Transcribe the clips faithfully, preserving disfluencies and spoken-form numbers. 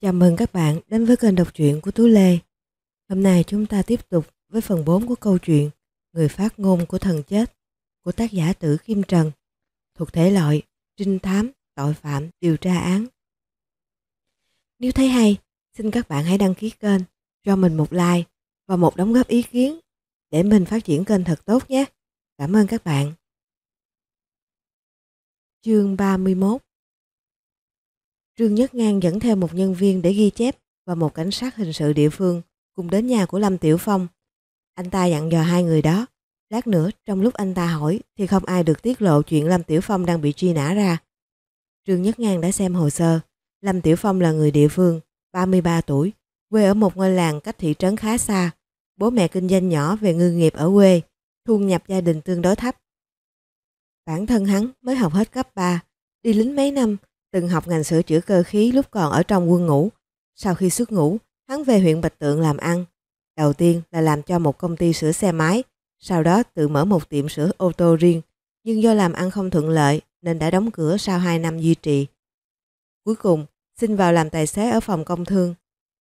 Chào mừng các bạn đến với kênh đọc truyện của Tú Lê. Hôm nay chúng ta tiếp tục với phần bốn của câu chuyện Người phát ngôn của thần chết của tác giả Tử Kim Trần, thuộc thể loại trinh thám, tội phạm, điều tra án. Nếu thấy hay, xin các bạn hãy đăng ký kênh, cho mình một like và một đóng góp ý kiến để mình phát triển kênh thật tốt nhé. Cảm ơn các bạn. Chương ba mươi mốt. Trương Nhất Ngang dẫn theo một nhân viên để ghi chép và một cảnh sát hình sự địa phương cùng đến nhà của Lâm Tiểu Phong. Anh ta dặn dò hai người đó, lát nữa trong lúc anh ta hỏi thì không ai được tiết lộ chuyện Lâm Tiểu Phong đang bị truy nã ra. Trương Nhất Ngang đã xem hồ sơ. Lâm Tiểu Phong là người địa phương, ba mươi ba tuổi, quê ở một ngôi làng cách thị trấn khá xa. Bố mẹ kinh doanh nhỏ về ngư nghiệp ở quê, thu nhập gia đình tương đối thấp. Bản thân hắn mới học hết cấp ba, đi lính mấy năm, từng học ngành sửa chữa cơ khí lúc còn ở trong quân ngũ. Sau khi xuất ngũ, hắn về huyện Bạch Tượng làm ăn. Đầu tiên là làm cho một công ty sửa xe máy, sau đó tự mở một tiệm sửa ô tô riêng, nhưng do làm ăn không thuận lợi nên đã đóng cửa sau hai năm duy trì. Cuối cùng, xin vào làm tài xế ở phòng công thương.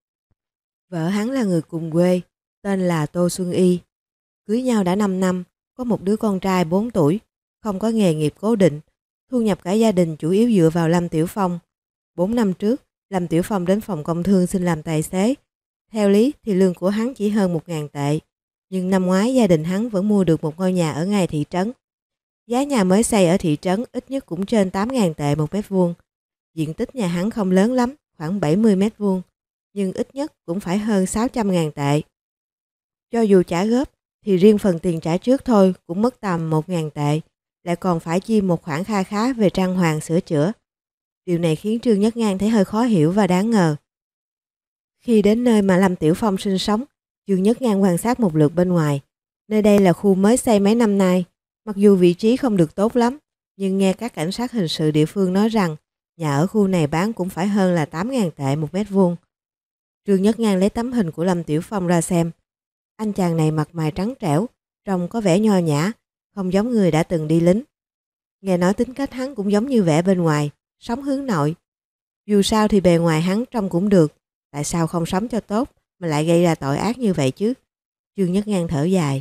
Vợ hắn là người cùng quê, tên là Tô Xuân Y. Cưới nhau đã năm năm, có một đứa con trai bốn tuổi, không có nghề nghiệp cố định. Thu nhập cả gia đình chủ yếu dựa vào Lâm Tiểu Phong. Bốn năm trước, Lâm Tiểu Phong đến phòng công thương xin làm tài xế. Theo lý thì lương của hắn chỉ hơn một ngàn tệ. Nhưng năm ngoái gia đình hắn vẫn mua được một ngôi nhà ở ngay thị trấn. Giá nhà mới xây ở thị trấn ít nhất cũng trên tám ngàn tệ một mét vuông. Diện tích nhà hắn không lớn lắm, khoảng bảy mươi mét vuông. Nhưng ít nhất cũng phải hơn sáu trăm ngàn tệ. Cho dù trả góp thì riêng phần tiền trả trước thôi cũng mất tầm một ngàn tệ. Lại còn phải chi một khoản kha khá về trang hoàng sửa chữa. Điều này khiến Trương Nhất Ngang thấy hơi khó hiểu và đáng ngờ. Khi đến nơi mà Lâm Tiểu Phong sinh sống, Trương Nhất Ngang quan sát một lượt bên ngoài. Nơi đây là khu mới xây mấy năm nay. Mặc dù vị trí không được tốt lắm, nhưng nghe các cảnh sát hình sự địa phương nói rằng nhà ở khu này bán cũng phải hơn là tám ngàn tệ một mét vuông. Trương Nhất Ngang lấy tấm hình của Lâm Tiểu Phong ra xem. Anh chàng này mặt mày trắng trẻo, trông có vẻ nho nhã, không giống người đã từng đi lính. Nghe nói tính cách hắn cũng giống như vẻ bên ngoài, sống hướng nội. Dù sao thì bề ngoài hắn trông cũng được, tại sao không sống cho tốt mà lại gây ra tội ác như vậy chứ? Trương Nhất Ngang thở dài.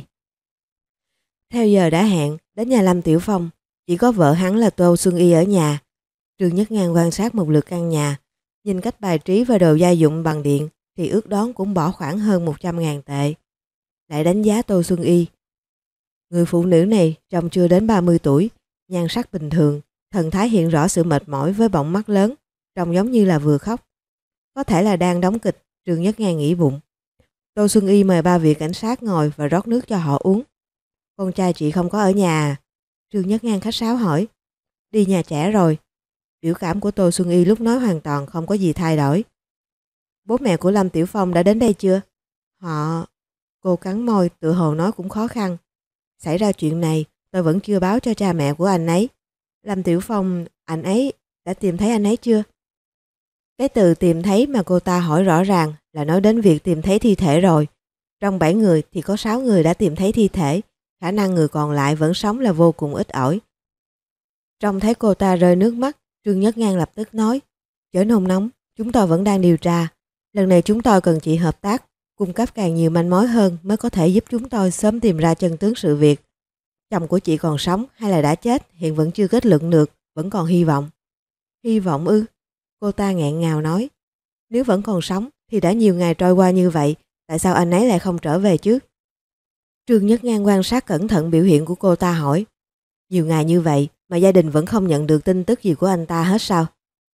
Theo giờ đã hẹn, đến nhà Lâm Tiểu Phong, chỉ có vợ hắn là Tô Xuân Y ở nhà. Trương Nhất Ngang quan sát một lượt căn nhà, nhìn cách bài trí và đồ gia dụng bằng điện thì ước đoán cũng bỏ khoảng hơn một trăm ngàn tệ. Lại đánh giá Tô Xuân Y. Người phụ nữ này trông chưa đến ba mươi tuổi, nhan sắc bình thường, thần thái hiện rõ sự mệt mỏi với bọng mắt lớn, trông giống như là vừa khóc. Có thể là đang đóng kịch, Trương Nhất Ngang nghĩ bụng. Tô Xuân Y mời ba vị cảnh sát ngồi và rót nước cho họ uống. Con trai chị không có ở nhà à? Trương Nhất Ngang khách sáo hỏi. Đi nhà trẻ rồi. Biểu cảm của Tô Xuân Y lúc nói hoàn toàn không có gì thay đổi. Bố mẹ của Lâm Tiểu Phong đã đến đây chưa? Họ... Cô cắn môi, tự hồ nói cũng khó khăn. Xảy ra chuyện này, tôi vẫn chưa báo cho cha mẹ của anh ấy. Lâm Tiểu Phong, anh ấy đã tìm thấy anh ấy chưa? Cái từ tìm thấy mà cô ta hỏi rõ ràng là nói đến việc tìm thấy thi thể rồi. Trong bảy người thì có sáu người đã tìm thấy thi thể, khả năng người còn lại vẫn sống là vô cùng ít ỏi. Trông thấy cô ta rơi nước mắt, Trương Nhất Ngang lập tức nói, chớ nôn nóng, chúng tôi vẫn đang điều tra. Lần này chúng tôi cần chị hợp tác, cung cấp càng nhiều manh mối hơn mới có thể giúp chúng tôi sớm tìm ra chân tướng sự việc. Chồng của chị còn sống hay là đã chết hiện vẫn chưa kết luận được, vẫn còn hy vọng. Hy vọng ư? Cô ta nghẹn ngào nói. Nếu vẫn còn sống thì đã nhiều ngày trôi qua như vậy, tại sao anh ấy lại không trở về chứ? Trương Nhất Ngang quan sát cẩn thận biểu hiện của cô ta hỏi. Nhiều ngày như vậy mà gia đình vẫn không nhận được tin tức gì của anh ta hết sao?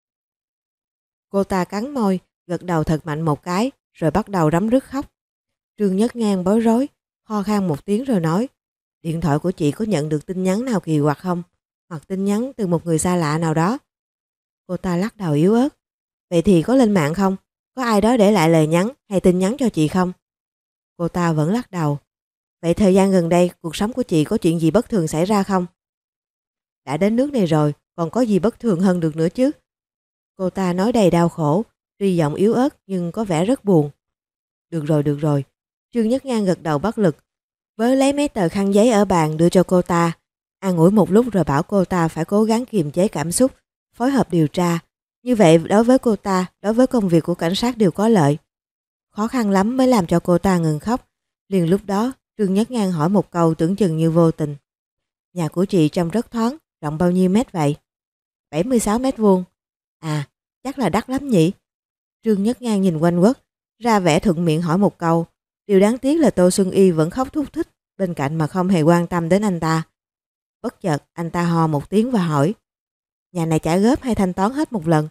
Cô ta cắn môi, gật đầu thật mạnh một cái, rồi bắt đầu rắm rứt khóc. Trương Nhất Ngang bối rối, ho khan một tiếng rồi nói. Điện thoại của chị có nhận được tin nhắn nào kỳ quặc không? Hoặc tin nhắn từ một người xa lạ nào đó? Cô ta lắc đầu yếu ớt. Vậy thì có lên mạng không? Có ai đó để lại lời nhắn hay tin nhắn cho chị không? Cô ta vẫn lắc đầu. Vậy thời gian gần đây cuộc sống của chị có chuyện gì bất thường xảy ra không? Đã đến nước này rồi, còn có gì bất thường hơn được nữa chứ? Cô ta nói đầy đau khổ, tuy giọng yếu ớt nhưng có vẻ rất buồn. Được rồi, được rồi. Trương Nhất Ngang gật đầu bất lực, với lấy mấy tờ khăn giấy ở bàn đưa cho cô ta, an ủi một lúc rồi bảo cô ta phải cố gắng kiềm chế cảm xúc, phối hợp điều tra. Như vậy đối với cô ta, đối với công việc của cảnh sát đều có lợi. Khó khăn lắm mới làm cho cô ta ngừng khóc. Liền lúc đó, Trương Nhất Ngang hỏi một câu tưởng chừng như vô tình. Nhà của chị trông rất thoáng, rộng bao nhiêu mét vậy? bảy mươi sáu mét vuông. À, chắc là đắt lắm nhỉ? Trương Nhất Ngang nhìn quanh quất, ra vẻ thuận miệng hỏi một câu. Điều đáng tiếc là Tô Xuân Y vẫn khóc thúc thích bên cạnh mà không hề quan tâm đến anh ta. Bất chợt anh ta hò một tiếng và hỏi, nhà này trả góp hay thanh toán hết một lần?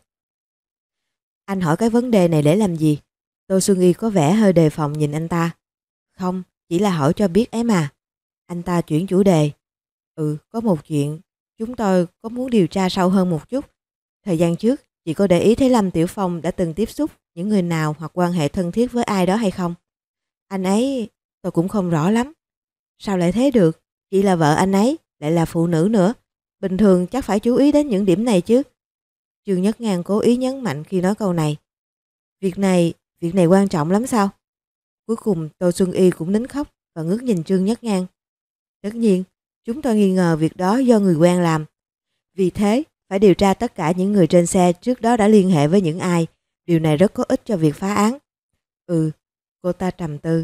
Anh hỏi cái vấn đề này để làm gì? Tô Xuân Y có vẻ hơi đề phòng nhìn anh ta. Không, chỉ là hỏi cho biết ấy mà. Anh ta chuyển chủ đề. Ừ, có một chuyện, chúng tôi có muốn điều tra sâu hơn một chút. Thời gian trước, chị có để ý thấy Lâm Tiểu Phong đã từng tiếp xúc những người nào hoặc quan hệ thân thiết với ai đó hay không? Anh ấy, tôi cũng không rõ lắm. Sao lại thế được? Chị là vợ anh ấy, lại là phụ nữ nữa. Bình thường chắc phải chú ý đến những điểm này chứ. Trương Nhất Ngang cố ý nhấn mạnh khi nói câu này. Việc này, việc này quan trọng lắm sao? Cuối cùng Tô Xuân Y cũng nín khóc và ngước nhìn Trương Nhất Ngang. Tất nhiên, chúng tôi nghi ngờ việc đó do người quen làm. Vì thế, phải điều tra tất cả những người trên xe trước đó đã liên hệ với những ai. Điều này rất có ích cho việc phá án. Ừ, cô ta trầm tư.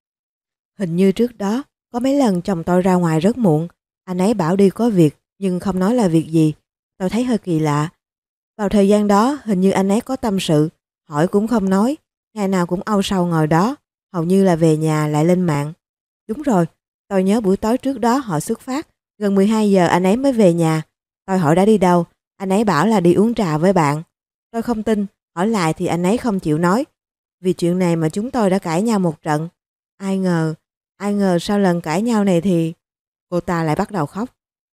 Hình như trước đó, có mấy lần chồng tôi ra ngoài rất muộn. Anh ấy bảo đi có việc, nhưng không nói là việc gì. Tôi thấy hơi kỳ lạ. Vào thời gian đó, hình như anh ấy có tâm sự, hỏi cũng không nói. Ngày nào cũng âu sầu ngồi đó, hầu như là về nhà lại lên mạng. Đúng rồi, tôi nhớ buổi tối trước đó họ xuất phát. Gần mười hai giờ anh ấy mới về nhà. Tôi hỏi đã đi đâu, anh ấy bảo là đi uống trà với bạn. Tôi không tin, hỏi lại thì anh ấy không chịu nói. Vì chuyện này mà chúng tôi đã cãi nhau một trận. Ai ngờ, ai ngờ sau lần cãi nhau này thì cô ta lại bắt đầu khóc.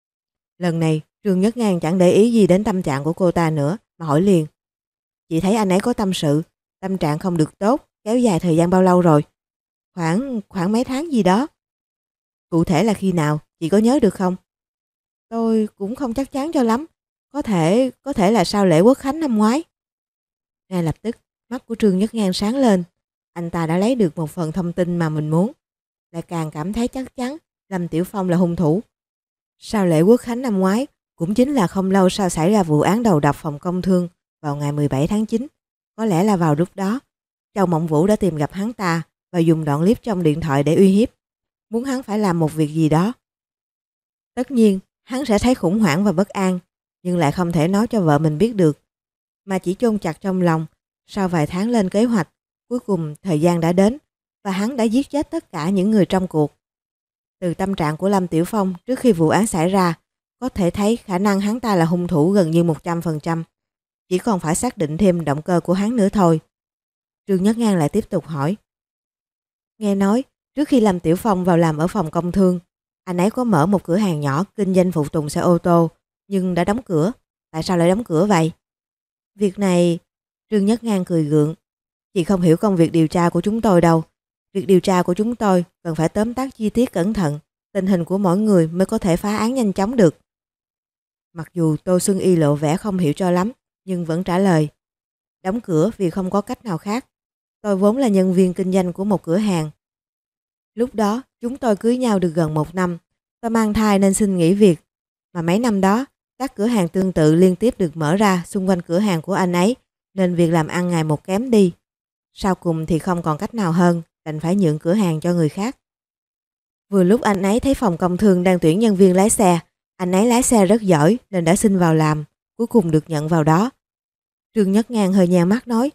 Lần này Trương Nhất Ngang chẳng để ý gì đến tâm trạng của cô ta nữa mà hỏi liền. Chị thấy anh ấy có tâm sự, tâm trạng không được tốt, kéo dài thời gian bao lâu rồi? Khoảng, khoảng mấy tháng gì đó. Cụ thể là khi nào, chị có nhớ được không? Tôi cũng không chắc chắn cho lắm. Có thể, có thể là sau lễ Quốc Khánh năm ngoái. Ngay lập tức, mắt của Trương Nhất Ngang sáng lên. Anh ta đã lấy được một phần thông tin mà mình muốn. Lại càng cảm thấy chắc chắn Lâm Tiểu Phong là hung thủ. Sau lễ Quốc Khánh năm ngoái, cũng chính là không lâu sau xảy ra vụ án đầu độc phòng công thương vào ngày mười bảy tháng chín. Có lẽ là vào lúc đó, Châu Mộng Vũ đã tìm gặp hắn ta và dùng đoạn clip trong điện thoại để uy hiếp, muốn hắn phải làm một việc gì đó. Tất nhiên, hắn sẽ thấy khủng hoảng và bất an, nhưng lại không thể nói cho vợ mình biết được, mà chỉ chôn chặt trong lòng. Sau vài tháng lên kế hoạch, cuối cùng thời gian đã đến và hắn đã giết chết tất cả những người trong cuộc. Từ tâm trạng của Lâm Tiểu Phong trước khi vụ án xảy ra, có thể thấy khả năng hắn ta là hung thủ gần như một trăm phần trăm. Chỉ còn phải xác định thêm động cơ của hắn nữa thôi. Trương Nhất Ngang lại tiếp tục hỏi. Nghe nói, trước khi Lâm Tiểu Phong vào làm ở phòng công thương, anh ấy có mở một cửa hàng nhỏ kinh doanh phụ tùng xe ô tô, nhưng đã đóng cửa. Tại sao lại đóng cửa vậy? Việc này, Trương Nhất Ngang cười gượng. Chị không hiểu công việc điều tra của chúng tôi đâu. Việc điều tra của chúng tôi cần phải tóm tắt chi tiết cẩn thận, tình hình của mỗi người mới có thể phá án nhanh chóng được. Mặc dù Tô Xuân Y lộ vẻ không hiểu cho lắm, nhưng vẫn trả lời. Đóng cửa vì không có cách nào khác. Tôi vốn là nhân viên kinh doanh của một cửa hàng. Lúc đó, chúng tôi cưới nhau được gần một năm. Tôi mang thai nên xin nghỉ việc. Mà mấy năm đó, các cửa hàng tương tự liên tiếp được mở ra xung quanh cửa hàng của anh ấy, nên việc làm ăn ngày một kém đi. Sau cùng thì không còn cách nào hơn, đành phải nhượng cửa hàng cho người khác. Vừa lúc anh ấy thấy phòng công thương đang tuyển nhân viên lái xe, anh ấy lái xe rất giỏi nên đã xin vào làm, cuối cùng được nhận vào đó. Trương Nhất Ngang hơi nheo mắt nói,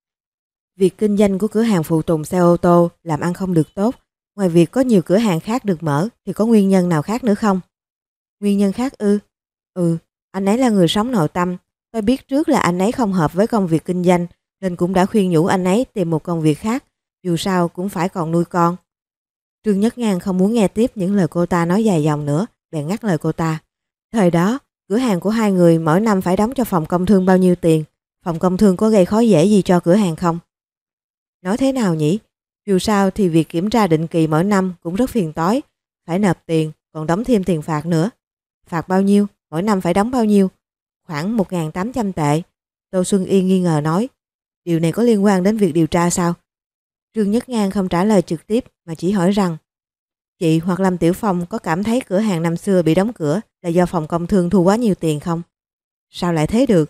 việc kinh doanh của cửa hàng phụ tùng xe ô tô làm ăn không được tốt, ngoài việc có nhiều cửa hàng khác được mở thì có nguyên nhân nào khác nữa không? Nguyên nhân khác ư? Ừ, anh ấy là người sống nội tâm, tôi biết trước là anh ấy không hợp với công việc kinh doanh nên cũng đã khuyên nhủ anh ấy tìm một công việc khác, dù sao cũng phải còn nuôi con. Trương Nhất Ngang không muốn nghe tiếp những lời cô ta nói dài dòng nữa, bèn ngắt lời cô ta. Thời đó, cửa hàng của hai người mỗi năm phải đóng cho phòng công thương bao nhiêu tiền? Phòng công thương có gây khó dễ gì cho cửa hàng không? Nói thế nào nhỉ? Dù sao thì việc kiểm tra định kỳ mỗi năm cũng rất phiền toái, phải nộp tiền, còn đóng thêm tiền phạt nữa. Phạt bao nhiêu? Mỗi năm phải đóng bao nhiêu? Khoảng một nghìn tám trăm tệ. Tô Xuân Yên nghi ngờ nói. Điều này có liên quan đến việc điều tra sao? Trương Nhất Ngang không trả lời trực tiếp mà chỉ hỏi rằng chị hoặc Lâm Tiểu Phong có cảm thấy cửa hàng năm xưa bị đóng cửa là do phòng công thương thu quá nhiều tiền không? Sao lại thế được?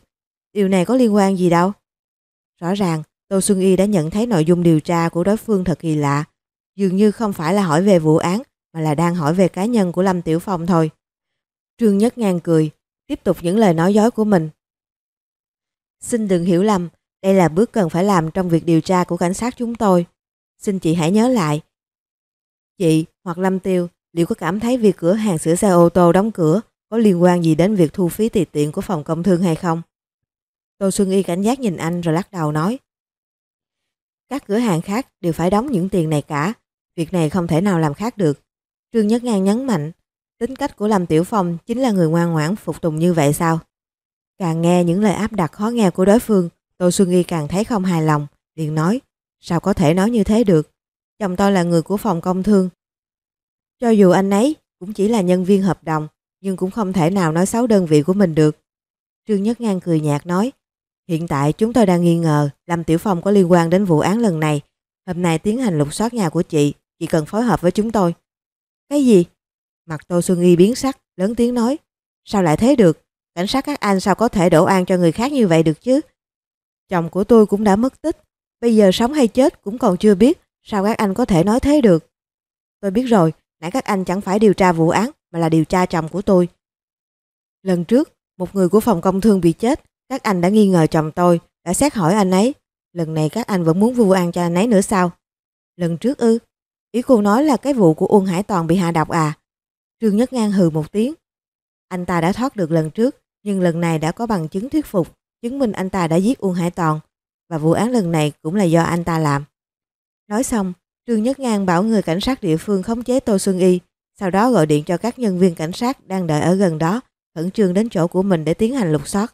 Điều này có liên quan gì đâu. Rõ ràng Tô Xuân Y đã nhận thấy nội dung điều tra của đối phương thật kỳ lạ. Dường như không phải là hỏi về vụ án mà là đang hỏi về cá nhân của Lâm Tiểu Phong thôi. Trương Nhất Ngang cười, tiếp tục những lời nói dối của mình. Xin đừng hiểu lầm, đây là bước cần phải làm trong việc điều tra của cảnh sát chúng tôi. Xin chị hãy nhớ lại. Chị hoặc Lâm Tiêu liệu có cảm thấy việc cửa hàng sửa xe ô tô đóng cửa có liên quan gì đến việc thu phí tùy tiện của phòng công thương hay không? Tô Xuân Y cảnh giác nhìn anh rồi lắc đầu nói. Các cửa hàng khác đều phải đóng những tiền này cả. Việc này không thể nào làm khác được. Trương Nhất Ngang nhấn mạnh. Tính cách của Lâm Tiểu Phong chính là người ngoan ngoãn phục tùng như vậy sao? Càng nghe những lời áp đặt khó nghe của đối phương, Tô Xuân Y càng thấy không hài lòng, liền nói. Sao có thể nói như thế được? Chồng tôi là người của phòng công thương. Cho dù anh ấy cũng chỉ là nhân viên hợp đồng, nhưng cũng không thể nào nói xấu đơn vị của mình được. Trương Nhất Ngang cười nhạt nói. Hiện tại chúng tôi đang nghi ngờ Lâm Tiểu Phong có liên quan đến vụ án lần này. Hôm nay tiến hành lục soát nhà của chị, chị cần phối hợp với chúng tôi. Cái gì? Mặt Tô Xuân Y biến sắc, lớn tiếng nói. Sao lại thế được? Cảnh sát các anh sao có thể đổ oan cho người khác như vậy được chứ? Chồng của tôi cũng đã mất tích. Bây giờ sống hay chết cũng còn chưa biết. Sao các anh có thể nói thế được? Tôi biết rồi, nãy các anh chẳng phải điều tra vụ án mà là điều tra chồng của tôi. Lần trước, một người của phòng công thương bị chết. Các anh đã nghi ngờ chồng tôi, đã xét hỏi anh ấy. Lần này các anh vẫn muốn vu oan cho anh ấy nữa sao? Lần trước ư? Ý cô nói là cái vụ của Uông Hải Toàn bị hạ độc à? Trương Nhất Ngang hừ một tiếng. Anh ta đã thoát được lần trước, nhưng lần này đã có bằng chứng thuyết phục, chứng minh anh ta đã giết Uông Hải Toàn, và vụ án lần này cũng là do anh ta làm. Nói xong, Trương Nhất Ngang bảo người cảnh sát địa phương khống chế Tô Xuân Y, sau đó gọi điện cho các nhân viên cảnh sát đang đợi ở gần đó, khẩn trương đến chỗ của mình để tiến hành lục soát.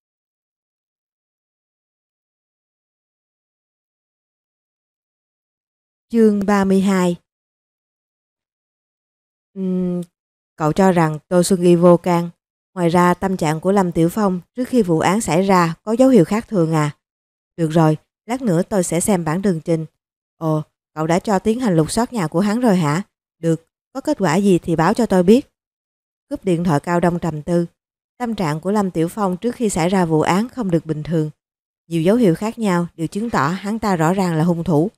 Chương ba mươi hai. Uhm, cậu cho rằng Tô Xuân Y vô can. Ngoài ra tâm trạng của Lâm Tiểu Phong trước khi vụ án xảy ra có dấu hiệu khác thường à? Được rồi, lát nữa tôi sẽ xem bản tường trình. Ồ, cậu đã cho tiến hành lục soát nhà của hắn rồi hả? Được, có kết quả gì thì báo cho tôi biết. Cúp điện thoại Cao Đông trầm tư. Tâm trạng của Lâm Tiểu Phong trước khi xảy ra vụ án không được bình thường. Nhiều dấu hiệu khác nhau đều chứng tỏ hắn ta rõ ràng là hung thủ.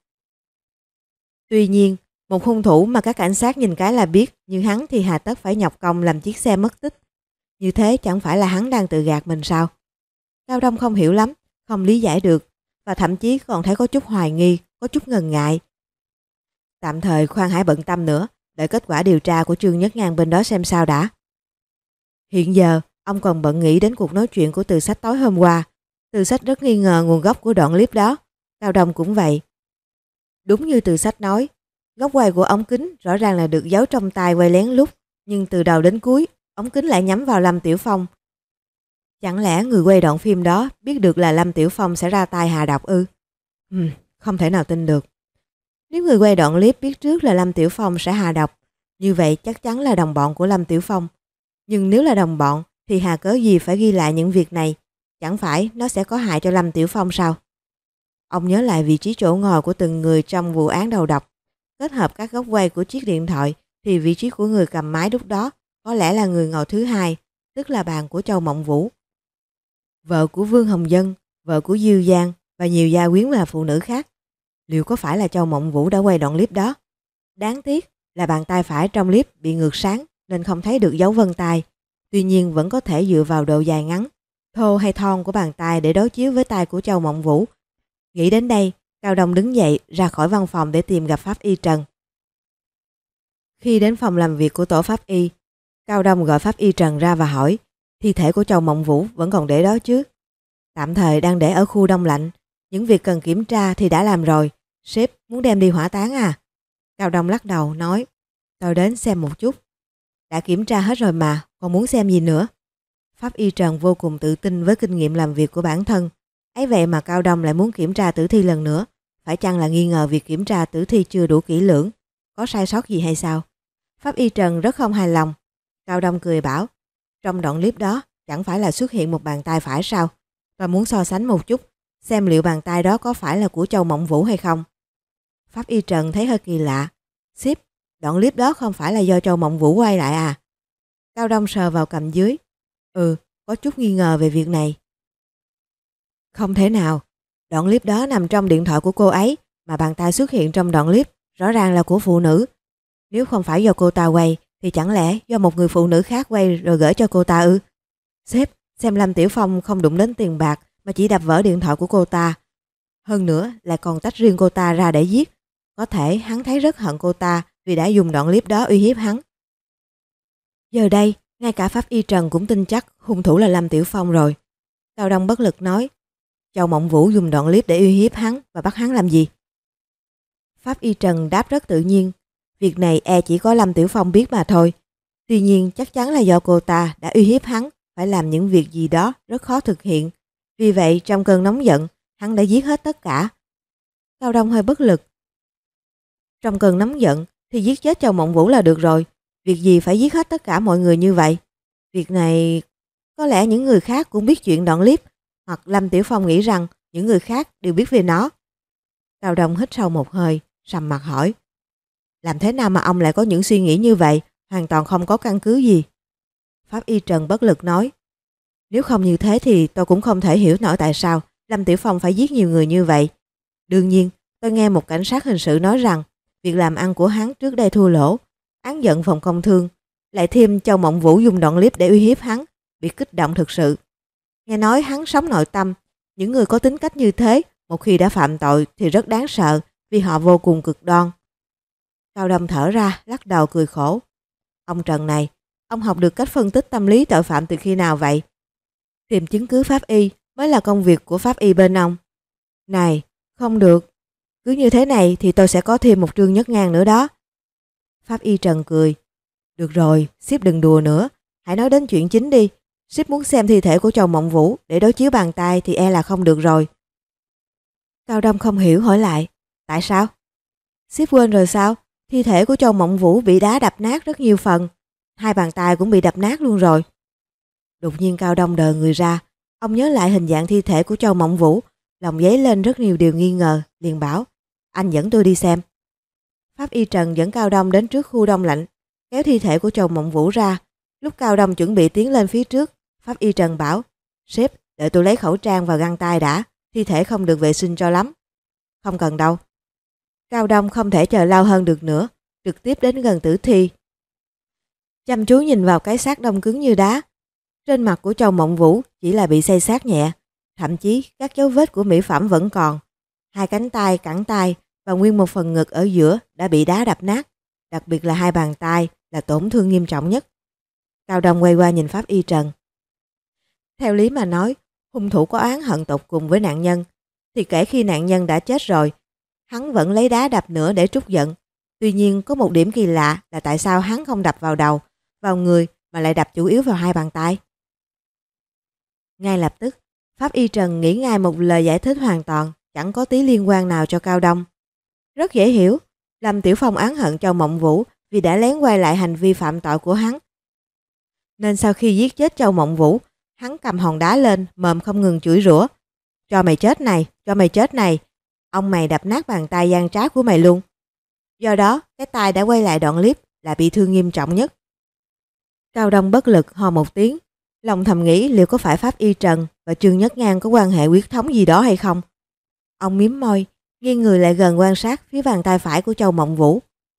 Tuy nhiên, một hung thủ mà các cảnh sát nhìn cái là biết, như hắn thì hà tất phải nhọc công làm chiếc xe mất tích. Như thế chẳng phải là hắn đang tự gạt mình sao? Cao Đông không hiểu lắm, không lý giải được, và thậm chí còn thấy có chút hoài nghi, có chút ngần ngại. Tạm thời khoan hãy bận tâm nữa, đợi kết quả điều tra của Trương Nhất Ngang bên đó xem sao đã. Hiện giờ, ông còn bận nghĩ đến cuộc nói chuyện của Từ Sách tối hôm qua. Từ Sách rất nghi ngờ nguồn gốc của đoạn clip đó. Cao Đông cũng vậy. Đúng như Từ Sách nói, góc quay của ống kính rõ ràng là được giấu trong tay quay lén lút, nhưng từ đầu đến cuối, ống kính lại nhắm vào Lâm Tiểu Phong. Chẳng lẽ người quay đoạn phim đó biết được là Lâm Tiểu Phong sẽ ra tay hạ độc ư? Ừm, không thể nào tin được. Nếu người quay đoạn clip biết trước là Lâm Tiểu Phong sẽ hạ độc, như vậy chắc chắn là đồng bọn của Lâm Tiểu Phong. Nhưng nếu là đồng bọn thì hà cớ gì phải ghi lại những việc này? Chẳng phải nó sẽ có hại cho Lâm Tiểu Phong sao? Ông nhớ lại vị trí chỗ ngồi của từng người trong vụ án đầu độc. Kết hợp các góc quay của chiếc điện thoại thì vị trí của người cầm máy lúc đó có lẽ là người ngồi thứ hai, tức là bàn của Châu Mộng Vũ. Vợ của Vương Hồng Dân, vợ của Diêu Giang và nhiều gia quyến là phụ nữ khác. Liệu có phải là Châu Mộng Vũ đã quay đoạn clip đó? Đáng tiếc là bàn tay phải trong clip bị ngược sáng nên không thấy được dấu vân tay. Tuy nhiên vẫn có thể dựa vào độ dài ngắn, thô hay thon của bàn tay để đối chiếu với tay của Châu Mộng Vũ. Nghĩ đến đây, Cao Đông đứng dậy ra khỏi văn phòng để tìm gặp pháp y Trần. Khi đến phòng làm việc của tổ pháp y, Cao Đông gọi pháp y Trần ra và hỏi, thi thể của Châu Mộng Vũ vẫn còn để đó chứ? Tạm thời đang để ở khu đông lạnh, những việc cần kiểm tra thì đã làm rồi, sếp muốn đem đi hỏa táng à? Cao Đông lắc đầu nói, tôi đến xem một chút. Đã kiểm tra hết rồi mà, còn muốn xem gì nữa? Pháp y Trần vô cùng tự tin với kinh nghiệm làm việc của bản thân. Ấy vậy mà Cao Đông lại muốn kiểm tra tử thi lần nữa. Phải chăng là nghi ngờ việc kiểm tra tử thi chưa đủ kỹ lưỡng? Có sai sót gì hay sao? Pháp y Trần rất không hài lòng. Cao Đông cười bảo, trong đoạn clip đó chẳng phải là xuất hiện một bàn tay phải sao? Tôi muốn so sánh một chút, xem liệu bàn tay đó có phải là của Châu Mộng Vũ hay không. Pháp y Trần thấy hơi kỳ lạ. Sếp, đoạn clip đó không phải là do Châu Mộng Vũ quay lại à? Cao Đông sờ vào cầm dưới. Ừ, có chút nghi ngờ về việc này. Không thể nào, đoạn clip đó nằm trong điện thoại của cô ấy, mà bàn tay xuất hiện trong đoạn clip rõ ràng là của phụ nữ. Nếu không phải do cô ta quay thì chẳng lẽ do một người phụ nữ khác quay rồi gửi cho cô ta ư? Sếp, xem Lâm Tiểu Phong không đụng đến tiền bạc mà chỉ đập vỡ điện thoại của cô ta. Hơn nữa lại còn tách riêng cô ta ra để giết. Có thể hắn thấy rất hận cô ta vì đã dùng đoạn clip đó uy hiếp hắn. Giờ đây, ngay cả pháp y Trần cũng tin chắc hung thủ là Lâm Tiểu Phong rồi. Cao Đông bất lực nói, Châu Mộng Vũ dùng đoạn clip để uy hiếp hắn và bắt hắn làm gì? Pháp y Trần đáp rất tự nhiên, việc này e chỉ có Lâm Tiểu Phong biết mà thôi. Tuy nhiên chắc chắn là do cô ta đã uy hiếp hắn phải làm những việc gì đó rất khó thực hiện. Vì vậy trong cơn nóng giận, hắn đã giết hết tất cả. Cao Đông hơi bất lực. Trong cơn nóng giận thì giết chết Châu Mộng Vũ là được rồi. Việc gì phải giết hết tất cả mọi người như vậy? Việc này có lẽ những người khác cũng biết chuyện đoạn clip, hoặc Lâm Tiểu Phong nghĩ rằng những người khác đều biết về nó. Cao Đông hít sâu một hơi, sầm mặt hỏi, làm thế nào mà ông lại có những suy nghĩ như vậy, hoàn toàn không có căn cứ gì? Pháp y Trần bất lực nói, nếu không như thế thì tôi cũng không thể hiểu nổi tại sao Lâm Tiểu Phong phải giết nhiều người như vậy. Đương nhiên, tôi nghe một cảnh sát hình sự nói rằng việc làm ăn của hắn trước đây thua lỗ, án giận phòng công thương, lại thêm Châu Mộng Vũ dùng đoạn clip để uy hiếp hắn, bị kích động thực sự. Nghe nói hắn sống nội tâm, những người có tính cách như thế, một khi đã phạm tội thì rất đáng sợ vì họ vô cùng cực đoan. Cao Đông thở ra, lắc đầu cười khổ. Ông Trần này, ông học được cách phân tích tâm lý tội phạm từ khi nào vậy? Tìm chứng cứ pháp y mới là công việc của pháp y bên ông. Này, không được. Cứ như thế này thì tôi sẽ có thêm một Trương Nhất Ngang nữa đó. Pháp y Trần cười. Được rồi, sếp đừng đùa nữa. Hãy nói đến chuyện chính đi. Sếp muốn xem thi thể của Châu Mộng Vũ để đối chiếu bàn tay thì e là không được rồi. Cao Đông không hiểu hỏi lại. Tại sao? Sếp quên rồi sao? Thi thể của Châu Mộng Vũ bị đá đập nát rất nhiều phần. Hai bàn tay cũng bị đập nát luôn rồi. Đột nhiên Cao Đông đờ người ra. Ông nhớ lại hình dạng thi thể của Châu Mộng Vũ. Lòng dấy lên rất nhiều điều nghi ngờ. Liền bảo, anh dẫn tôi đi xem. Pháp y Trần dẫn Cao Đông đến trước khu đông lạnh, kéo thi thể của Châu Mộng Vũ ra. Lúc Cao Đông chuẩn bị tiến lên phía trước, Pháp y Trần bảo, sếp, đợi tôi lấy khẩu trang và găng tay đã, thi thể không được vệ sinh cho lắm. Không cần đâu. Cao Đông không thể chờ lâu hơn được nữa, trực tiếp đến gần tử thi. Chăm chú nhìn vào cái xác đông cứng như đá. Trên mặt của Châu Mộng Vũ chỉ là bị xây xát nhẹ, thậm chí các dấu vết của mỹ phẩm vẫn còn. Hai cánh tay, cẳng tay và nguyên một phần ngực ở giữa đã bị đá đập nát, đặc biệt là hai bàn tay là tổn thương nghiêm trọng nhất. Cao Đông quay qua nhìn Pháp y Trần. Theo lý mà nói, hung thủ có oán hận tột cùng với nạn nhân, thì kể khi nạn nhân đã chết rồi, hắn vẫn lấy đá đập nữa để trút giận. Tuy nhiên có một điểm kỳ lạ là tại sao hắn không đập vào đầu, vào người mà lại đập chủ yếu vào hai bàn tay. Ngay lập tức, Pháp y Trần nghĩ ngay một lời giải thích hoàn toàn, chẳng có tí liên quan nào cho Cao Đông. Rất dễ hiểu, Lâm Tiểu Phong oán hận Châu Mộng Vũ vì đã lén quay lại hành vi phạm tội của hắn. Nên sau khi giết chết Châu Mộng Vũ, hắn cầm hòn đá lên, mồm không ngừng chửi rủa. Cho mày chết này, cho mày chết này, ông mày đập nát bàn tay gian trá của mày luôn. Do đó, cái tay đã quay lại đoạn clip là bị thương nghiêm trọng nhất. Cao Đông bất lực ho một tiếng, lòng thầm nghĩ liệu có phải Pháp y Trần và Trương Nhất Ngang có quan hệ huyết thống gì đó hay không. Ông mím môi, nghiêng người lại gần quan sát phía bàn tay phải của Châu Mộng Vũ.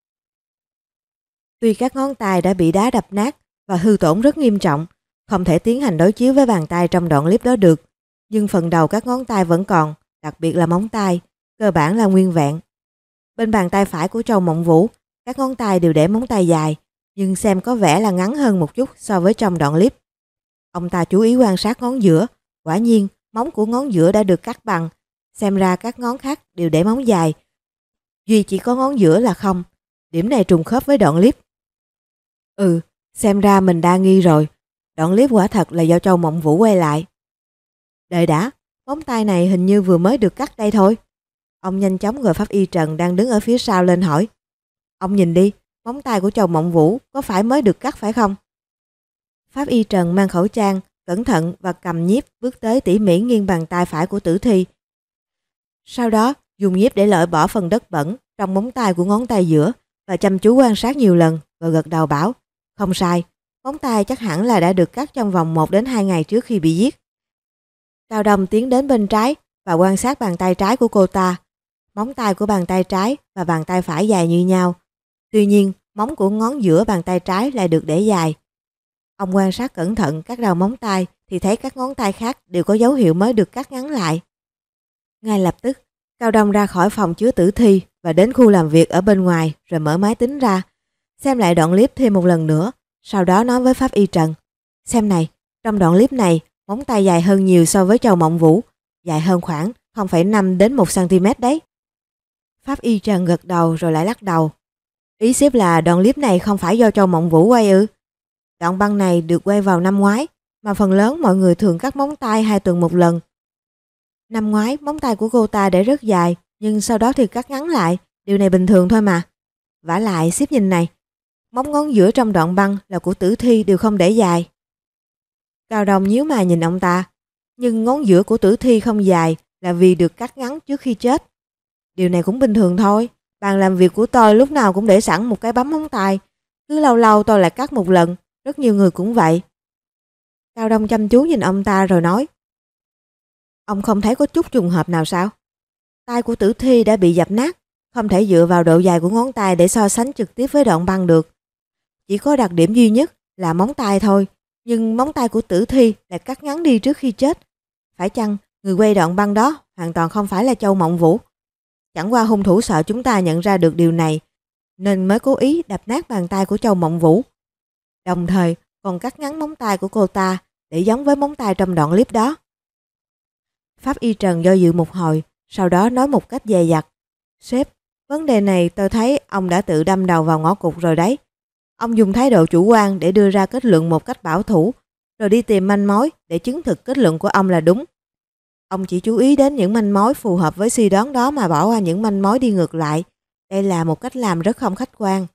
Tuy các ngón tay đã bị đá đập nát và hư tổn rất nghiêm trọng, không thể tiến hành đối chiếu với bàn tay trong đoạn clip đó được, nhưng phần đầu các ngón tay vẫn còn, đặc biệt là móng tay, cơ bản là nguyên vẹn. Bên bàn tay phải của Châu Mộng Vũ, các ngón tay đều để móng tay dài, nhưng xem có vẻ là ngắn hơn một chút so với trong đoạn clip. Ông ta chú ý quan sát ngón giữa, quả nhiên móng của ngón giữa đã được cắt bằng, xem ra các ngón khác đều để móng dài. Duy chỉ có ngón giữa là không, điểm này trùng khớp với đoạn clip. Ừ, xem ra mình đa nghi rồi, đoạn clip quả thật là do Châu Mộng Vũ quay lại. Đợi đã, móng tay này hình như vừa mới được cắt đây thôi. Ông nhanh chóng gọi Pháp y Trần đang đứng ở phía sau lên hỏi. Ông nhìn đi, móng tay của Châu Mộng Vũ có phải mới được cắt phải không? Pháp y Trần mang khẩu trang, cẩn thận và cầm nhíp bước tới tỉ mỉ nghiêng bàn tay phải của tử thi. Sau đó dùng nhíp để loại bỏ phần đất bẩn trong móng tay của ngón tay giữa và chăm chú quan sát nhiều lần rồi gật đầu bảo, không sai, móng tay chắc hẳn là đã được cắt trong vòng một đến hai ngày trước khi bị giết. Cao Đông tiến đến bên trái và quan sát bàn tay trái của cô ta. Móng tay của bàn tay trái và bàn tay phải dài như nhau. Tuy nhiên, móng của ngón giữa bàn tay trái lại được để dài. Ông quan sát cẩn thận các đầu móng tay thì thấy các ngón tay khác đều có dấu hiệu mới được cắt ngắn lại. Ngay lập tức, Cao Đông ra khỏi phòng chứa tử thi và đến khu làm việc ở bên ngoài rồi mở máy tính ra, xem lại đoạn clip thêm một lần nữa, sau đó nói với Pháp Y Trần. Xem này, trong đoạn clip này, móng tay dài hơn nhiều so với Châu Mộng Vũ, dài hơn khoảng không phẩy năm đến một xăng-ti-mét đấy. Pháp Y Trần gật đầu rồi lại lắc đầu. Ý sếp là đoạn clip này không phải do Châu Mộng Vũ quay ư? Đoạn băng này được quay vào năm ngoái, mà phần lớn mọi người thường cắt móng tay hai tuần một lần. Năm ngoái, móng tay của cô ta để rất dài, nhưng sau đó thì cắt ngắn lại, điều này bình thường thôi mà. Vả lại, sếp nhìn này, móng ngón giữa trong đoạn băng là của tử thi đều không để dài. Cao Đông nhíu mày nhìn ông ta, nhưng ngón giữa của tử thi không dài là vì được cắt ngắn trước khi chết. Điều này cũng bình thường thôi, bàn làm việc của tôi lúc nào cũng để sẵn một cái bấm móng tay, cứ lâu lâu tôi lại cắt một lần, rất nhiều người cũng vậy. Cao Đông chăm chú nhìn ông ta rồi nói, ông không thấy có chút trùng hợp nào sao? Tay của tử thi đã bị dập nát, không thể dựa vào độ dài của ngón tay để so sánh trực tiếp với đoạn băng được. Chỉ có đặc điểm duy nhất là móng tay thôi, nhưng móng tay của tử thi lại cắt ngắn đi trước khi chết. Phải chăng người quay đoạn băng đó hoàn toàn không phải là Châu Mộng Vũ? Chẳng qua hung thủ sợ chúng ta nhận ra được điều này, nên mới cố ý đập nát bàn tay của Châu Mộng Vũ. Đồng thời còn cắt ngắn móng tay của cô ta để giống với móng tay trong đoạn clip đó. Pháp Y Trần do dự một hồi, sau đó nói một cách dè dặt. Sếp, vấn đề này tôi thấy ông đã tự đâm đầu vào ngõ cụt rồi đấy. Ông dùng thái độ chủ quan để đưa ra kết luận một cách bảo thủ, rồi đi tìm manh mối để chứng thực kết luận của ông là đúng. Ông chỉ chú ý đến những manh mối phù hợp với suy đoán đó mà bỏ qua những manh mối đi ngược lại. Đây là một cách làm rất không khách quan.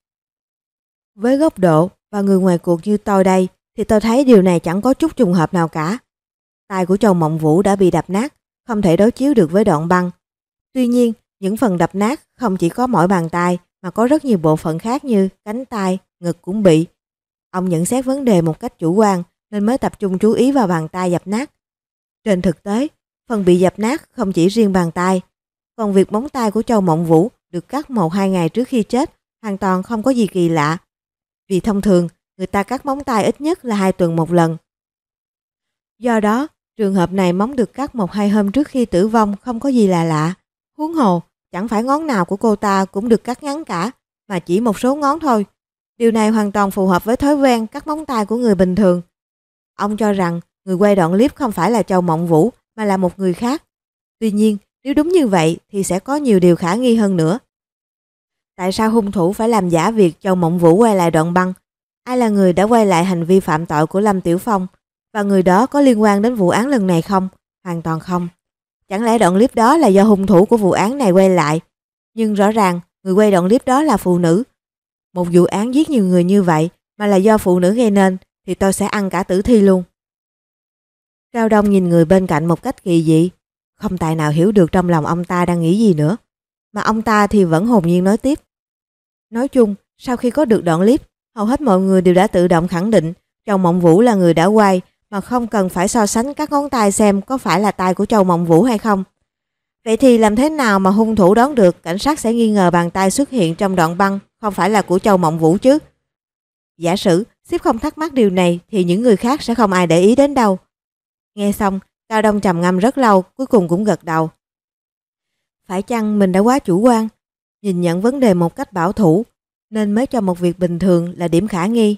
Với góc độ và người ngoài cuộc như tôi đây, thì tôi thấy điều này chẳng có chút trùng hợp nào cả. Tay của Châu Mộng Vũ đã bị đập nát, không thể đối chiếu được với đoạn băng. Tuy nhiên, những phần đập nát không chỉ có mỗi bàn tay, mà có rất nhiều bộ phận khác như cánh tay, ngực cũng bị. Ông nhận xét vấn đề một cách chủ quan nên mới tập trung chú ý vào bàn tay dập nát. Trên thực tế, phần bị dập nát không chỉ riêng bàn tay, còn việc móng tay của Châu Mộng Vũ được cắt một hai ngày trước khi chết hoàn toàn không có gì kỳ lạ. Vì thông thường, người ta cắt móng tay ít nhất là hai tuần một lần. Do đó, trường hợp này móng được cắt một hai hôm trước khi tử vong không có gì là lạ. Huống hồ, chẳng phải ngón nào của cô ta cũng được cắt ngắn cả, mà chỉ một số ngón thôi. Điều này hoàn toàn phù hợp với thói quen cắt móng tay của người bình thường. Ông cho rằng người quay đoạn clip không phải là Châu Mộng Vũ mà là một người khác. Tuy nhiên, nếu đúng như vậy thì sẽ có nhiều điều khả nghi hơn nữa. Tại sao hung thủ phải làm giả việc Châu Mộng Vũ quay lại đoạn băng? Ai là người đã quay lại hành vi phạm tội của Lâm Tiểu Phong? Và người đó có liên quan đến vụ án lần này không? Hoàn toàn không. Chẳng lẽ đoạn clip đó là do hung thủ của vụ án này quay lại? Nhưng rõ ràng người quay đoạn clip đó là phụ nữ. Một vụ án giết nhiều người như vậy mà là do phụ nữ gây nên thì tôi sẽ ăn cả tử thi luôn. Cao Đông nhìn người bên cạnh một cách kỳ dị, không tài nào hiểu được trong lòng ông ta đang nghĩ gì nữa. Mà ông ta thì vẫn hồn nhiên nói tiếp. Nói chung, sau khi có được đoạn clip, hầu hết mọi người đều đã tự động khẳng định Châu Mộng Vũ là người đã quay, mà không cần phải so sánh các ngón tay xem có phải là tay của Châu Mộng Vũ hay không. Vậy thì làm thế nào mà hung thủ đoán được cảnh sát sẽ nghi ngờ bàn tay xuất hiện trong đoạn băng không phải là của Châu Mộng Vũ chứ? Giả sử sếp không thắc mắc điều này thì những người khác sẽ không ai để ý đến đâu. Nghe xong, Cao Đông trầm ngâm rất lâu, cuối cùng cũng gật đầu. Phải chăng mình đã quá chủ quan, nhìn nhận vấn đề một cách bảo thủ, nên mới cho một việc bình thường là điểm khả nghi?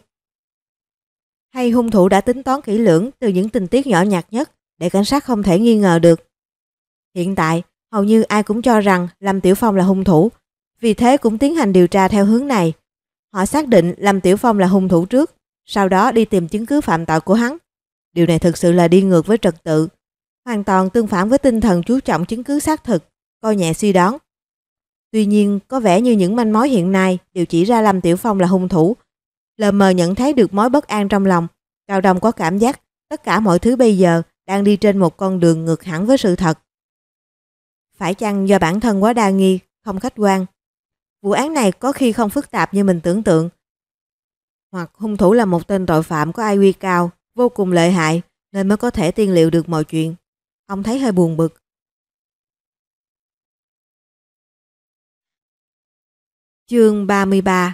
Hay hung thủ đã tính toán kỹ lưỡng từ những tình tiết nhỏ nhặt nhất để cảnh sát không thể nghi ngờ được? Hiện tại, hầu như ai cũng cho rằng Lâm Tiểu Phong là hung thủ, vì thế cũng tiến hành điều tra theo hướng này. Họ xác định Lâm Tiểu Phong là hung thủ trước, sau đó đi tìm chứng cứ phạm tội của hắn. Điều này thực sự là đi ngược với trật tự, hoàn toàn tương phản với tinh thần chú trọng chứng cứ xác thực, coi nhẹ suy đoán. Tuy nhiên, có vẻ như những manh mối hiện nay đều chỉ ra Lâm Tiểu Phong là hung thủ. Lờ mờ nhận thấy được mối bất an trong lòng, Cao Đông có cảm giác tất cả mọi thứ bây giờ đang đi trên một con đường ngược hẳn với sự thật. Phải chăng do bản thân quá đa nghi, không khách quan? Vụ án này có khi không phức tạp như mình tưởng tượng. Hoặc hung thủ là một tên tội phạm có i kiu cao, vô cùng lợi hại nên mới có thể tiên liệu được mọi chuyện. Ông thấy hơi buồn bực. Chương ba mươi ba.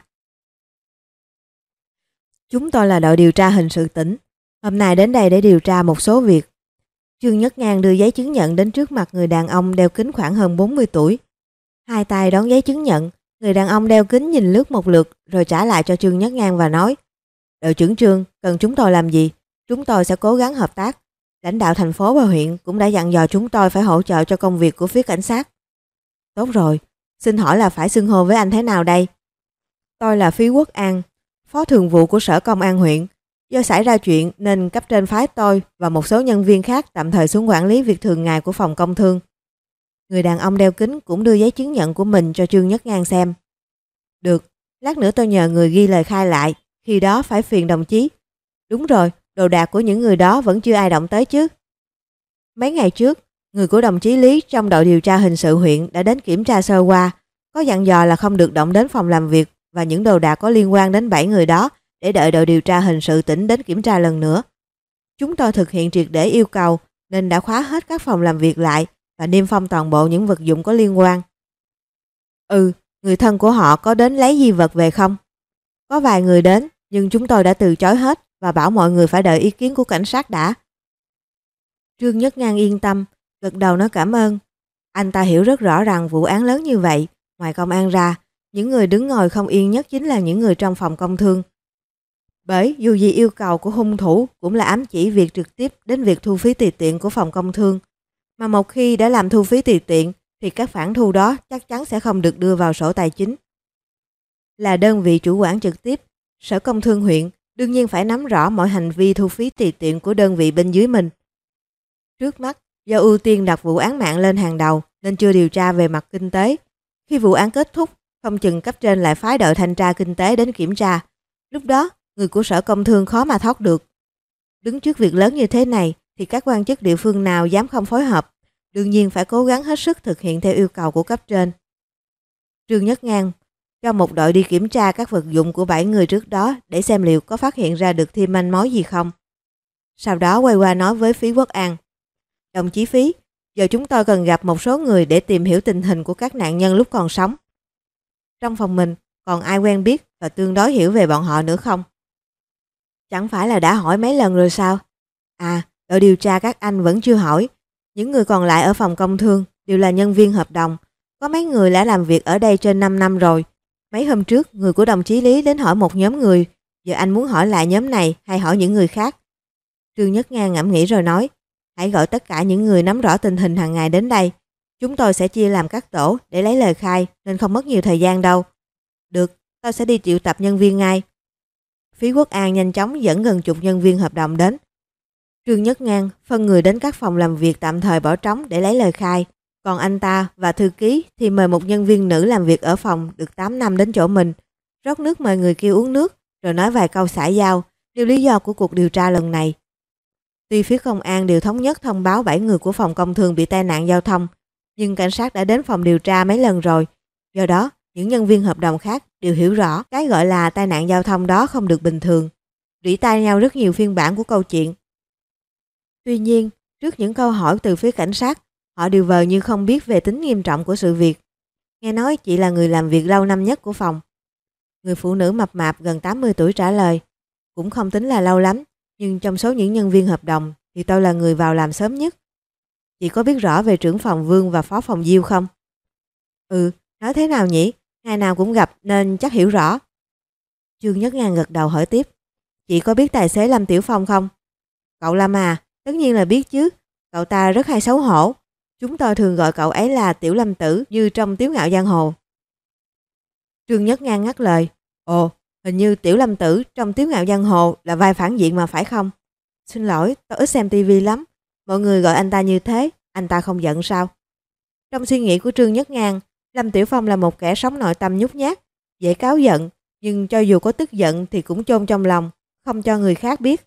Chúng tôi là đội điều tra hình sự tỉnh. Hôm nay đến đây để điều tra một số việc. Trương Nhất Ngang đưa giấy chứng nhận đến trước mặt người đàn ông đeo kính khoảng hơn bốn mươi tuổi. Hai tay đón giấy chứng nhận, người đàn ông đeo kính nhìn lướt một lượt rồi trả lại cho Trương Nhất Ngang và nói: "Đội trưởng Trương, cần chúng tôi làm gì? Chúng tôi sẽ cố gắng hợp tác. Lãnh đạo thành phố và huyện cũng đã dặn dò chúng tôi phải hỗ trợ cho công việc của phía cảnh sát." "Tốt rồi, xin hỏi là phải xưng hô với anh thế nào đây?" "Tôi là Phí Quốc An, phó thường vụ của Sở Công an huyện. Do xảy ra chuyện nên cấp trên phái tôi và một số nhân viên khác tạm thời xuống quản lý việc thường ngày của phòng công thương." Người đàn ông đeo kính cũng đưa giấy chứng nhận của mình cho Trương Nhất Ngang xem. "Được, lát nữa tôi nhờ người ghi lời khai lại, khi đó phải phiền đồng chí." "Đúng rồi, đồ đạc của những người đó vẫn chưa ai động tới chứ?" "Mấy ngày trước, người của đồng chí Lý trong đội điều tra hình sự huyện đã đến kiểm tra sơ qua, có dặn dò là không được động đến phòng làm việc và những đồ đạc có liên quan đến bảy người đó để đợi đội điều tra hình sự tỉnh đến kiểm tra lần nữa. Chúng tôi thực hiện triệt để yêu cầu nên đã khóa hết các phòng làm việc lại và niêm phong toàn bộ những vật dụng có liên quan." "Ừ, người thân của họ có đến lấy di vật về không?" "Có vài người đến, nhưng chúng tôi đã từ chối hết và bảo mọi người phải đợi ý kiến của cảnh sát đã." Trương Nhất Ngang yên tâm, gật đầu nói cảm ơn. Anh ta hiểu rất rõ rằng vụ án lớn như vậy, ngoài công an ra, những người đứng ngồi không yên nhất chính là những người trong phòng công thương. Bởi dù gì yêu cầu của hung thủ cũng là ám chỉ việc trực tiếp đến việc thu phí tùy tiện của phòng công thương. Mà một khi đã làm thu phí tùy tiện thì các khoản thu đó chắc chắn sẽ không được đưa vào sổ tài chính. Là đơn vị chủ quản trực tiếp, Sở Công Thương huyện đương nhiên phải nắm rõ mọi hành vi thu phí tùy tiện của đơn vị bên dưới mình. Trước mắt, do ưu tiên đặt vụ án mạng lên hàng đầu nên chưa điều tra về mặt kinh tế. Khi vụ án kết thúc, không chừng cấp trên lại phái đội thanh tra kinh tế đến kiểm tra. Lúc đó, người của Sở Công Thương khó mà thoát được. Đứng trước việc lớn như thế này thì các quan chức địa phương nào dám không phối hợp, đương nhiên phải cố gắng hết sức thực hiện theo yêu cầu của cấp trên. Trương Nhất Ngang cho một đội đi kiểm tra các vật dụng của bảy người trước đó để xem liệu có phát hiện ra được thêm manh mối gì không. Sau đó quay qua nói với Phí Quốc An: "Đồng chí Phí, giờ chúng tôi cần gặp một số người để tìm hiểu tình hình của các nạn nhân lúc còn sống. Trong phòng mình còn ai quen biết và tương đối hiểu về bọn họ nữa không?" "Chẳng phải là đã hỏi mấy lần rồi sao?" "À, đội điều tra các anh vẫn chưa hỏi. Những người còn lại ở phòng công thương đều là nhân viên hợp đồng. Có mấy người đã làm việc ở đây trên năm năm rồi. Mấy hôm trước, người của đồng chí Lý đến hỏi một nhóm người. Giờ anh muốn hỏi lại nhóm này hay hỏi những người khác?" Trương Nhất Ngang ngẫm nghĩ rồi nói: "Hãy gọi tất cả những người nắm rõ tình hình hàng ngày đến đây. Chúng tôi sẽ chia làm các tổ để lấy lời khai nên không mất nhiều thời gian đâu." "Được, tôi sẽ đi triệu tập nhân viên ngay." Phí Quốc An nhanh chóng dẫn gần chục nhân viên hợp đồng đến. Trương Nhất Ngang phân người đến các phòng làm việc tạm thời bỏ trống để lấy lời khai. Còn anh ta và thư ký thì mời một nhân viên nữ làm việc ở phòng được tám năm đến chỗ mình, rót nước mời người kia uống nước, rồi nói vài câu xã giao, nêu lý do của cuộc điều tra lần này. Tuy phía công an đều thống nhất thông báo bảy người của phòng công thương bị tai nạn giao thông, nhưng cảnh sát đã đến phòng điều tra mấy lần rồi. Do đó, những nhân viên hợp đồng khác đều hiểu rõ cái gọi là tai nạn giao thông đó không được bình thường. Rỉ tai nhau rất nhiều phiên bản của câu chuyện. Tuy nhiên, trước những câu hỏi từ phía cảnh sát, họ đều vờ như không biết về tính nghiêm trọng của sự việc. Nghe nói chị là người làm việc lâu năm nhất của phòng. Người phụ nữ mập mạp gần tám mươi tuổi trả lời: "Cũng không tính là lâu lắm, nhưng trong số những nhân viên hợp đồng thì tôi là người vào làm sớm nhất." "Chị có biết rõ về trưởng phòng Vương và phó phòng Diêu không?" "Ừ, nói thế nào nhỉ? Ngày nào cũng gặp nên chắc hiểu rõ." Trương Nhất Ngang gật đầu hỏi tiếp: "Chị có biết tài xế Lâm Tiểu Phong không?" "Cậu Lâm à, tất nhiên là biết chứ. Cậu ta rất hay xấu hổ. Chúng tôi thường gọi cậu ấy là Tiểu Lâm Tử như trong Tiếu Ngạo Giang Hồ." Trương Nhất Ngang ngắt lời: "Ồ, hình như Tiểu Lâm Tử trong Tiếu Ngạo Giang Hồ là vai phản diện mà phải không?" "Xin lỗi, tôi ít xem tivi lắm. Mọi người gọi anh ta như thế, anh ta không giận sao?" Trong suy nghĩ của Trương Nhất Ngang, Lâm Tiểu Phong là một kẻ sống nội tâm nhút nhát, dễ cáu giận, nhưng cho dù có tức giận thì cũng chôn trong lòng, không cho người khác biết.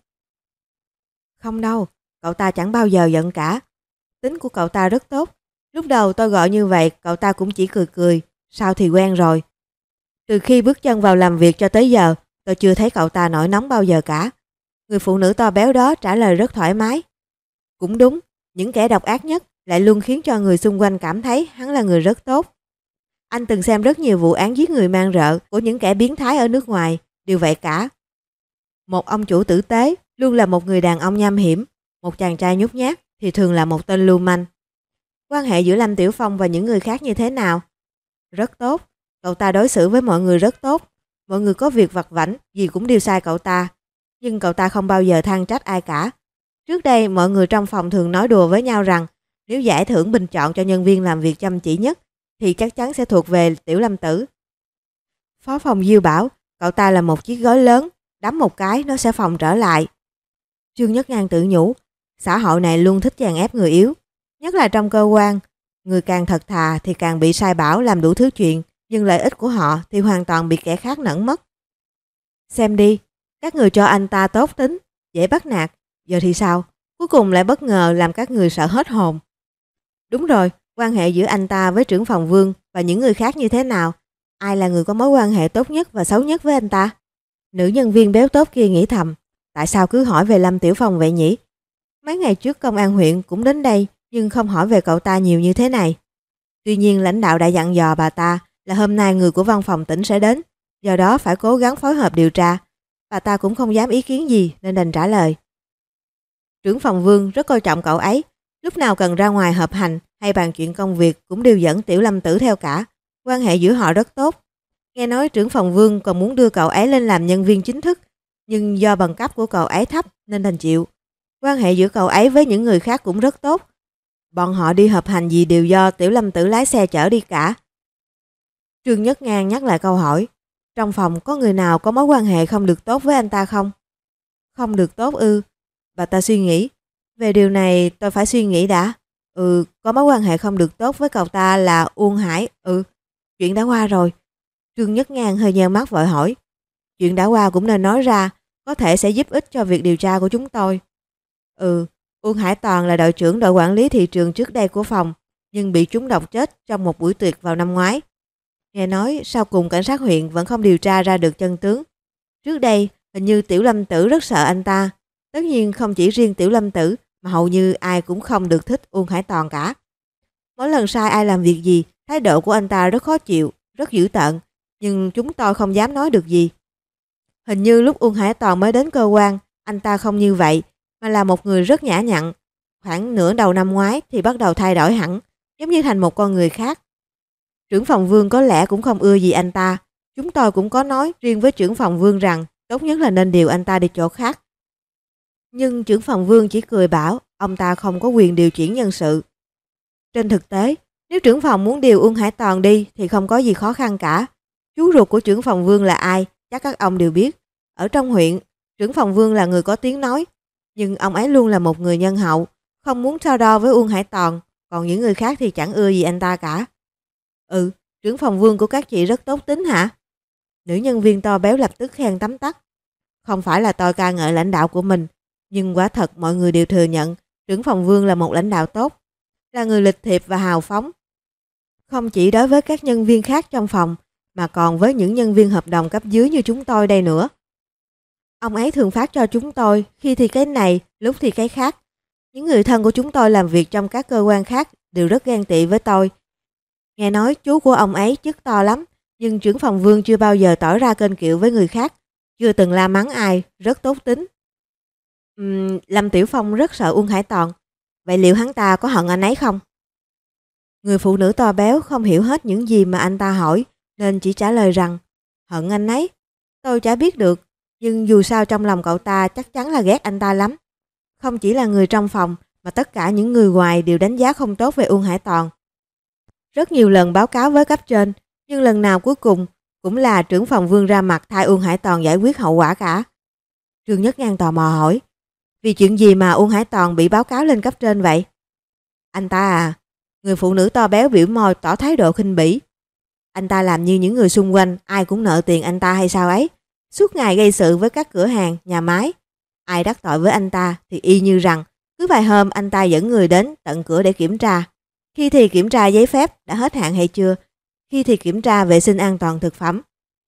"Không đâu, cậu ta chẳng bao giờ giận cả. Tính của cậu ta rất tốt. Lúc đầu tôi gọi như vậy, cậu ta cũng chỉ cười cười, sau thì quen rồi. Từ khi bước chân vào làm việc cho tới giờ, tôi chưa thấy cậu ta nổi nóng bao giờ cả." Người phụ nữ to béo đó trả lời rất thoải mái. "Cũng đúng, Những kẻ độc ác nhất lại luôn khiến cho người xung quanh cảm thấy hắn là người rất tốt. Anh từng xem rất nhiều vụ án giết người man rợ của những kẻ biến thái ở nước ngoài, đều vậy cả. Một ông chủ tử tế luôn là một người đàn ông nham hiểm, một chàng trai nhút nhát thì thường là một tên lưu manh. Quan hệ giữa Lâm Tiểu Phong và những người khác như thế nào? Rất tốt, cậu ta đối xử với mọi người rất tốt, mọi người có việc vặt vãnh gì cũng đều sai cậu ta, nhưng cậu ta không bao giờ than trách ai cả. Trước đây mọi người trong phòng thường nói đùa với nhau rằng nếu giải thưởng bình chọn cho nhân viên làm việc chăm chỉ nhất thì chắc chắn sẽ thuộc về Tiểu Lâm Tử. Phó phòng Diêu bảo cậu ta là một chiếc gối lớn, đấm một cái nó sẽ phồng trở lại. Trương Nhất Ngang tự nhủ, xã hội này luôn thích chèn ép người yếu, nhất là trong cơ quan. Người càng thật thà thì càng bị sai bảo làm đủ thứ chuyện, nhưng lợi ích của họ thì hoàn toàn bị kẻ khác nẫn mất. Xem đi, các người cho anh ta tốt tính, dễ bắt nạt, giờ thì sao? Cuối cùng lại bất ngờ làm các người sợ hết hồn. Đúng rồi, quan hệ giữa anh ta với trưởng phòng Vương và những người khác như thế nào? Ai là người có mối quan hệ tốt nhất và xấu nhất với anh ta? Nữ nhân viên béo tốt kia nghĩ thầm, tại sao cứ hỏi về Lâm Tiểu Phong vậy nhỉ? Mấy ngày trước công an huyện cũng đến đây nhưng không hỏi về cậu ta nhiều như thế này. Tuy nhiên lãnh đạo đã dặn dò bà ta là hôm nay người của văn phòng tỉnh sẽ đến, do đó phải cố gắng phối hợp điều tra. Bà ta cũng không dám ý kiến gì nên đành trả lời. Trưởng phòng Vương rất coi trọng cậu ấy, lúc nào cần ra ngoài họp hành hay bàn chuyện công việc cũng đều dẫn Tiểu Lâm Tử theo cả. Quan hệ giữa họ rất tốt. Nghe nói trưởng phòng Vương còn muốn đưa cậu ấy lên làm nhân viên chính thức, nhưng do bằng cấp của cậu ấy thấp nên đành chịu. Quan hệ giữa cậu ấy với những người khác cũng rất tốt. Bọn họ đi họp hành gì đều do Tiểu Lâm Tử lái xe chở đi cả. Trương Nhất Ngang nhắc lại câu hỏi, trong phòng có người nào có mối quan hệ không được tốt với anh ta không? Không được tốt ư? Bà ta suy nghĩ, về điều này tôi phải suy nghĩ đã. Ừ, có mối quan hệ không được tốt với cậu ta là Uông Hải. Ừ, chuyện đã qua rồi. Trương Nhất Ngang hơi nheo mắt vội hỏi, chuyện đã qua cũng nên nói ra, có thể sẽ giúp ích cho việc điều tra của chúng tôi. Ừ, Uông Hải Toàn là đội trưởng đội quản lý thị trường trước đây của phòng, nhưng bị trúng độc chết trong một buổi tiệc vào năm ngoái. Nghe nói sau cùng cảnh sát huyện vẫn không điều tra ra được chân tướng. Trước đây hình như Tiểu Lâm Tử rất sợ anh ta. Tất nhiên không chỉ riêng Tiểu Lâm Tử mà hầu như ai cũng không được thích Uông Hải Toàn cả. Mỗi lần sai ai làm việc gì, thái độ của anh ta rất khó chịu, rất dữ tợn, nhưng chúng tôi không dám nói được gì. Hình như lúc Uông Hải Toàn mới đến cơ quan, anh ta không như vậy, mà là một người rất nhã nhặn. Khoảng nửa đầu năm ngoái thì bắt đầu thay đổi hẳn, giống như thành một con người khác. Trưởng phòng Vương có lẽ cũng không ưa gì anh ta. Chúng tôi cũng có nói riêng với trưởng phòng Vương rằng tốt nhất là nên điều anh ta đi chỗ khác. Nhưng trưởng phòng Vương chỉ cười bảo ông ta không có quyền điều chuyển nhân sự. Trên thực tế, nếu trưởng phòng muốn điều Uông Hải Toàn đi thì không có gì khó khăn cả. Chú ruột của trưởng phòng Vương là ai, chắc các ông đều biết. Ở trong huyện, trưởng phòng Vương là người có tiếng nói, nhưng ông ấy luôn là một người nhân hậu, không muốn so đo với Uông Hải Toàn, còn những người khác thì chẳng ưa gì anh ta cả. Ừ, trưởng phòng Vương của các chị rất tốt tính hả? Nữ nhân viên to béo lập tức khen tấm tắc. Không phải là tôi ca ngợi lãnh đạo của mình, nhưng quả thật mọi người đều thừa nhận trưởng phòng Vương là một lãnh đạo tốt, là người lịch thiệp và hào phóng. Không chỉ đối với các nhân viên khác trong phòng, mà còn với những nhân viên hợp đồng cấp dưới như chúng tôi đây nữa. Ông ấy thường phát cho chúng tôi, khi thì cái này, lúc thì cái khác. Những người thân của chúng tôi làm việc trong các cơ quan khác đều rất ghen tị với tôi. Nghe nói chú của ông ấy chức to lắm, nhưng trưởng phòng Vương chưa bao giờ tỏ ra kênh kiệu với người khác, chưa từng la mắng ai, rất tốt tính. Uhm, Lâm Tiểu Phong rất sợ Uông Hải Toàn, vậy liệu hắn ta có hận anh ấy không? Người phụ nữ to béo không hiểu hết những gì mà anh ta hỏi, nên chỉ trả lời rằng hận anh ấy, tôi chả biết được, nhưng dù sao trong lòng cậu ta chắc chắn là ghét anh ta lắm. Không chỉ là người trong phòng mà tất cả những người ngoài đều đánh giá không tốt về Uông Hải Toàn. Rất nhiều lần báo cáo với cấp trên, nhưng lần nào cuối cùng cũng là trưởng phòng Vương ra mặt thay Uông Hải Toàn giải quyết hậu quả cả. Trương Nhất Ngang tò mò hỏi, vì chuyện gì mà Uông Hải Toàn bị báo cáo lên cấp trên vậy? Anh ta à? Người phụ nữ to béo biểu môi tỏ thái độ khinh bỉ. Anh ta làm như những người xung quanh ai cũng nợ tiền anh ta hay sao ấy, suốt ngày gây sự với các cửa hàng, nhà máy. Ai đắc tội với anh ta thì y như rằng cứ vài hôm anh ta dẫn người đến tận cửa để kiểm tra. Khi thì kiểm tra giấy phép đã hết hạn hay chưa, khi thì kiểm tra vệ sinh an toàn thực phẩm.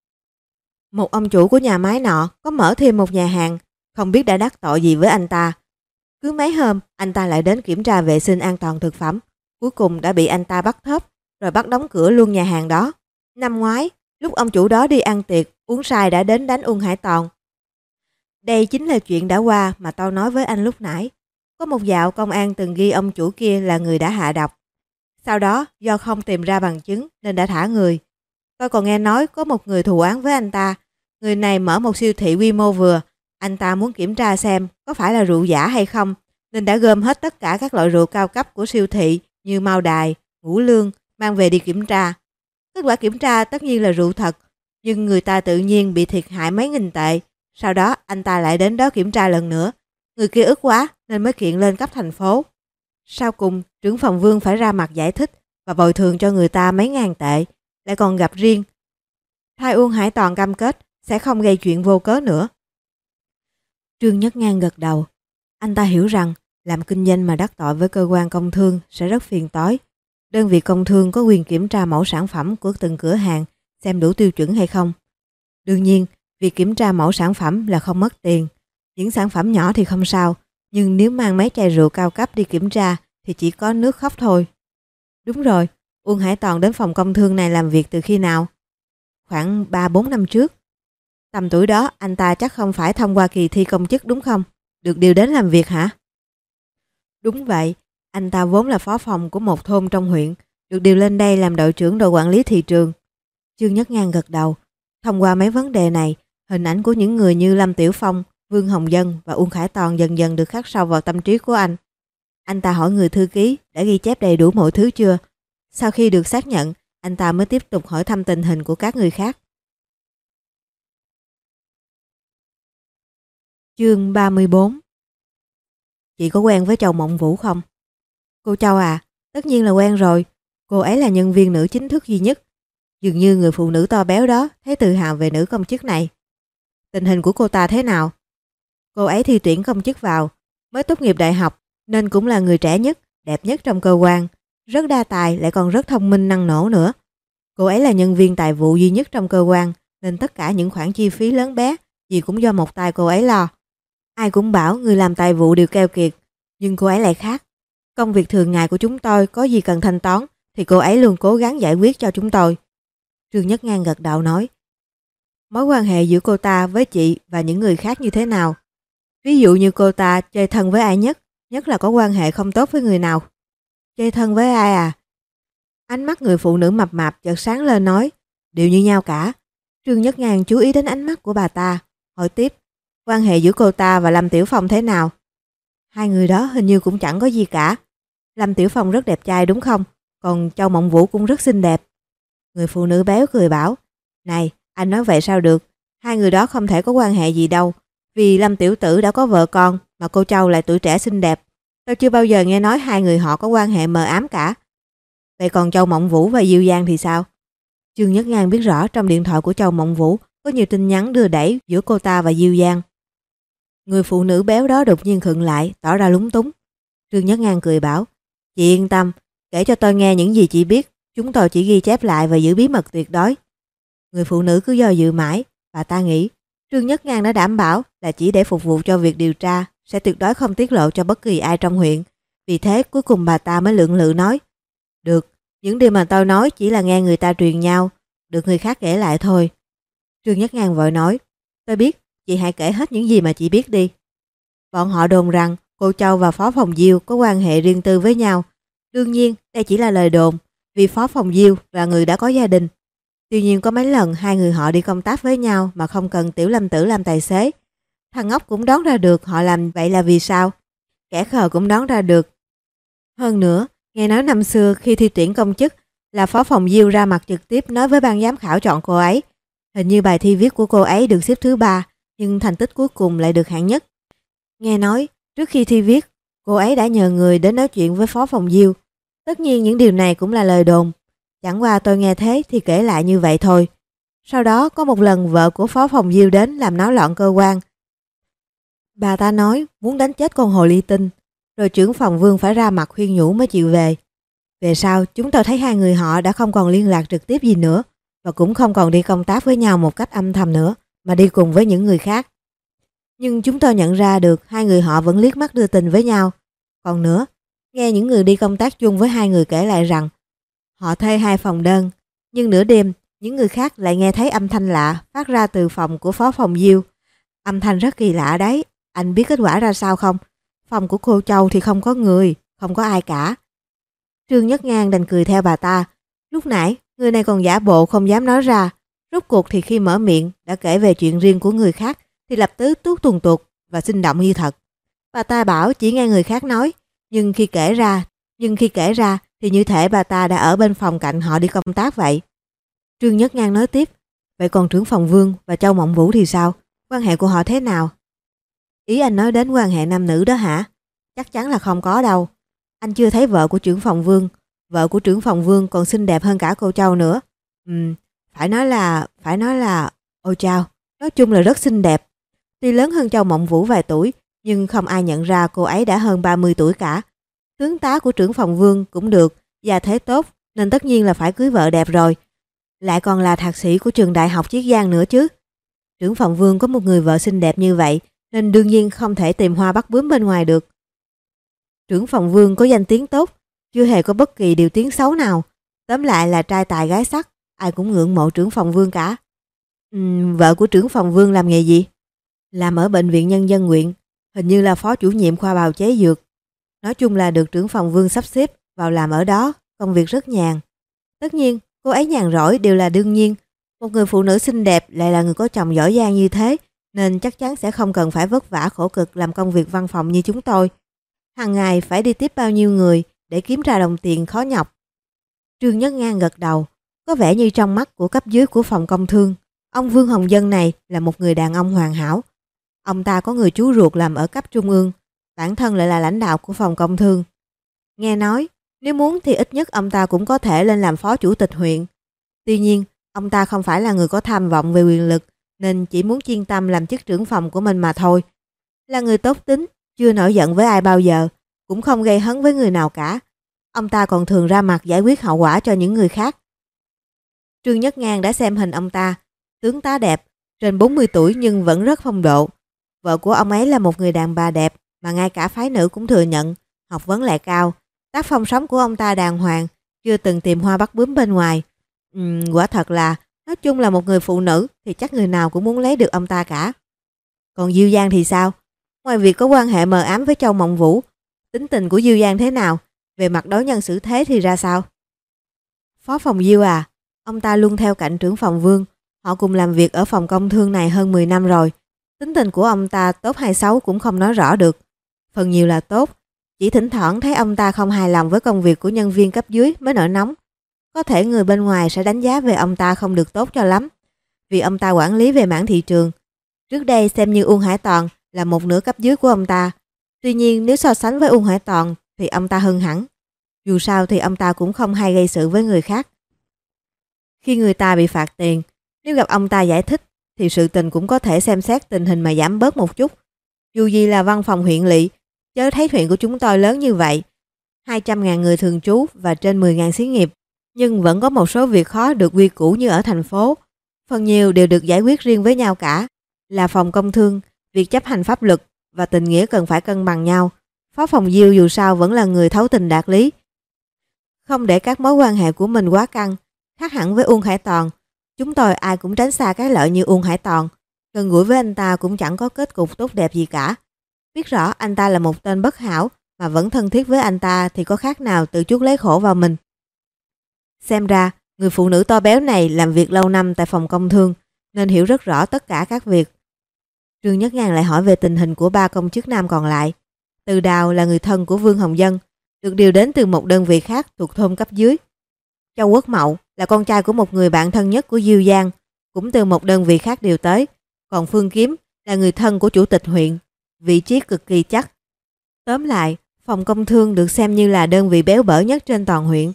Một ông chủ của nhà máy nọ có mở thêm một nhà hàng, không biết đã đắc tội gì với anh ta. Cứ mấy hôm anh ta lại đến kiểm tra vệ sinh an toàn thực phẩm, cuối cùng đã bị anh ta bắt thớp rồi bắt đóng cửa luôn nhà hàng đó. Năm ngoái, lúc ông chủ đó đi ăn tiệc, uống say đã đến đánh Uông Hải Toàn. Đây chính là chuyện đã qua mà tôi nói với anh lúc nãy. Có một dạo công an từng ghi ông chủ kia là người đã hạ độc. Sau đó do không tìm ra bằng chứng nên đã thả người. Tôi còn nghe nói có một người thù oán với anh ta. Người này mở một siêu thị quy mô vừa. Anh ta muốn kiểm tra xem có phải là rượu giả hay không, nên đã gom hết tất cả các loại rượu cao cấp của siêu thị như Mao Đài, Ngũ Lương mang về đi kiểm tra. Kết quả kiểm tra tất nhiên là rượu thật, nhưng người ta tự nhiên bị thiệt hại mấy nghìn tệ. Sau đó anh ta lại đến đó kiểm tra lần nữa. Người kia ức quá nên mới kiện lên cấp thành phố. Sau cùng, trưởng phòng Vương phải ra mặt giải thích và bồi thường cho người ta mấy ngàn tệ, lại còn gặp riêng. Thay Uông Hải Toàn cam kết sẽ không gây chuyện vô cớ nữa. Trương Nhất Ngang gật đầu. Anh ta hiểu rằng làm kinh doanh mà đắc tội với cơ quan công thương sẽ rất phiền toái. Đơn vị công thương có quyền kiểm tra mẫu sản phẩm của từng cửa hàng xem đủ tiêu chuẩn hay không. Đương nhiên, việc kiểm tra mẫu sản phẩm là không mất tiền. Những sản phẩm nhỏ thì không sao, nhưng nếu mang mấy chai rượu cao cấp đi kiểm tra thì chỉ có nước khóc thôi. Đúng rồi, Uông Hải Toàn đến phòng công thương này làm việc từ khi nào? Khoảng ba bốn năm trước. Tầm tuổi đó anh ta chắc không phải thông qua kỳ thi công chức đúng không? Được điều đến làm việc hả? Đúng vậy, anh ta vốn là phó phòng của một thôn trong huyện, được điều lên đây làm đội trưởng đội quản lý thị trường. Trương Nhất Ngang gật đầu. Thông qua mấy vấn đề này, hình ảnh của những người như Lâm Tiểu Phong, Vương Hồng Dân và Uông Khải Toàn dần dần được khắc sâu vào tâm trí của anh. Anh ta hỏi người thư ký đã ghi chép đầy đủ mọi thứ chưa? Sau khi được xác nhận, anh ta mới tiếp tục hỏi thăm tình hình của các người khác. Chương ba mươi bốn. Chị có quen với Châu Mộng Vũ không? Cô Châu à, tất nhiên là quen rồi. Cô ấy là nhân viên nữ chính thức duy nhất. Dường như người phụ nữ to béo đó thấy tự hào về nữ công chức này. Tình hình của cô ta thế nào? Cô ấy thi tuyển công chức vào, mới tốt nghiệp đại học nên cũng là người trẻ nhất, đẹp nhất trong cơ quan. Rất đa tài lại còn rất thông minh năng nổ nữa. Cô ấy là nhân viên tài vụ duy nhất trong cơ quan nên tất cả những khoản chi phí lớn bé gì cũng do một tay cô ấy lo. Ai cũng bảo người làm tài vụ đều keo kiệt, nhưng cô ấy lại khác. Công việc thường ngày của chúng tôi có gì cần thanh toán thì cô ấy luôn cố gắng giải quyết cho chúng tôi. Trương Nhất Ngang gật đầu nói. Mối quan hệ giữa cô ta với chị và những người khác như thế nào? Ví dụ như cô ta chơi thân với ai nhất, nhất là có quan hệ không tốt với người nào? Chơi thân với ai à? Ánh mắt người phụ nữ mập mạp chợt sáng lên nói, đều như nhau cả. Trương Nhất Ngang chú ý đến ánh mắt của bà ta, hỏi tiếp, quan hệ giữa cô ta và Lâm Tiểu Phong thế nào? Hai người đó hình như cũng chẳng có gì cả. Lâm Tiểu Phong rất đẹp trai đúng không? Còn Châu Mộng Vũ cũng rất xinh đẹp. Người phụ nữ béo cười bảo, này, anh nói vậy sao được? Hai người đó không thể có quan hệ gì đâu. Vì Lâm Tiểu Tử đã có vợ con, mà cô Châu lại tuổi trẻ xinh đẹp. Tôi chưa bao giờ nghe nói hai người họ có quan hệ mờ ám cả. Vậy còn Châu Mộng Vũ và Diêu Giang thì sao? Trương Nhất Ngang biết rõ trong điện thoại của Châu Mộng Vũ có nhiều tin nhắn đưa đẩy giữa cô ta và Diêu Giang. Người phụ nữ béo đó đột nhiên khựng lại, tỏ ra lúng túng. Trương Nhất Ngang cười bảo, chị yên tâm, kể cho tôi nghe những gì chị biết, chúng tôi chỉ ghi chép lại và giữ bí mật tuyệt đối. Người phụ nữ cứ do dự mãi, bà ta nghĩ Trương Nhất Ngang đã đảm bảo là chỉ để phục vụ cho việc điều tra, sẽ tuyệt đối không tiết lộ cho bất kỳ ai trong huyện. Vì thế cuối cùng bà ta mới lưỡng lự nói, được, những điều mà tôi nói chỉ là nghe người ta truyền nhau, được người khác kể lại thôi. Trương Nhất Ngang vội nói, tôi biết, chị hãy kể hết những gì mà chị biết đi. Bọn họ đồn rằng cô Châu và Phó Phòng Diêu có quan hệ riêng tư với nhau. Đương nhiên đây chỉ là lời đồn, vì Phó Phòng Diêu là người đã có gia đình. Tuy nhiên có mấy lần hai người họ đi công tác với nhau mà không cần Tiểu Lâm Tử làm tài xế. Thằng ngốc cũng đoán ra được họ làm vậy là vì sao. Kẻ khờ cũng đoán ra được. Hơn nữa, nghe nói năm xưa khi thi tuyển công chức là Phó Phòng Diêu ra mặt trực tiếp nói với ban giám khảo chọn cô ấy. Hình như bài thi viết của cô ấy được xếp thứ ba, nhưng thành tích cuối cùng lại được hạng nhất. Nghe nói, trước khi thi viết, cô ấy đã nhờ người đến nói chuyện với Phó Phòng Diêu. Tất nhiên những điều này cũng là lời đồn. Chẳng qua tôi nghe thế thì kể lại như vậy thôi. Sau đó có một lần vợ của Phó Phòng Diêu đến làm náo loạn cơ quan. Bà ta nói muốn đánh chết con hồ ly tinh, rồi trưởng phòng Vương phải ra mặt khuyên nhủ mới chịu về. Về sau chúng tôi thấy hai người họ đã không còn liên lạc trực tiếp gì nữa, và cũng không còn đi công tác với nhau một cách âm thầm nữa, mà đi cùng với những người khác. Nhưng chúng tôi nhận ra được hai người họ vẫn liếc mắt đưa tình với nhau. Còn nữa, nghe những người đi công tác chung với hai người kể lại rằng họ thuê hai phòng đơn, nhưng nửa đêm những người khác lại nghe thấy âm thanh lạ phát ra từ phòng của phó phòng Diêu. Âm thanh rất kỳ lạ đấy. Anh biết kết quả ra sao không? Phòng của cô Châu thì không có người, không có ai cả. Trương Nhất Ngang đành cười theo bà ta. Lúc nãy, người này còn giả bộ không dám nói ra. Rốt cuộc thì khi mở miệng đã kể về chuyện riêng của người khác thì lập tức tuốt tuồn tuột và sinh động như thật. Bà ta bảo chỉ nghe người khác nói, nhưng khi kể ra, nhưng khi kể ra thì như thể bà ta đã ở bên phòng cạnh họ đi công tác vậy. Trương Nhất Ngang nói tiếp, vậy còn trưởng phòng Vương và Châu Mộng Vũ thì sao? Quan hệ của họ thế nào? Ý anh nói đến quan hệ nam nữ đó hả? Chắc chắn là không có đâu. Anh chưa thấy vợ của trưởng phòng Vương. Vợ của trưởng phòng Vương còn xinh đẹp hơn cả cô Châu nữa. Ừm, phải nói là, phải nói là, ôi chao, nói chung là rất xinh đẹp. Tuy lớn hơn Châu Mộng Vũ vài tuổi, nhưng không ai nhận ra cô ấy đã hơn ba mươi tuổi cả. Tướng tá của trưởng phòng Vương cũng được, gia thế tốt, nên tất nhiên là phải cưới vợ đẹp rồi. Lại còn là thạc sĩ của trường đại học Chiết Giang nữa chứ. Trưởng phòng Vương có một người vợ xinh đẹp như vậy, nên đương nhiên không thể tìm hoa bắt bướm bên ngoài được. Trưởng phòng Vương có danh tiếng tốt, chưa hề có bất kỳ điều tiếng xấu nào. Tóm lại là trai tài gái sắc, ai cũng ngưỡng mộ trưởng phòng Vương cả. Uhm, vợ của trưởng phòng Vương làm nghề gì? Làm ở bệnh viện nhân dân huyện, hình như là phó chủ nhiệm khoa bào chế dược. Nói chung là được trưởng phòng Vương sắp xếp vào làm ở đó, công việc rất nhàn. Tất nhiên, cô ấy nhàn rỗi đều là đương nhiên. Một người phụ nữ xinh đẹp lại là người có chồng giỏi giang như thế, nên chắc chắn sẽ không cần phải vất vả khổ cực làm công việc văn phòng như chúng tôi. Hàng ngày phải đi tiếp bao nhiêu người để kiếm ra đồng tiền khó nhọc. Trương Nhất Ngang gật đầu, có vẻ như trong mắt của cấp dưới của phòng công thương, ông Vương Hồng Dân này là một người đàn ông hoàn hảo. Ông ta có người chú ruột làm ở cấp trung ương, bản thân lại là lãnh đạo của phòng công thương. Nghe nói, nếu muốn thì ít nhất ông ta cũng có thể lên làm phó chủ tịch huyện. Tuy nhiên, ông ta không phải là người có tham vọng về quyền lực, nên chỉ muốn chuyên tâm làm chức trưởng phòng của mình mà thôi. Là người tốt tính, chưa nổi giận với ai bao giờ, cũng không gây hấn với người nào cả. Ông ta còn thường ra mặt giải quyết hậu quả cho những người khác. Trương Nhất Ngang đã xem hình ông ta, tướng tá đẹp, trên bốn mươi tuổi nhưng vẫn rất phong độ. Vợ của ông ấy là một người đàn bà đẹp mà ngay cả phái nữ cũng thừa nhận, học vấn lại cao. Tác phong sống của ông ta đàng hoàng, chưa từng tìm hoa bắt bướm bên ngoài. Uhm, quả thật là, nói chung là một người phụ nữ thì chắc người nào cũng muốn lấy được ông ta cả. Còn Diêu Giang thì sao? Ngoài việc có quan hệ mờ ám với Châu Mộng Vũ, tính tình của Diêu Giang thế nào? Về mặt đối nhân xử thế thì ra sao? Phó phòng Diêu à, ông ta luôn theo cạnh trưởng phòng Vương. Họ cùng làm việc ở phòng công thương này hơn mười năm rồi. Tính tình của ông ta tốt hay xấu cũng không nói rõ được. Phần nhiều là tốt, chỉ thỉnh thoảng thấy ông ta không hài lòng với công việc của nhân viên cấp dưới mới nổi nóng. Có thể người bên ngoài sẽ đánh giá về ông ta không được tốt cho lắm, vì ông ta quản lý về mảng thị trường. Trước đây xem như Uông Hải Toàn là một nửa cấp dưới của ông ta. Tuy nhiên nếu so sánh với Uông Hải Toàn thì ông ta hơn hẳn. Dù sao thì ông ta cũng không hay gây sự với người khác. Khi người ta bị phạt tiền, nếu gặp ông ta giải thích thì sự tình cũng có thể xem xét tình hình mà giảm bớt một chút. Dù gì là văn phòng huyện lỵ, chớ thấy huyện của chúng tôi lớn như vậy, hai trăm ngàn người thường trú và trên mười ngàn xí nghiệp, nhưng vẫn có một số việc khó được quy củ như ở thành phố. Phần nhiều đều được giải quyết riêng với nhau cả. Là phòng công thương, việc chấp hành pháp luật và tình nghĩa cần phải cân bằng nhau. Phó phòng Diêu dù sao vẫn là người thấu tình đạt lý, không để các mối quan hệ của mình quá căng. Khác hẳn với Uông Hải Toàn, chúng tôi ai cũng tránh xa cái lợi như Uông Hải Toàn. Gần gũi với anh ta cũng chẳng có kết cục tốt đẹp gì cả. Biết rõ anh ta là một tên bất hảo mà vẫn thân thiết với anh ta thì có khác nào tự chuốc lấy khổ vào mình. Xem ra, người phụ nữ to béo này làm việc lâu năm tại phòng công thương nên hiểu rất rõ tất cả các việc. Trương Nhất Ngang lại hỏi về tình hình của ba công chức nam còn lại. Từ Đào là người thân của Vương Hồng Dân, được điều đến từ một đơn vị khác thuộc thôn cấp dưới. Châu Quốc Mậu là con trai của một người bạn thân nhất của Diêu Giang, cũng từ một đơn vị khác điều tới. Còn Phương Kiếm là người thân của chủ tịch huyện, vị trí cực kỳ chắc. Tóm lại, phòng công thương được xem như là đơn vị béo bở nhất trên toàn huyện.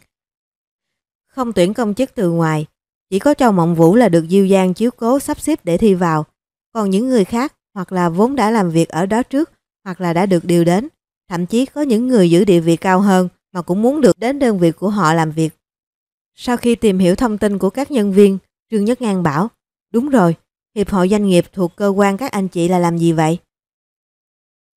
Không tuyển công chức từ ngoài, chỉ có Châu Mộng Vũ là được Diêu Giang chiếu cố sắp xếp để thi vào. Còn những người khác hoặc là vốn đã làm việc ở đó trước, hoặc là đã được điều đến. Thậm chí có những người giữ địa vị cao hơn mà cũng muốn được đến đơn vị của họ làm việc. Sau khi tìm hiểu thông tin của các nhân viên, Trương Nhất Ngang bảo, đúng rồi, Hiệp hội Doanh nghiệp thuộc cơ quan các anh chị là làm gì vậy?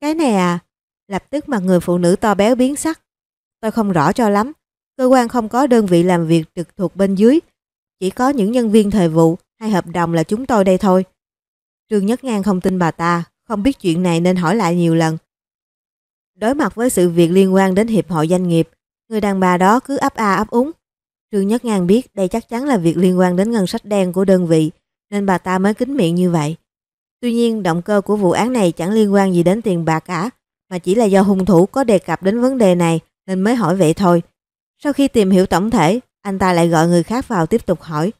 Cái này à? Lập tức mặt người phụ nữ to béo biến sắc. Tôi không rõ cho lắm. Cơ quan không có đơn vị làm việc trực thuộc bên dưới. Chỉ có những nhân viên thời vụ hay hợp đồng là chúng tôi đây thôi. Trương Nhất Ngang không tin bà ta, không biết chuyện này nên hỏi lại nhiều lần. Đối mặt với sự việc liên quan đến hiệp hội doanh nghiệp, người đàn bà đó cứ ấp a ấp úng. Trương Nhất Ngang biết đây chắc chắn là việc liên quan đến ngân sách đen của đơn vị, nên bà ta mới kín miệng như vậy. Tuy nhiên, động cơ của vụ án này chẳng liên quan gì đến tiền bạc cả, mà chỉ là do hung thủ có đề cập đến vấn đề này nên mới hỏi vậy thôi. Sau khi tìm hiểu tổng thể, anh ta lại gọi người khác vào tiếp tục hỏi.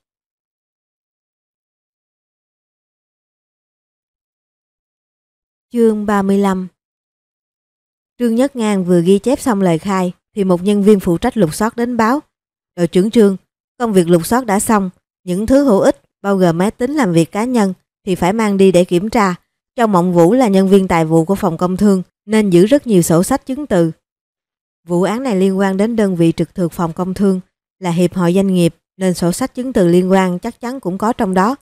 Chương ba mươi lăm. Trương Nhất Ngang vừa ghi chép xong lời khai thì một nhân viên phụ trách lục soát đến báo. Đội trưởng Trương, công việc lục soát đã xong, những thứ hữu ích bao gồm máy tính làm việc cá nhân thì phải mang đi để kiểm tra. Châu Mộng Vũ là nhân viên tài vụ của phòng công thương nên giữ rất nhiều sổ sách chứng từ. Vụ án này liên quan đến đơn vị trực thuộc phòng công thương là hiệp hội doanh nghiệp nên sổ sách chứng từ liên quan chắc chắn cũng có trong đó.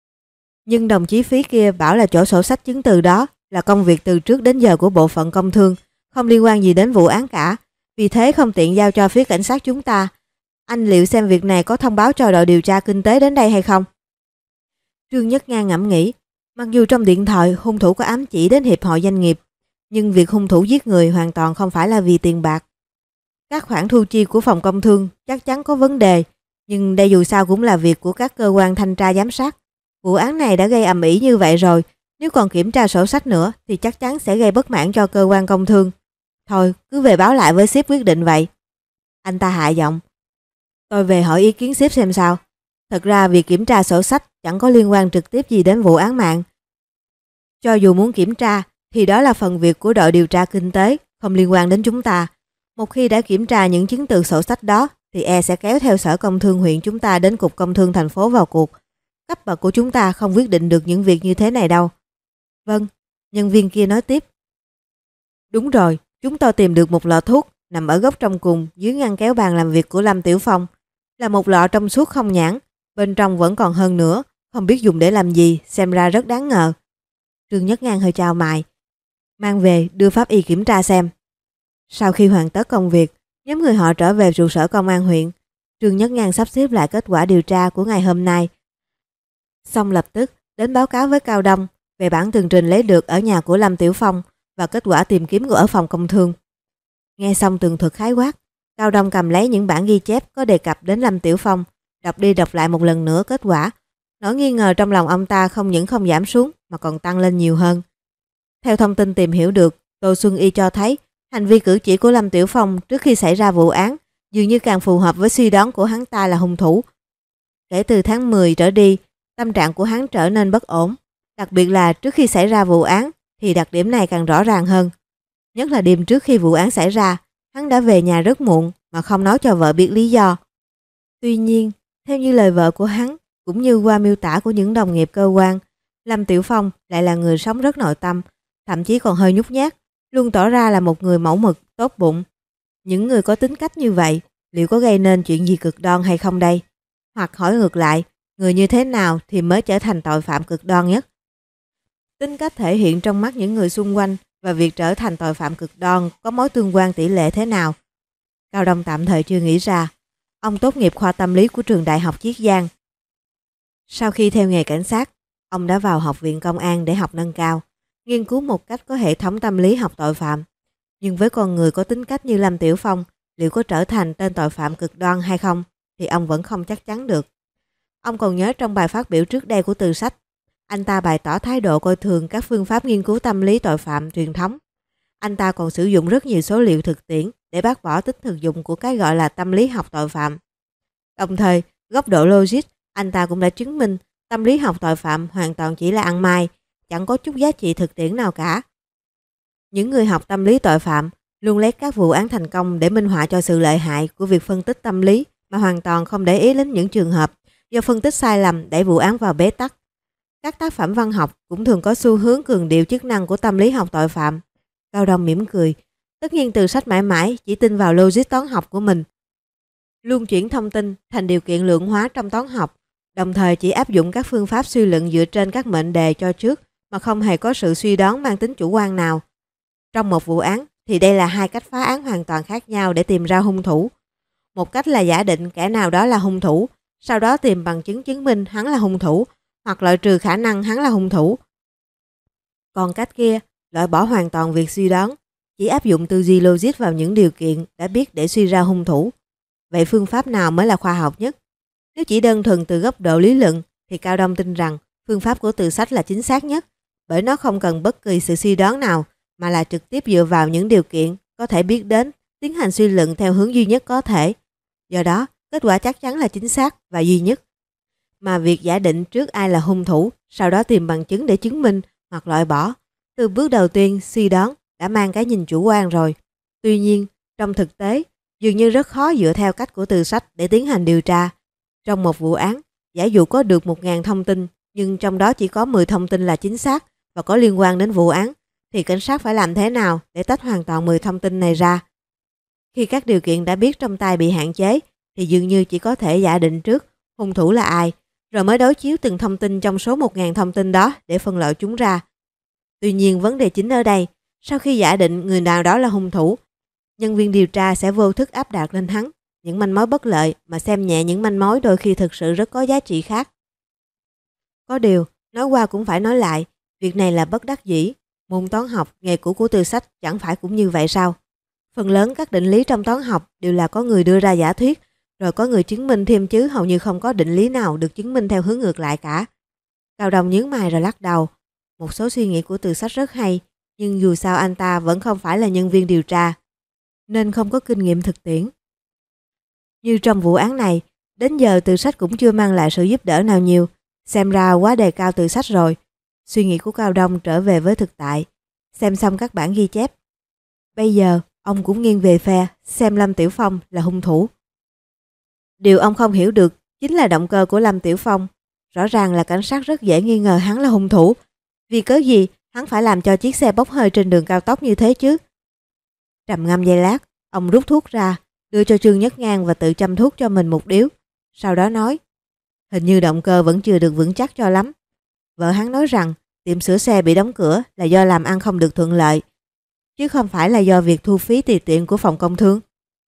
Nhưng đồng chí Phí kia bảo là chỗ sổ sách chứng từ đó là công việc từ trước đến giờ của bộ phận công thương, không liên quan gì đến vụ án cả, vì thế không tiện giao cho phía cảnh sát chúng ta. Anh liệu xem việc này có thông báo cho đội điều tra kinh tế đến đây hay không? Trương Nhất Ngang ngẫm nghĩ, mặc dù trong điện thoại hung thủ có ám chỉ đến hiệp hội doanh nghiệp, nhưng việc hung thủ giết người hoàn toàn không phải là vì tiền bạc. Các khoản thu chi của phòng công thương chắc chắn có vấn đề, nhưng đây dù sao cũng là việc của các cơ quan thanh tra giám sát. Vụ án này đã gây ầm ĩ như vậy rồi, nếu còn kiểm tra sổ sách nữa thì chắc chắn sẽ gây bất mãn cho cơ quan công thương. Thôi, cứ về báo lại với sếp quyết định vậy. Anh ta hạ giọng. Tôi về hỏi ý kiến sếp xem sao. Thật ra việc kiểm tra sổ sách chẳng có liên quan trực tiếp gì đến vụ án mạng. Cho dù muốn kiểm tra thì đó là phần việc của đội điều tra kinh tế, không liên quan đến chúng ta. Một khi đã kiểm tra những chứng từ sổ sách đó thì e sẽ kéo theo sở công thương huyện chúng ta đến cục công thương thành phố vào cuộc. Cấp bậc của chúng ta không quyết định được những việc như thế này đâu. Vâng, nhân viên kia nói tiếp. Đúng rồi, chúng tôi tìm được một lọ thuốc nằm ở góc trong cùng dưới ngăn kéo bàn làm việc của Lâm Tiểu Phong. Là một lọ trong suốt không nhãn, bên trong vẫn còn hơn nữa, không biết dùng để làm gì, xem ra rất đáng ngờ. Trương Nhất Ngang hơi chào mày. Mang về đưa pháp y kiểm tra xem. Sau khi hoàn tất công việc, nhóm người họ trở về trụ sở công an huyện. Trương Nhất Ngang sắp xếp lại kết quả điều tra của ngày hôm nay. Xong lập tức đến báo cáo với Cao Đông về bản tường trình lấy được ở nhà của Lâm Tiểu Phong và kết quả tìm kiếm của ở phòng công thương. Nghe xong tường thuật khái quát, Cao Đông cầm lấy những bản ghi chép có đề cập đến Lâm Tiểu Phong, đọc đi đọc lại một lần nữa kết quả. Nỗi nghi ngờ trong lòng ông ta không những không giảm xuống mà còn tăng lên nhiều hơn. Theo thông tin tìm hiểu được, Tô Xuân Y cho thấy hành vi cử chỉ của Lâm Tiểu Phong trước khi xảy ra vụ án dường như càng phù hợp với suy đoán của hắn ta là hung thủ. Kể từ tháng mười trở đi, tâm trạng của hắn trở nên bất ổn, đặc biệt là trước khi xảy ra vụ án thì đặc điểm này càng rõ ràng hơn. Nhất là đêm trước khi vụ án xảy ra, hắn đã về nhà rất muộn mà không nói cho vợ biết lý do. Tuy nhiên, theo như lời vợ của hắn, cũng như qua miêu tả của những đồng nghiệp cơ quan, Lâm Tiểu Phong lại là người sống rất nội tâm, thậm chí còn hơi nhút nhát, luôn tỏ ra là một người mẫu mực, tốt bụng. Những người có tính cách như vậy, liệu có gây nên chuyện gì cực đoan hay không đây? Hoặc hỏi ngược lại, người như thế nào thì mới trở thành tội phạm cực đoan nhất? Tính cách thể hiện trong mắt những người xung quanh và việc trở thành tội phạm cực đoan có mối tương quan tỷ lệ thế nào? Cao Đông tạm thời chưa nghĩ ra. Ông tốt nghiệp khoa tâm lý của trường Đại học Chiết Giang. Sau khi theo nghề cảnh sát, ông đã vào học viện công an để học nâng cao, nghiên cứu một cách có hệ thống tâm lý học tội phạm. Nhưng với con người có tính cách như Lâm Tiểu Phong, liệu có trở thành tên tội phạm cực đoan hay không thì ông vẫn không chắc chắn được. Ông còn nhớ trong bài phát biểu trước đây của Từ Sách, anh ta bày tỏ thái độ coi thường các phương pháp nghiên cứu tâm lý tội phạm truyền thống. Anh ta còn sử dụng rất nhiều số liệu thực tiễn để bác bỏ tính thực dụng của cái gọi là tâm lý học tội phạm. Đồng thời, góc độ logic, anh ta cũng đã chứng minh tâm lý học tội phạm hoàn toàn chỉ là ăn mai, chẳng có chút giá trị thực tiễn nào cả. Những người học tâm lý tội phạm luôn lấy các vụ án thành công để minh họa cho sự lợi hại của việc phân tích tâm lý mà hoàn toàn không để ý đến những trường hợp do phân tích sai lầm đẩy vụ án vào bế tắc. Các tác phẩm văn học cũng thường có xu hướng cường điệu chức năng của tâm lý học tội phạm. Cao Đông mỉm cười. Tất nhiên Từ Sách mãi mãi chỉ tin vào logic toán học của mình. Luôn chuyển thông tin thành điều kiện lượng hóa trong toán học, đồng thời chỉ áp dụng các phương pháp suy luận dựa trên các mệnh đề cho trước mà không hề có sự suy đoán mang tính chủ quan nào. Trong một vụ án thì đây là hai cách phá án hoàn toàn khác nhau để tìm ra hung thủ. Một cách là giả định kẻ nào đó là hung thủ, sau đó tìm bằng chứng chứng minh hắn là hung thủ, hoặc loại trừ khả năng hắn là hung thủ. Còn cách kia, loại bỏ hoàn toàn việc suy đoán, chỉ áp dụng tư duy logic vào những điều kiện đã biết để suy ra hung thủ. Vậy phương pháp nào mới là khoa học nhất? Nếu chỉ đơn thuần từ góc độ lý luận, thì Cao Đông tin rằng phương pháp của Từ Sách là chính xác nhất, bởi nó không cần bất kỳ sự suy đoán nào, mà là trực tiếp dựa vào những điều kiện có thể biết đến, tiến hành suy luận theo hướng duy nhất có thể. Do đó, kết quả chắc chắn là chính xác và duy nhất. Mà việc giả định trước ai là hung thủ, sau đó tìm bằng chứng để chứng minh hoặc loại bỏ, từ bước đầu tiên suy đoán đã mang cái nhìn chủ quan rồi. Tuy nhiên, trong thực tế, dường như rất khó dựa theo cách của Từ Sách để tiến hành điều tra. Trong một vụ án, giả dụ có được một nghìn thông tin, nhưng trong đó chỉ có mười thông tin là chính xác và có liên quan đến vụ án, thì cảnh sát phải làm thế nào để tách hoàn toàn mười thông tin này ra? Khi các điều kiện đã biết trong tay bị hạn chế, thì dường như chỉ có thể giả định trước hung thủ là ai, rồi mới đối chiếu từng thông tin trong số một nghìn thông tin đó để phân loại chúng ra. Tuy nhiên, vấn đề chính ở đây, sau khi giả định người nào đó là hung thủ, nhân viên điều tra sẽ vô thức áp đặt lên hắn những manh mối bất lợi mà xem nhẹ những manh mối đôi khi thực sự rất có giá trị khác. Có điều, nói qua cũng phải nói lại, việc này là bất đắc dĩ. Môn toán học, nghề cũ của Từ Sách chẳng phải cũng như vậy sao? Phần lớn các định lý trong toán học đều là có người đưa ra giả thuyết, rồi có người chứng minh thêm, chứ hầu như không có định lý nào được chứng minh theo hướng ngược lại cả. Cao Đông nhướng mày rồi lắc đầu. Một số suy nghĩ của Từ Sách rất hay, nhưng dù sao anh ta vẫn không phải là nhân viên điều tra, nên không có kinh nghiệm thực tiễn. Như trong vụ án này, đến giờ Từ Sách cũng chưa mang lại sự giúp đỡ nào nhiều, xem ra quá đề cao Từ Sách rồi. Suy nghĩ của Cao Đông trở về với thực tại, xem xong các bản ghi chép. Bây giờ, ông cũng nghiêng về phe xem Lâm Tiểu Phong là hung thủ. Điều ông không hiểu được chính là động cơ của Lâm Tiểu Phong. Rõ ràng là cảnh sát rất dễ nghi ngờ hắn là hung thủ. Vì cớ gì hắn phải làm cho chiếc xe bốc hơi trên đường cao tốc như thế chứ? Trầm ngâm giây lát, ông rút thuốc ra, đưa cho Trương Nhất Ngang và tự châm thuốc cho mình một điếu. Sau đó nói, hình như động cơ vẫn chưa được vững chắc cho lắm. Vợ hắn nói rằng tiệm sửa xe bị đóng cửa là do làm ăn không được thuận lợi, chứ không phải là do việc thu phí tùy tiện của phòng công thương.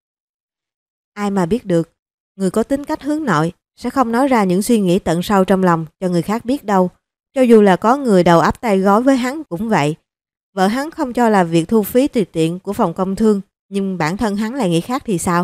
Ai mà biết được, người có tính cách hướng nội sẽ không nói ra những suy nghĩ tận sâu trong lòng cho người khác biết đâu. Cho dù là có người đầu ấp tay gói với hắn cũng vậy. Vợ hắn không cho là việc thu phí tùy tiện của phòng công thương, nhưng bản thân hắn lại nghĩ khác thì sao?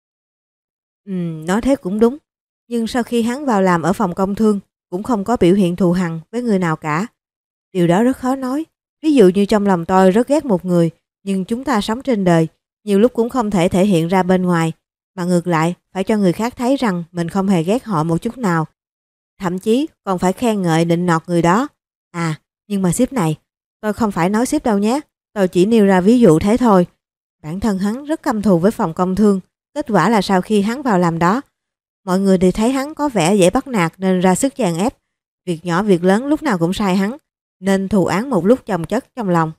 Ừm, nói thế cũng đúng. Nhưng sau khi hắn vào làm ở phòng công thương, cũng không có biểu hiện thù hằn với người nào cả. Điều đó rất khó nói. Ví dụ như trong lòng tôi rất ghét một người, nhưng chúng ta sống trên đời, nhiều lúc cũng không thể thể hiện ra bên ngoài, mà ngược lại phải cho người khác thấy rằng mình không hề ghét họ một chút nào. Thậm chí còn phải khen ngợi nịnh nọt người đó. À, nhưng mà sếp này, tôi không phải nói sếp đâu nhé, tôi chỉ nêu ra ví dụ thế thôi. Bản thân hắn rất căm thù với phòng công thương, kết quả là sau khi hắn vào làm đó, mọi người đều thấy hắn có vẻ dễ bắt nạt nên ra sức chèn ép. Việc nhỏ việc lớn lúc nào cũng sai hắn, nên thù án một lúc chồng chất trong lòng.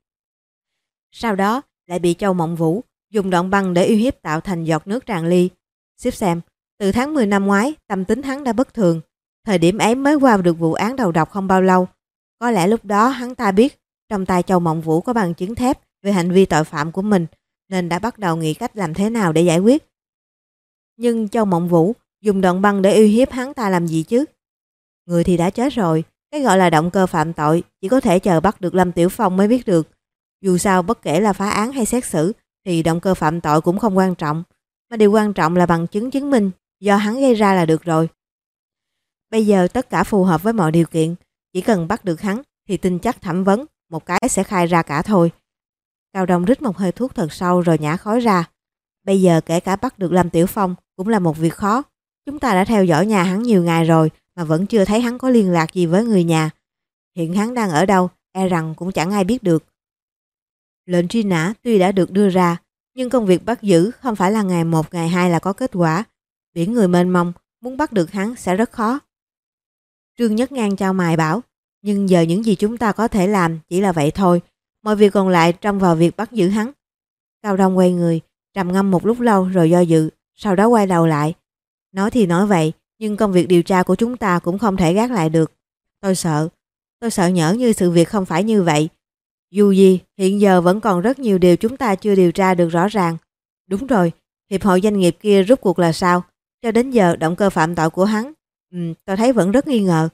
Sau đó lại bị Châu Mộng Vũ dùng đoạn băng để uy hiếp tạo thành giọt nước tràn ly. Xếp xem, từ tháng mười năm ngoái, tâm tính hắn đã bất thường. Thời điểm ấy mới qua được vụ án đầu độc không bao lâu. Có lẽ lúc đó hắn ta biết trong tay Châu Mộng Vũ có bằng chứng thép về hành vi tội phạm của mình, nên đã bắt đầu nghĩ cách làm thế nào để giải quyết. Nhưng Châu Mộng Vũ dùng đoạn băng để uy hiếp hắn ta làm gì chứ? Người thì đã chết rồi, cái gọi là động cơ phạm tội chỉ có thể chờ bắt được Lâm Tiểu Phong mới biết được. Dù sao bất kể là phá án hay xét xử thì động cơ phạm tội cũng không quan trọng, mà điều quan trọng là bằng chứng chứng minh do hắn gây ra là được rồi. Bây giờ tất cả phù hợp với mọi điều kiện, chỉ cần bắt được hắn thì tin chắc thẩm vấn một cái sẽ khai ra cả thôi. Cao Đông rít một hơi thuốc thật sâu rồi nhả khói ra. Bây giờ kể cả bắt được Lâm Tiểu Phong cũng là một việc khó. Chúng ta đã theo dõi nhà hắn nhiều ngày rồi mà vẫn chưa thấy hắn có liên lạc gì với người nhà. Hiện hắn đang ở đâu, e rằng cũng chẳng ai biết được. Lệnh truy nã tuy đã được đưa ra, nhưng công việc bắt giữ không phải là ngày một ngày hai là có kết quả. Biển người mênh mông, muốn bắt được hắn sẽ rất khó. Trương Nhất Ngang chau mày bảo, nhưng giờ những gì chúng ta có thể làm chỉ là vậy thôi. Mọi việc còn lại trông vào việc bắt giữ hắn. Cao Đông quay người, trầm ngâm một lúc lâu rồi do dự, sau đó quay đầu lại. Nói thì nói vậy, nhưng công việc điều tra của chúng ta cũng không thể gác lại được. Tôi sợ, tôi sợ nhỡ như sự việc không phải như vậy. Dù gì, hiện giờ vẫn còn rất nhiều điều chúng ta chưa điều tra được rõ ràng. Đúng rồi, hiệp hội doanh nghiệp kia rốt cuộc là sao? Cho đến giờ động cơ phạm tội của hắn, ừ, tôi thấy vẫn rất nghi ngờ.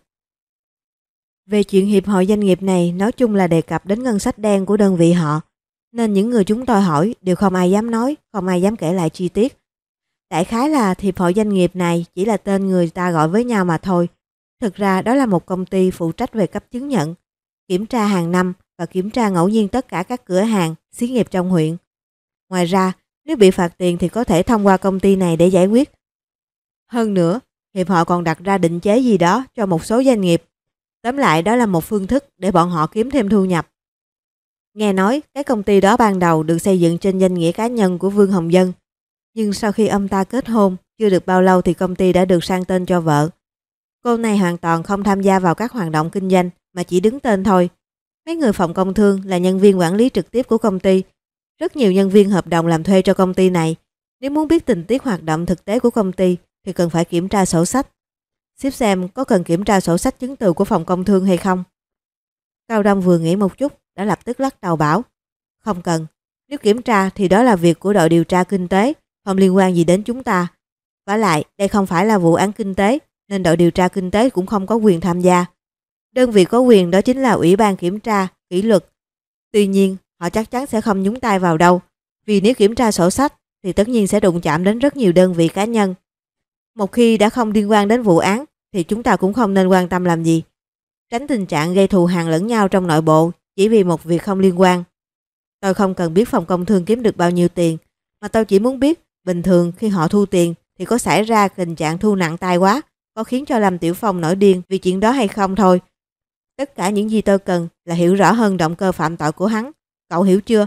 Về chuyện hiệp hội doanh nghiệp này nói chung là đề cập đến ngân sách đen của đơn vị họ, nên những người chúng tôi hỏi đều không ai dám nói, không ai dám kể lại chi tiết. Đại khái là hiệp hội doanh nghiệp này chỉ là tên người ta gọi với nhau mà thôi. Thực ra đó là một công ty phụ trách về cấp chứng nhận, kiểm tra hàng năm và kiểm tra ngẫu nhiên tất cả các cửa hàng, xí nghiệp trong huyện. Ngoài ra, nếu bị phạt tiền thì có thể thông qua công ty này để giải quyết. Hơn nữa, hiệp hội còn đặt ra định chế gì đó cho một số doanh nghiệp. Tóm lại đó là một phương thức để bọn họ kiếm thêm thu nhập. Nghe nói cái công ty đó ban đầu được xây dựng trên danh nghĩa cá nhân của Vương Hồng Dân. Nhưng sau khi ông ta kết hôn, chưa được bao lâu thì công ty đã được sang tên cho vợ. Cô này hoàn toàn không tham gia vào các hoạt động kinh doanh mà chỉ đứng tên thôi. Mấy người phòng công thương là nhân viên quản lý trực tiếp của công ty. Rất nhiều nhân viên hợp đồng làm thuê cho công ty này. Nếu muốn biết tình tiết hoạt động thực tế của công ty thì cần phải kiểm tra sổ sách. Xếp xem có cần kiểm tra sổ sách chứng từ của phòng công thương hay không. Cao Đông vừa nghĩ một chút đã lập tức lắc đầu bảo không cần. Nếu kiểm tra thì đó là việc của đội điều tra kinh tế, không liên quan gì đến chúng ta. Vả lại đây không phải là vụ án kinh tế nên đội điều tra kinh tế cũng không có quyền tham gia. Đơn vị có quyền đó chính là Ủy ban kiểm tra, kỷ luật. Tuy nhiên họ chắc chắn sẽ không nhúng tay vào đâu. Vì nếu kiểm tra sổ sách thì tất nhiên sẽ đụng chạm đến rất nhiều đơn vị cá nhân. Một khi đã không liên quan đến vụ án thì chúng ta cũng không nên quan tâm làm gì. Tránh tình trạng gây thù hằn lẫn nhau trong nội bộ chỉ vì một việc không liên quan. Tôi không cần biết phòng công thương kiếm được bao nhiêu tiền, mà tôi chỉ muốn biết bình thường khi họ thu tiền thì có xảy ra tình trạng thu nặng tai quá, có khiến cho Lâm Tiểu Phong nổi điên vì chuyện đó hay không thôi. Tất cả những gì tôi cần là hiểu rõ hơn động cơ phạm tội của hắn. Cậu hiểu chưa?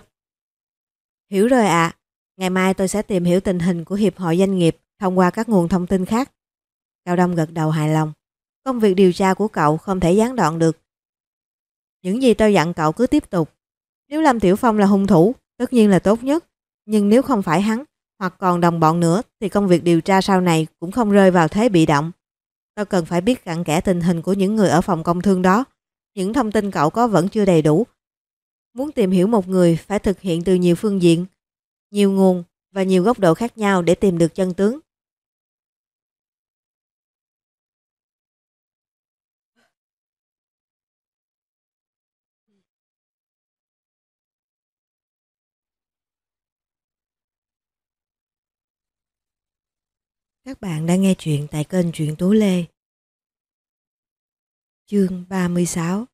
Hiểu rồi ạ. À. Ngày mai tôi sẽ tìm hiểu tình hình của hiệp hội doanh nghiệp thông qua các nguồn thông tin khác. Cao Đông gật đầu hài lòng. Công việc điều tra của cậu không thể gián đoạn được. Những gì tôi dặn cậu cứ tiếp tục. Nếu Lâm Tiểu Phong là hung thủ, tất nhiên là tốt nhất. Nhưng nếu không phải hắn, hoặc còn đồng bọn nữa, thì công việc điều tra sau này cũng không rơi vào thế bị động. Tôi cần phải biết cặn kẽ tình hình của những người ở phòng công thương đó. Những thông tin cậu có vẫn chưa đầy đủ. Muốn tìm hiểu một người phải thực hiện từ nhiều phương diện, nhiều nguồn và nhiều góc độ khác nhau để tìm được chân tướng. Các bạn đang nghe chuyện tại kênh Truyện Tú Lê. Chương ba mươi sáu.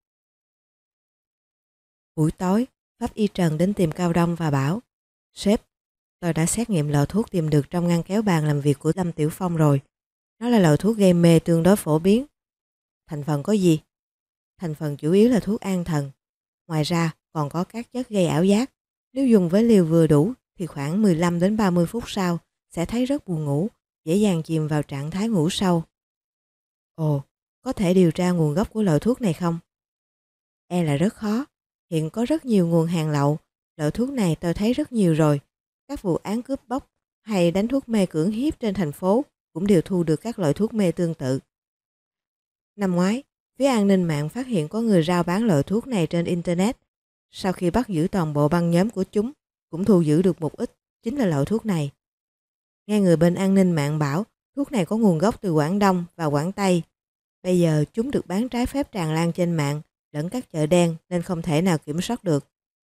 Buổi tối, Pháp Y Trần đến tìm Cao Đông và bảo: Sếp, tôi đã xét nghiệm lọ thuốc tìm được trong ngăn kéo bàn làm việc của Lâm Tiểu Phong rồi. Nó là loại thuốc gây mê tương đối phổ biến. Thành phần có gì? Thành phần chủ yếu là thuốc an thần. Ngoài ra còn có các chất gây ảo giác. Nếu dùng với liều vừa đủ thì khoảng mười lăm đến ba mươi phút sau sẽ thấy rất buồn ngủ, dễ dàng chìm vào trạng thái ngủ sâu. Ồ, có thể điều tra nguồn gốc của loại thuốc này không? E là rất khó. Hiện có rất nhiều nguồn hàng lậu. Loại thuốc này tôi thấy rất nhiều rồi. Các vụ án cướp bóc hay đánh thuốc mê cưỡng hiếp trên thành phố cũng đều thu được các loại thuốc mê tương tự. Năm ngoái, phía an ninh mạng phát hiện có người rao bán loại thuốc này trên Internet. Sau khi bắt giữ toàn bộ băng nhóm của chúng, cũng thu giữ được một ít, chính là loại thuốc này. Nghe người bên an ninh mạng bảo thuốc này có nguồn gốc từ Quảng Đông và Quảng Tây. Bây giờ chúng được bán trái phép tràn lan trên mạng lẫn các chợ đen nên không thể nào kiểm soát được.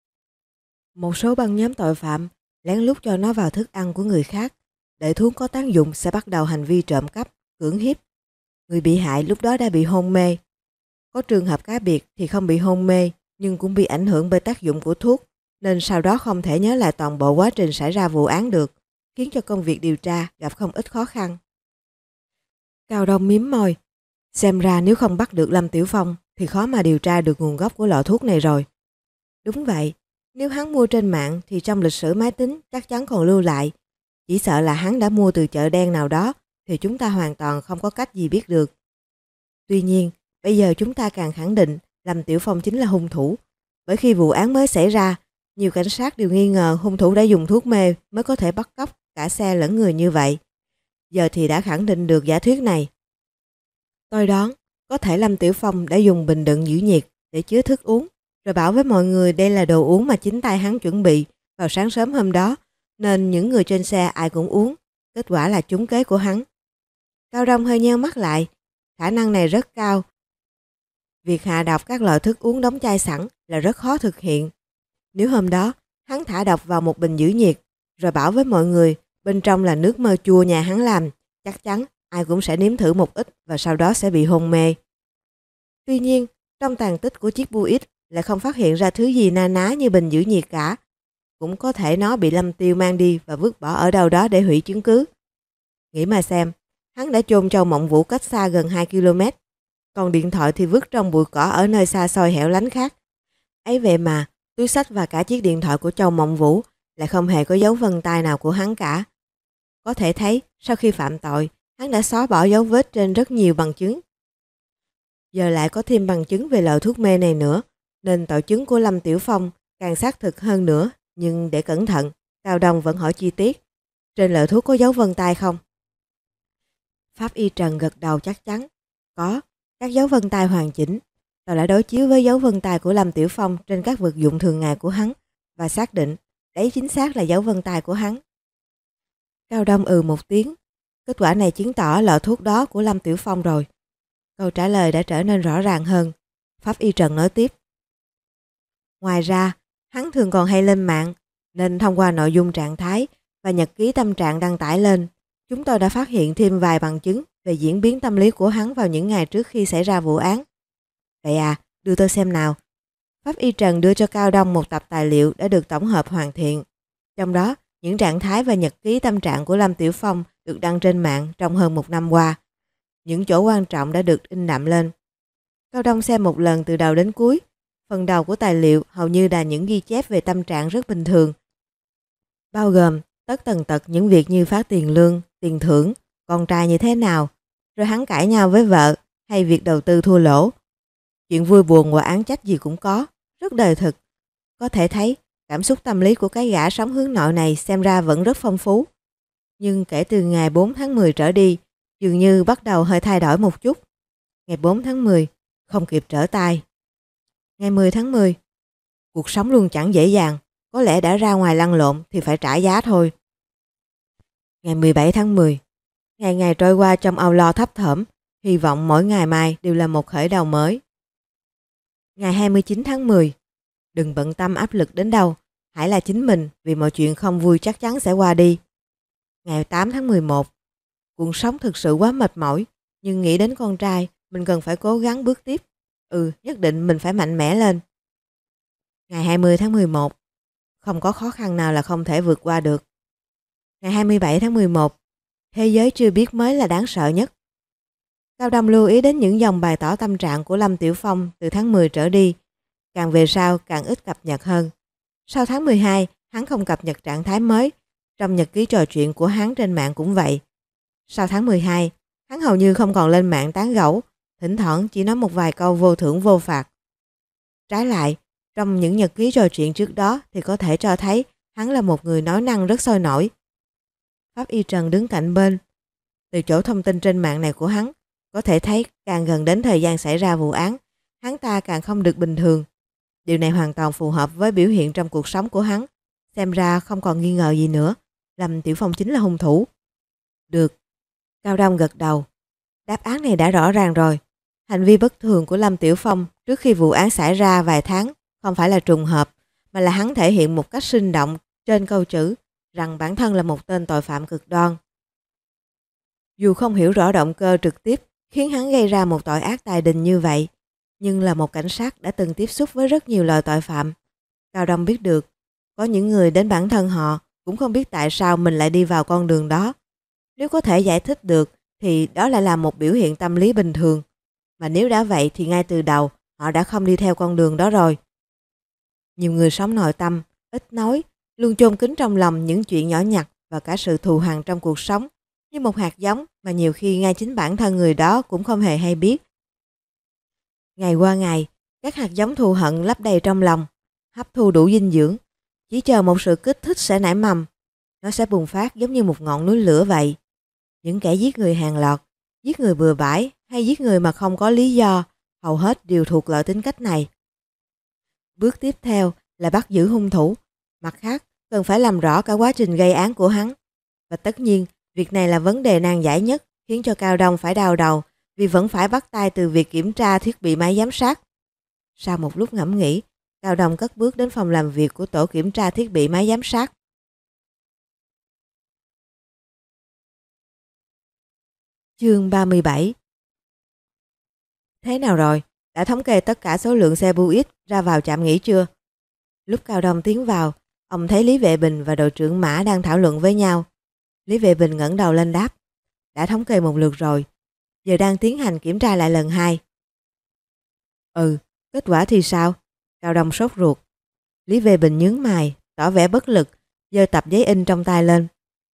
Một số băng nhóm tội phạm lén lút cho nó vào thức ăn của người khác. Để thuốc có tác dụng sẽ bắt đầu hành vi trộm cắp, cưỡng hiếp. Người bị hại lúc đó đã bị hôn mê. Có trường hợp cá biệt thì không bị hôn mê nhưng cũng bị ảnh hưởng bởi tác dụng của thuốc, nên sau đó không thể nhớ lại toàn bộ quá trình xảy ra vụ án được, khiến cho công việc điều tra gặp không ít khó khăn. Cao Đông mím môi. Xem ra nếu không bắt được Lâm Tiểu Phong thì khó mà điều tra được nguồn gốc của lọ thuốc này rồi. Đúng vậy, nếu hắn mua trên mạng thì trong lịch sử máy tính chắc chắn còn lưu lại. Chỉ sợ là hắn đã mua từ chợ đen nào đó thì chúng ta hoàn toàn không có cách gì biết được. Tuy nhiên, bây giờ chúng ta càng khẳng định Lâm Tiểu Phong chính là hung thủ. Bởi khi vụ án mới xảy ra, nhiều cảnh sát đều nghi ngờ hung thủ đã dùng thuốc mê mới có thể bắt cóc cả xe lẫn người như vậy. Giờ thì đã khẳng định được giả thuyết này. Tôi đoán, có thể Lâm Tiểu Phong đã dùng bình đựng giữ nhiệt để chứa thức uống, rồi bảo với mọi người đây là đồ uống mà chính tay hắn chuẩn bị vào sáng sớm hôm đó, nên những người trên xe ai cũng uống. Kết quả là trúng kế của hắn. Cao Đông hơi nheo mắt lại, khả năng này rất cao. Việc hạ độc các loại thức uống đóng chai sẵn là rất khó thực hiện. Nếu hôm đó hắn thả độc vào một bình giữ nhiệt, rồi bảo với mọi người bên trong là nước mơ chua nhà hắn làm, chắc chắn ai cũng sẽ nếm thử một ít và sau đó sẽ bị hôn mê. Tuy nhiên, trong tàn tích của chiếc Buick lại không phát hiện ra thứ gì na ná như bình giữ nhiệt cả. Cũng có thể nó bị Lâm Tiêu mang đi và vứt bỏ ở đâu đó để hủy chứng cứ. Nghĩ mà xem, hắn đã chôn Châu Mộng Vũ cách xa gần hai ki lô mét, còn điện thoại thì vứt trong bụi cỏ ở nơi xa xôi hẻo lánh khác. Ấy vậy mà, túi xách và cả chiếc điện thoại của Châu Mộng Vũ lại không hề có dấu vân tay nào của hắn cả. Có thể thấy, sau khi phạm tội, hắn đã xóa bỏ dấu vết trên rất nhiều bằng chứng. Giờ lại có thêm bằng chứng về loại thuốc mê này nữa, nên tội chứng của Lâm Tiểu Phong càng xác thực hơn nữa. Nhưng để cẩn thận, Cao Đông vẫn hỏi chi tiết. Trên loại thuốc có dấu vân tay không? Pháp y Trần gật đầu chắc chắn. Có, các dấu vân tay hoàn chỉnh. Tôi đã đối chiếu với dấu vân tay của Lâm Tiểu Phong trên các vật dụng thường ngày của hắn và xác định đấy chính xác là dấu vân tay của hắn. Cao Đông ừ một tiếng. Kết quả này chứng tỏ loại thuốc đó của Lâm Tiểu Phong rồi. Câu trả lời đã trở nên rõ ràng hơn. Pháp y Trần nói tiếp. Ngoài ra, hắn thường còn hay lên mạng, nên thông qua nội dung trạng thái và nhật ký tâm trạng đăng tải lên, chúng tôi đã phát hiện thêm vài bằng chứng về diễn biến tâm lý của hắn vào những ngày trước khi xảy ra vụ án. Vậy à, đưa tôi xem nào. Pháp y Trần đưa cho Cao Đông một tập tài liệu đã được tổng hợp hoàn thiện. Trong đó, những trạng thái và nhật ký tâm trạng của Lâm Tiểu Phong được đăng trên mạng trong hơn một năm qua. Những chỗ quan trọng đã được in đậm lên. Cao Đông xem một lần từ đầu đến cuối. Phần đầu của tài liệu hầu như là những ghi chép về tâm trạng rất bình thường, bao gồm tất tần tật những việc như phát tiền lương, tiền thưởng, con trai như thế nào, rồi hắn cãi nhau với vợ hay việc đầu tư thua lỗ. Chuyện vui buồn và án trách gì cũng có, rất đời thực. Có thể thấy cảm xúc tâm lý của cái gã sống hướng nội này xem ra vẫn rất phong phú. Nhưng kể từ ngày bốn tháng mười trở đi, dường như bắt đầu hơi thay đổi một chút. Ngày bốn tháng mười, không kịp trở tay. Ngày mười tháng mười, cuộc sống luôn chẳng dễ dàng, có lẽ đã ra ngoài lăn lộn thì phải trả giá thôi. Ngày mười bảy tháng mười, ngày ngày trôi qua trong âu lo thấp thỏm, hy vọng mỗi ngày mai đều là một khởi đầu mới. Ngày hai mươi chín tháng mười, đừng bận tâm áp lực đến đâu, hãy là chính mình vì mọi chuyện không vui chắc chắn sẽ qua đi. Ngày tám tháng mười một, cuộc sống thực sự quá mệt mỏi, nhưng nghĩ đến con trai, mình cần phải cố gắng bước tiếp. Ừ, nhất định mình phải mạnh mẽ lên. Ngày hai mươi tháng mười một, không có khó khăn nào là không thể vượt qua được. Ngày hai mươi bảy tháng mười một, thế giới chưa biết mới là đáng sợ nhất. Cao Đông lưu ý đến những dòng bày tỏ tâm trạng của Lâm Tiểu Phong từ tháng mười trở đi, càng về sau càng ít cập nhật hơn. Sau tháng mười hai, hắn không cập nhật trạng thái mới, trong nhật ký trò chuyện của hắn trên mạng cũng vậy. Sau tháng mười hai, hắn hầu như không còn lên mạng tán gẫu, thỉnh thoảng chỉ nói một vài câu vô thưởng vô phạt. Trái lại, trong những nhật ký trò chuyện trước đó thì có thể cho thấy hắn là một người nói năng rất sôi nổi. Pháp y Trần đứng cạnh bên. Từ chỗ thông tin trên mạng này của hắn, có thể thấy càng gần đến thời gian xảy ra vụ án, hắn ta càng không được bình thường. Điều này hoàn toàn phù hợp với biểu hiện trong cuộc sống của hắn. Xem ra không còn nghi ngờ gì nữa, Lâm Tiểu Phong chính là hung thủ. Được. Cao Đông gật đầu. Đáp án này đã rõ ràng rồi. Hành vi bất thường của Lâm Tiểu Phong trước khi vụ án xảy ra vài tháng không phải là trùng hợp, mà là hắn thể hiện một cách sinh động trên câu chữ rằng bản thân là một tên tội phạm cực đoan. Dù không hiểu rõ động cơ trực tiếp khiến hắn gây ra một tội ác tài đình như vậy, nhưng là một cảnh sát đã từng tiếp xúc với rất nhiều loại tội phạm. Cao Đông biết được, có những người đến bản thân họ cũng không biết tại sao mình lại đi vào con đường đó. Nếu có thể giải thích được thì đó lại là một biểu hiện tâm lý bình thường. Mà nếu đã vậy thì ngay từ đầu họ đã không đi theo con đường đó rồi. Nhiều người sống nội tâm, ít nói, luôn chôn kín trong lòng những chuyện nhỏ nhặt và cả sự thù hằn trong cuộc sống, như một hạt giống mà nhiều khi ngay chính bản thân người đó cũng không hề hay biết. Ngày qua ngày, các hạt giống thù hận lấp đầy trong lòng, hấp thu đủ dinh dưỡng, chỉ chờ một sự kích thích sẽ nảy mầm. Nó sẽ bùng phát giống như một ngọn núi lửa vậy. Những kẻ giết người hàng loạt, giết người bừa bãi hay giết người mà không có lý do, hầu hết đều thuộc loại tính cách này. Bước tiếp theo là bắt giữ hung thủ. Mặt khác, cần phải làm rõ cả quá trình gây án của hắn. Và tất nhiên, việc này là vấn đề nan giải nhất, khiến cho Cao Đông phải đau đầu, vì vẫn phải bắt tay từ việc kiểm tra thiết bị máy giám sát. Sau một lúc ngẫm nghĩ, Cao Đông cất bước đến phòng làm việc của tổ kiểm tra thiết bị máy giám sát. Chương ba mươi bảy. Thế nào rồi? Đã thống kê tất cả số lượng xe Buick ra vào trạm nghỉ chưa? Lúc Cao Đông tiến vào, ông thấy Lý Vệ Bình và đội trưởng Mã đang thảo luận với nhau. Lý Vệ Bình ngẩng đầu lên đáp: đã thống kê một lượt rồi, giờ đang tiến hành kiểm tra lại lần hai. Ừ, kết quả thì sao? Cao Đông sốt ruột. Lý Vệ Bình nhướng mày, tỏ vẻ bất lực, giơ tập giấy in trong tay lên.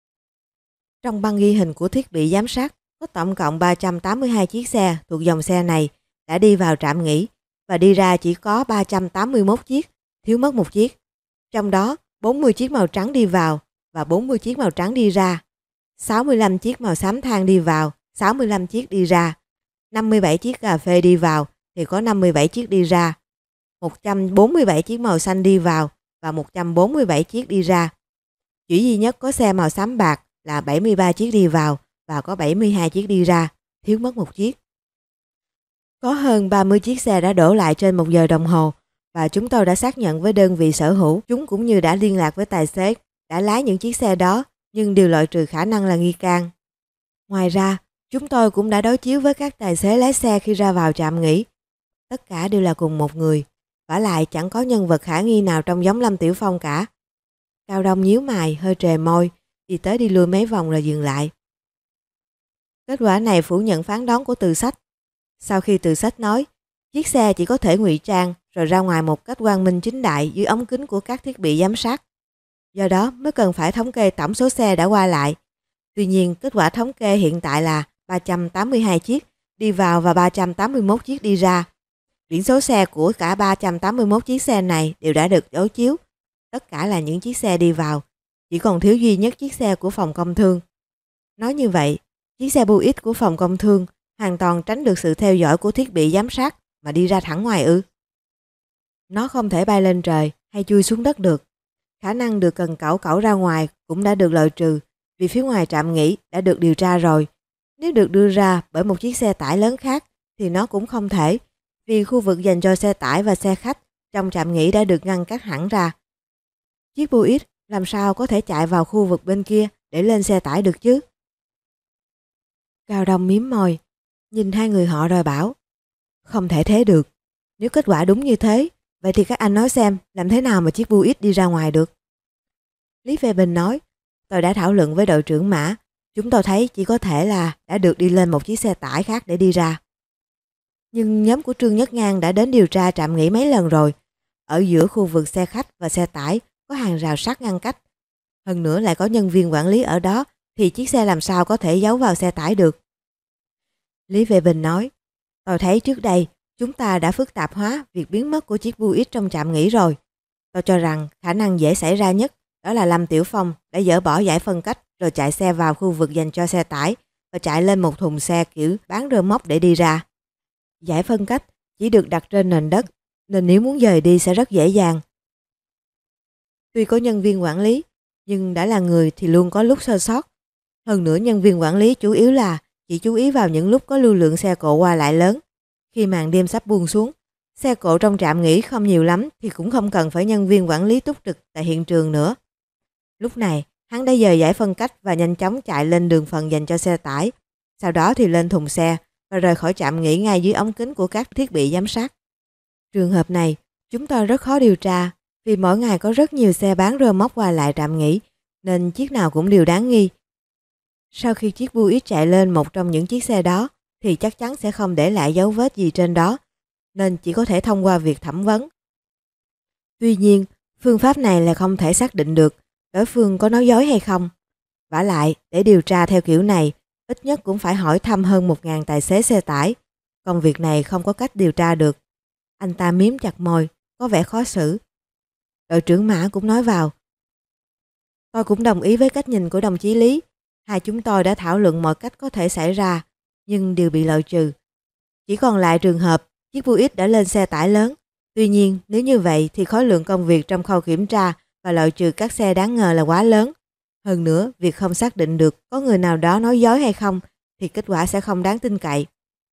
Trong băng ghi hình của thiết bị giám sát, có tổng cộng ba trăm tám mươi hai chiếc xe thuộc dòng xe này đã đi vào trạm nghỉ, và đi ra chỉ có ba trăm tám mươi mốt chiếc, thiếu mất một chiếc. Trong đó, bốn mươi chiếc màu trắng đi vào và bốn mươi chiếc màu trắng đi ra. sáu mươi lăm chiếc màu xám than đi vào, sáu mươi lăm chiếc đi ra. năm mươi bảy chiếc cà phê đi vào thì có năm mươi bảy chiếc đi ra. một trăm bốn mươi bảy chiếc màu xanh đi vào và một trăm bốn mươi bảy chiếc đi ra. Chỉ duy nhất có xe màu xám bạc là bảy mươi ba chiếc đi vào và có bảy mươi hai chiếc đi ra, thiếu mất một chiếc. Có hơn ba mươi chiếc xe đã đổ lại trên một giờ đồng hồ, và chúng tôi đã xác nhận với đơn vị sở hữu, chúng cũng như đã liên lạc với tài xế đã lái những chiếc xe đó, nhưng đều loại trừ khả năng là nghi can. Ngoài ra, chúng tôi cũng đã đối chiếu với các tài xế lái xe khi ra vào trạm nghỉ. Tất cả đều là cùng một người, vả lại chẳng có nhân vật khả nghi nào trông giống Lâm Tiểu Phong cả. Cao Đông nhíu mày, hơi trề môi, đi tới đi lui mấy vòng rồi dừng lại. Kết quả này phủ nhận phán đoán của Từ Sách. Sau khi Từ Sách nói, chiếc xe chỉ có thể ngụy trang rồi ra ngoài một cách quang minh chính đại dưới ống kính của các thiết bị giám sát. Do đó mới cần phải thống kê tổng số xe đã qua lại. Tuy nhiên, kết quả thống kê hiện tại là ba trăm tám mươi hai chiếc đi vào và ba trăm tám mươi mốt chiếc đi ra. Biển số xe của cả ba trăm tám mươi mốt chiếc xe này đều đã được đối chiếu. Tất cả là những chiếc xe đi vào, chỉ còn thiếu duy nhất chiếc xe của phòng công thương. Nói như vậy, chiếc xe Buick của phòng công thương hoàn toàn tránh được sự theo dõi của thiết bị giám sát mà đi ra thẳng ngoài ư? Nó không thể bay lên trời hay chui xuống đất được. Khả năng được cần cẩu cẩu ra ngoài cũng đã được loại trừ, vì phía ngoài trạm nghỉ đã được điều tra rồi. Nếu được đưa ra bởi một chiếc xe tải lớn khác thì nó cũng không thể, vì khu vực dành cho xe tải và xe khách trong trạm nghỉ đã được ngăn cách hẳn ra. Chiếc Buick làm sao có thể chạy vào khu vực bên kia để lên xe tải được chứ? Cao Đông mím môi, nhìn hai người họ rồi bảo: không thể thế được. Nếu kết quả đúng như thế, vậy thì các anh nói xem làm thế nào mà chiếc Buick đi ra ngoài được? Lý Vệ Bình nói: tôi đã thảo luận với đội trưởng Mã, chúng tôi thấy chỉ có thể là đã được đi lên một chiếc xe tải khác để đi ra. Nhưng nhóm của Trương Nhất Ngang đã đến điều tra trạm nghỉ mấy lần rồi. Ở giữa khu vực xe khách và xe tải có hàng rào sắt ngăn cách. Hơn nữa lại có nhân viên quản lý ở đó, thì chiếc xe làm sao có thể giấu vào xe tải được? Lý Vệ Bình nói: tôi thấy trước đây chúng ta đã phức tạp hóa việc biến mất của chiếc Buick trong trạm nghỉ rồi. Tôi cho rằng khả năng dễ xảy ra nhất đó là Lâm Tiểu Phong đã dỡ bỏ giải phân cách rồi chạy xe vào khu vực dành cho xe tải và chạy lên một thùng xe kiểu bán rơ móc để đi ra. Giải phân cách chỉ được đặt trên nền đất, nên nếu muốn dời đi sẽ rất dễ dàng. Tuy có nhân viên quản lý, nhưng đã là người thì luôn có lúc sơ sót. Hơn nữa nhân viên quản lý chủ yếu là chỉ chú ý vào những lúc có lưu lượng xe cộ qua lại lớn. Khi màn đêm sắp buông xuống, xe cộ trong trạm nghỉ không nhiều lắm thì cũng không cần phải nhân viên quản lý túc trực tại hiện trường nữa. Lúc này, hắn đã dời giải phân cách và nhanh chóng chạy lên đường phần dành cho xe tải. Sau đó thì lên thùng xe và rời khỏi trạm nghỉ ngay dưới ống kính của các thiết bị giám sát. Trường hợp này, chúng tôi rất khó điều tra vì mỗi ngày có rất nhiều xe bán rơ móc qua lại trạm nghỉ, nên chiếc nào cũng đều đáng nghi. Sau khi chiếc Buick chạy lên một trong những chiếc xe đó thì chắc chắn sẽ không để lại dấu vết gì trên đó, nên chỉ có thể thông qua việc thẩm vấn. Tuy nhiên, phương pháp này là không thể xác định được đối phương có nói dối hay không. Vả lại, để điều tra theo kiểu này, ít nhất cũng phải hỏi thăm hơn một nghìn tài xế xe tải. Công việc này không có cách điều tra được. Anh ta miếm chặt môi, có vẻ khó xử. Đội trưởng Mã cũng nói vào: tôi cũng đồng ý với cách nhìn của đồng chí Lý. Hai chúng tôi đã thảo luận mọi cách có thể xảy ra, nhưng đều bị loại trừ. Chỉ còn lại trường hợp chiếc Buick đã lên xe tải lớn. Tuy nhiên, nếu như vậy thì khối lượng công việc trong khâu kiểm tra và loại trừ các xe đáng ngờ là quá lớn. Hơn nữa, việc không xác định được có người nào đó nói dối hay không thì kết quả sẽ không đáng tin cậy.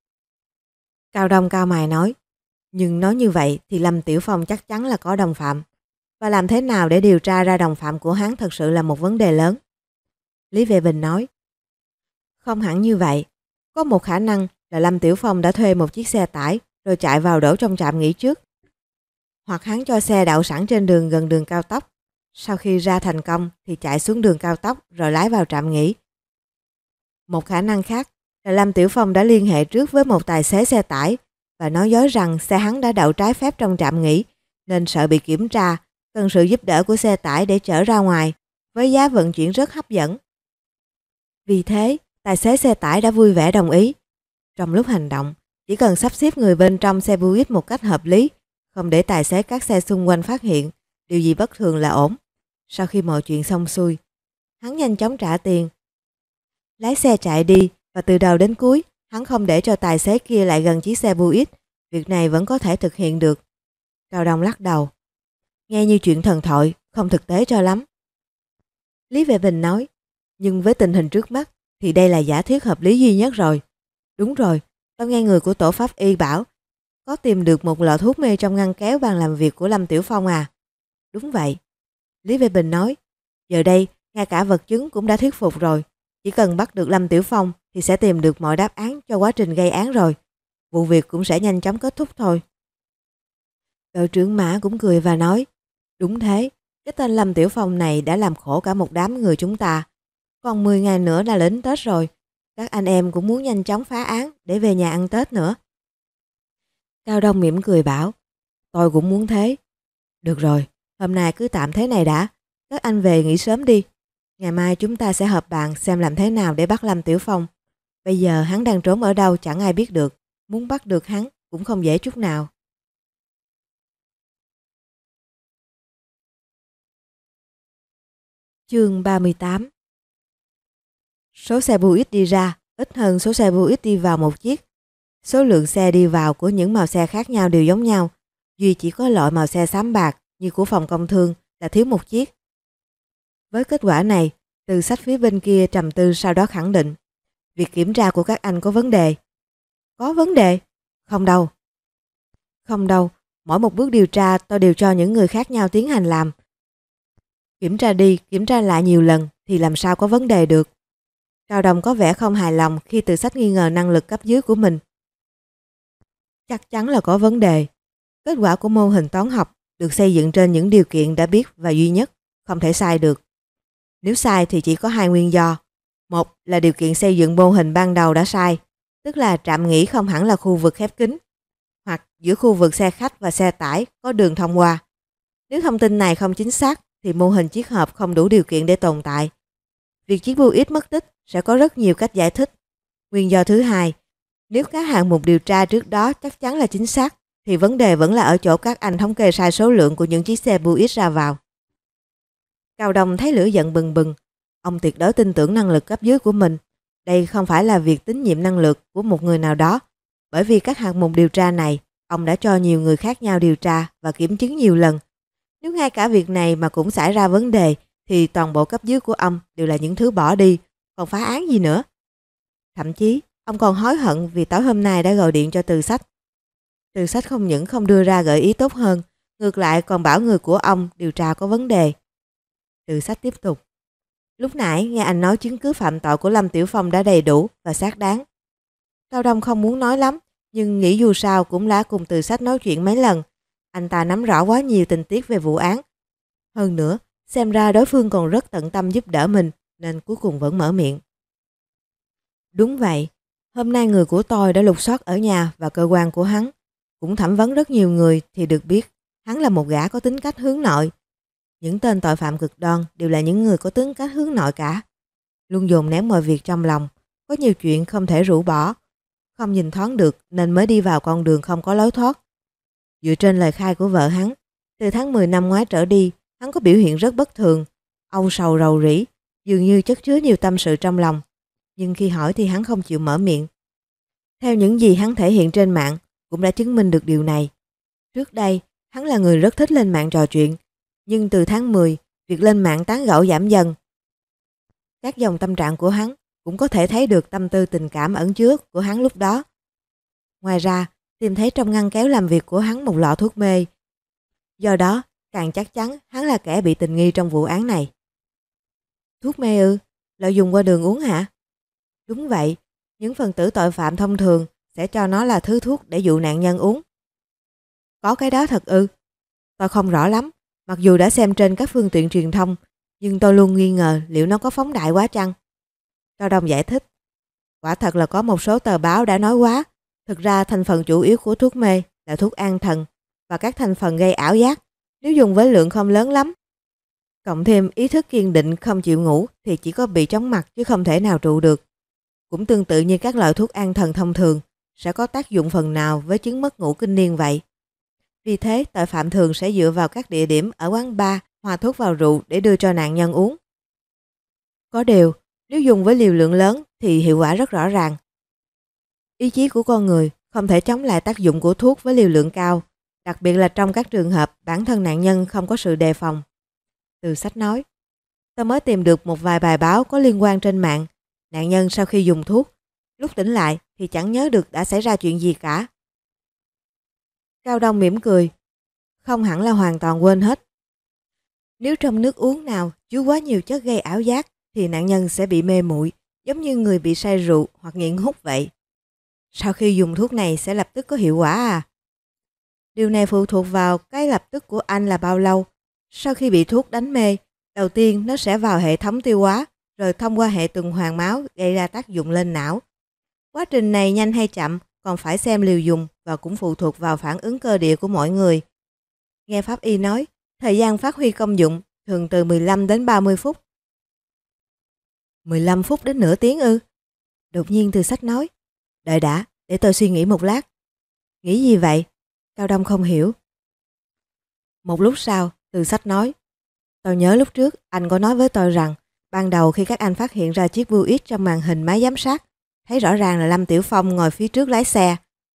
Cao Đông cao mày nói, nhưng nói như vậy thì Lâm Tiểu Phong chắc chắn là có đồng phạm. Và làm thế nào để điều tra ra đồng phạm của hắn thật sự là một vấn đề lớn. Lý Vệ Bình nói, không hẳn như vậy. Có một khả năng là Lâm Tiểu Phong đã thuê một chiếc xe tải rồi chạy vào đổ trong trạm nghỉ trước. Hoặc hắn cho xe đậu sẵn trên đường gần đường cao tốc. Sau khi ra thành công thì chạy xuống đường cao tốc rồi lái vào trạm nghỉ. Một khả năng khác là Lâm Tiểu Phong đã liên hệ trước với một tài xế xe tải và nói dối rằng xe hắn đã đậu trái phép trong trạm nghỉ nên sợ bị kiểm tra, cần sự giúp đỡ của xe tải để chở ra ngoài với giá vận chuyển rất hấp dẫn. Vì thế, tài xế xe tải đã vui vẻ đồng ý. Trong lúc hành động, chỉ cần sắp xếp người bên trong xe buýt một cách hợp lý, không để tài xế các xe xung quanh phát hiện điều gì bất thường là ổn. Sau khi mọi chuyện xong xuôi, hắn nhanh chóng trả tiền, lái xe chạy đi và từ đầu đến cuối, hắn không để cho tài xế kia lại gần chiếc xe buýt. Việc này vẫn có thể thực hiện được. Cao Đông lắc đầu. Nghe như chuyện thần thoại, không thực tế cho lắm. Lý Vệ Bình nói, nhưng với tình hình trước mắt thì đây là giả thuyết hợp lý duy nhất rồi. Đúng rồi, tao nghe người của tổ pháp y bảo có tìm được một lọ thuốc mê trong ngăn kéo bàn làm việc của Lâm Tiểu Phong à? Đúng vậy. Lý Vệ Bình nói, giờ đây ngay cả vật chứng cũng đã thuyết phục rồi. Chỉ cần bắt được Lâm Tiểu Phong thì sẽ tìm được mọi đáp án cho quá trình gây án rồi. Vụ việc cũng sẽ nhanh chóng kết thúc thôi. Đội trưởng Mã cũng cười và nói, đúng thế, cái tên Lâm Tiểu Phong này đã làm khổ cả một đám người chúng ta. Còn mười ngày nữa là đến Tết rồi. Các anh em cũng muốn nhanh chóng phá án để về nhà ăn Tết nữa. Cao Đông mỉm cười bảo, tôi cũng muốn thế. Được rồi, hôm nay cứ tạm thế này đã. Các anh về nghỉ sớm đi. Ngày mai chúng ta sẽ họp bàn xem làm thế nào để bắt Lâm Tiểu Phong. Bây giờ hắn đang trốn ở đâu chẳng ai biết được. Muốn bắt được hắn cũng không dễ chút nào. Chương ba mươi tám. Số xe buýt đi ra ít hơn số xe buýt đi vào một chiếc. Số lượng xe đi vào của những màu xe khác nhau đều giống nhau. Duy chỉ có loại màu xe xám bạc như của phòng công thương là thiếu một chiếc. Với kết quả này, Từ Sách phía bên kia trầm tư sau đó khẳng định việc kiểm tra của các anh có vấn đề. Có vấn đề? Không đâu. Không đâu, mỗi một bước điều tra tôi đều cho những người khác nhau tiến hành làm. Kiểm tra đi, kiểm tra lại nhiều lần thì làm sao có vấn đề được. Cao Đông có vẻ không hài lòng khi Từ Sách nghi ngờ năng lực cấp dưới của mình. Chắc chắn là có vấn đề. Kết quả của mô hình toán học được xây dựng trên những điều kiện đã biết và duy nhất, không thể sai được. Nếu sai thì chỉ có hai nguyên do. Một là điều kiện xây dựng mô hình ban đầu đã sai, tức là trạm nghỉ không hẳn là khu vực khép kín, hoặc giữa khu vực xe khách và xe tải có đường thông qua. Nếu thông tin này không chính xác thì mô hình chiếc hộp không đủ điều kiện để tồn tại. Việc chiếc buýt mất tích sẽ có rất nhiều cách giải thích. Nguyên do thứ hai, nếu các hạng mục điều tra trước đó chắc chắn là chính xác thì vấn đề vẫn là ở chỗ các anh thống kê sai số lượng của những chiếc xe buýt ra vào. Cao Đông thấy lửa giận bừng bừng. Ông tuyệt đối tin tưởng năng lực cấp dưới của mình. Đây không phải là việc tín nhiệm năng lực của một người nào đó, bởi vì các hạng mục điều tra này ông đã cho nhiều người khác nhau điều tra và kiểm chứng nhiều lần. Nếu ngay cả việc này mà cũng xảy ra vấn đề thì toàn bộ cấp dưới của ông đều là những thứ bỏ đi, còn phá án gì nữa. Thậm chí ông còn hối hận vì tối hôm nay đã gọi điện cho Từ Sách. Từ Sách không những không đưa ra gợi ý tốt hơn, ngược lại còn bảo người của ông điều tra có vấn đề. Từ Sách tiếp tục. Lúc nãy nghe anh nói chứng cứ phạm tội của Lâm Tiểu Phong đã đầy đủ và xác đáng. Cao Đông không muốn nói lắm, nhưng nghĩ dù sao cũng đã cùng Từ Sách nói chuyện mấy lần. Anh ta nắm rõ quá nhiều tình tiết về vụ án. Hơn nữa, xem ra đối phương còn rất tận tâm giúp đỡ mình, nên cuối cùng vẫn mở miệng. Đúng vậy, hôm nay người của tôi đã lục soát ở nhà và cơ quan của hắn. Cũng thẩm vấn rất nhiều người thì được biết hắn là một gã có tính cách hướng nội. Những tên tội phạm cực đoan đều là những người có tính cách hướng nội cả. Luôn dồn nén mọi việc trong lòng, có nhiều chuyện không thể rũ bỏ, không nhìn thoáng được nên mới đi vào con đường không có lối thoát. Dựa trên lời khai của vợ hắn, từ tháng mười năm ngoái trở đi, hắn có biểu hiện rất bất thường, âu sầu rầu rĩ, dường như chất chứa nhiều tâm sự trong lòng. Nhưng khi hỏi thì hắn không chịu mở miệng. Theo những gì hắn thể hiện trên mạng, cũng đã chứng minh được điều này. Trước đây, Hắn là người rất thích lên mạng trò chuyện, nhưng từ tháng mười, việc lên mạng tán gẫu giảm dần. Các dòng tâm trạng của hắn cũng có thể thấy được tâm tư tình cảm ẩn chứa của hắn lúc đó. Ngoài ra, tìm thấy trong ngăn kéo làm việc của hắn một lọ thuốc mê. Do đó, càng chắc chắn hắn là kẻ bị tình nghi trong vụ án này. Thuốc mê ư? Lợi dụng qua đường uống hả? Đúng vậy, những phần tử tội phạm thông thường sẽ cho nó là thứ thuốc để dụ nạn nhân uống. Có cái đó thật ư? Tôi không rõ lắm, mặc dù đã xem trên các phương tiện truyền thông, nhưng tôi luôn nghi ngờ liệu nó có phóng đại quá chăng? Cao Đông giải thích. Quả thật là có một số tờ báo đã nói quá. Thực ra thành phần chủ yếu của thuốc mê là thuốc an thần và các thành phần gây ảo giác. Nếu dùng với lượng không lớn lắm, cộng thêm ý thức kiên định không chịu ngủ thì chỉ có bị chóng mặt chứ không thể nào trụ được. Cũng tương tự như các loại thuốc an thần thông thường sẽ có tác dụng phần nào với chứng mất ngủ kinh niên vậy. Vì thế, tội phạm thường sẽ dựa vào các địa điểm ở quán bar hòa thuốc vào rượu để đưa cho nạn nhân uống. Có điều, nếu dùng với liều lượng lớn thì hiệu quả rất rõ ràng. Ý chí của con người không thể chống lại tác dụng của thuốc với liều lượng cao, đặc biệt là trong các trường hợp bản thân nạn nhân không có sự đề phòng. Từ sách nói, tôi mới tìm được một vài bài báo có liên quan trên mạng. Nạn nhân sau khi dùng thuốc, lúc tỉnh lại thì chẳng nhớ được đã xảy ra chuyện gì cả. Cao Đông mỉm cười, không hẳn là hoàn toàn quên hết. Nếu trong nước uống nào chứa quá nhiều chất gây ảo giác thì nạn nhân sẽ bị mê muội, giống như người bị say rượu hoặc nghiện hút vậy. Sau khi dùng thuốc này sẽ lập tức có hiệu quả à? Điều này phụ thuộc vào cái lập tức của anh là bao lâu. Sau khi bị thuốc đánh mê, đầu tiên nó sẽ vào hệ thống tiêu hóa, rồi thông qua hệ tuần hoàn máu gây ra tác dụng lên não. Quá trình này nhanh hay chậm còn phải xem liều dùng và cũng phụ thuộc vào phản ứng cơ địa của mỗi người. Nghe pháp y nói, thời gian phát huy công dụng thường từ mười lăm đến ba mươi phút. mười lăm phút đến nửa tiếng ư? Đột nhiên Từ Sách nói, đợi đã, để tôi suy nghĩ một lát. Nghĩ gì vậy? Cao Đông không hiểu. Một lúc sau, Từ Sách nói, tôi nhớ lúc trước anh có nói với tôi rằng ban đầu khi các anh phát hiện ra chiếc bưu ít trong màn hình máy giám sát, thấy rõ ràng là Lâm Tiểu Phong ngồi phía trước lái xe.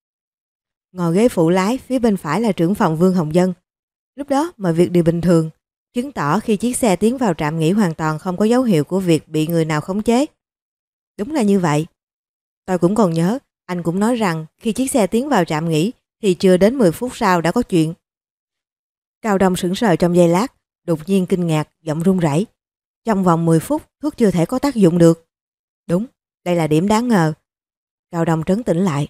Ngồi ghế phụ lái, phía bên phải là trưởng phòng Vương Hồng Dân. Lúc đó mọi việc đều bình thường, chứng tỏ khi chiếc xe tiến vào trạm nghỉ hoàn toàn không có dấu hiệu của việc bị người nào khống chế. Đúng là như vậy. Tôi cũng còn nhớ, anh cũng nói rằng khi chiếc xe tiến vào trạm nghỉ thì chưa đến mười phút sau đã có chuyện. Cao Đông sững sờ trong giây lát, đột nhiên kinh ngạc, giọng run rẩy. Trong vòng mười phút, thuốc chưa thể có tác dụng được. Đúng, đây là điểm đáng ngờ. Cao Đông trấn tĩnh lại.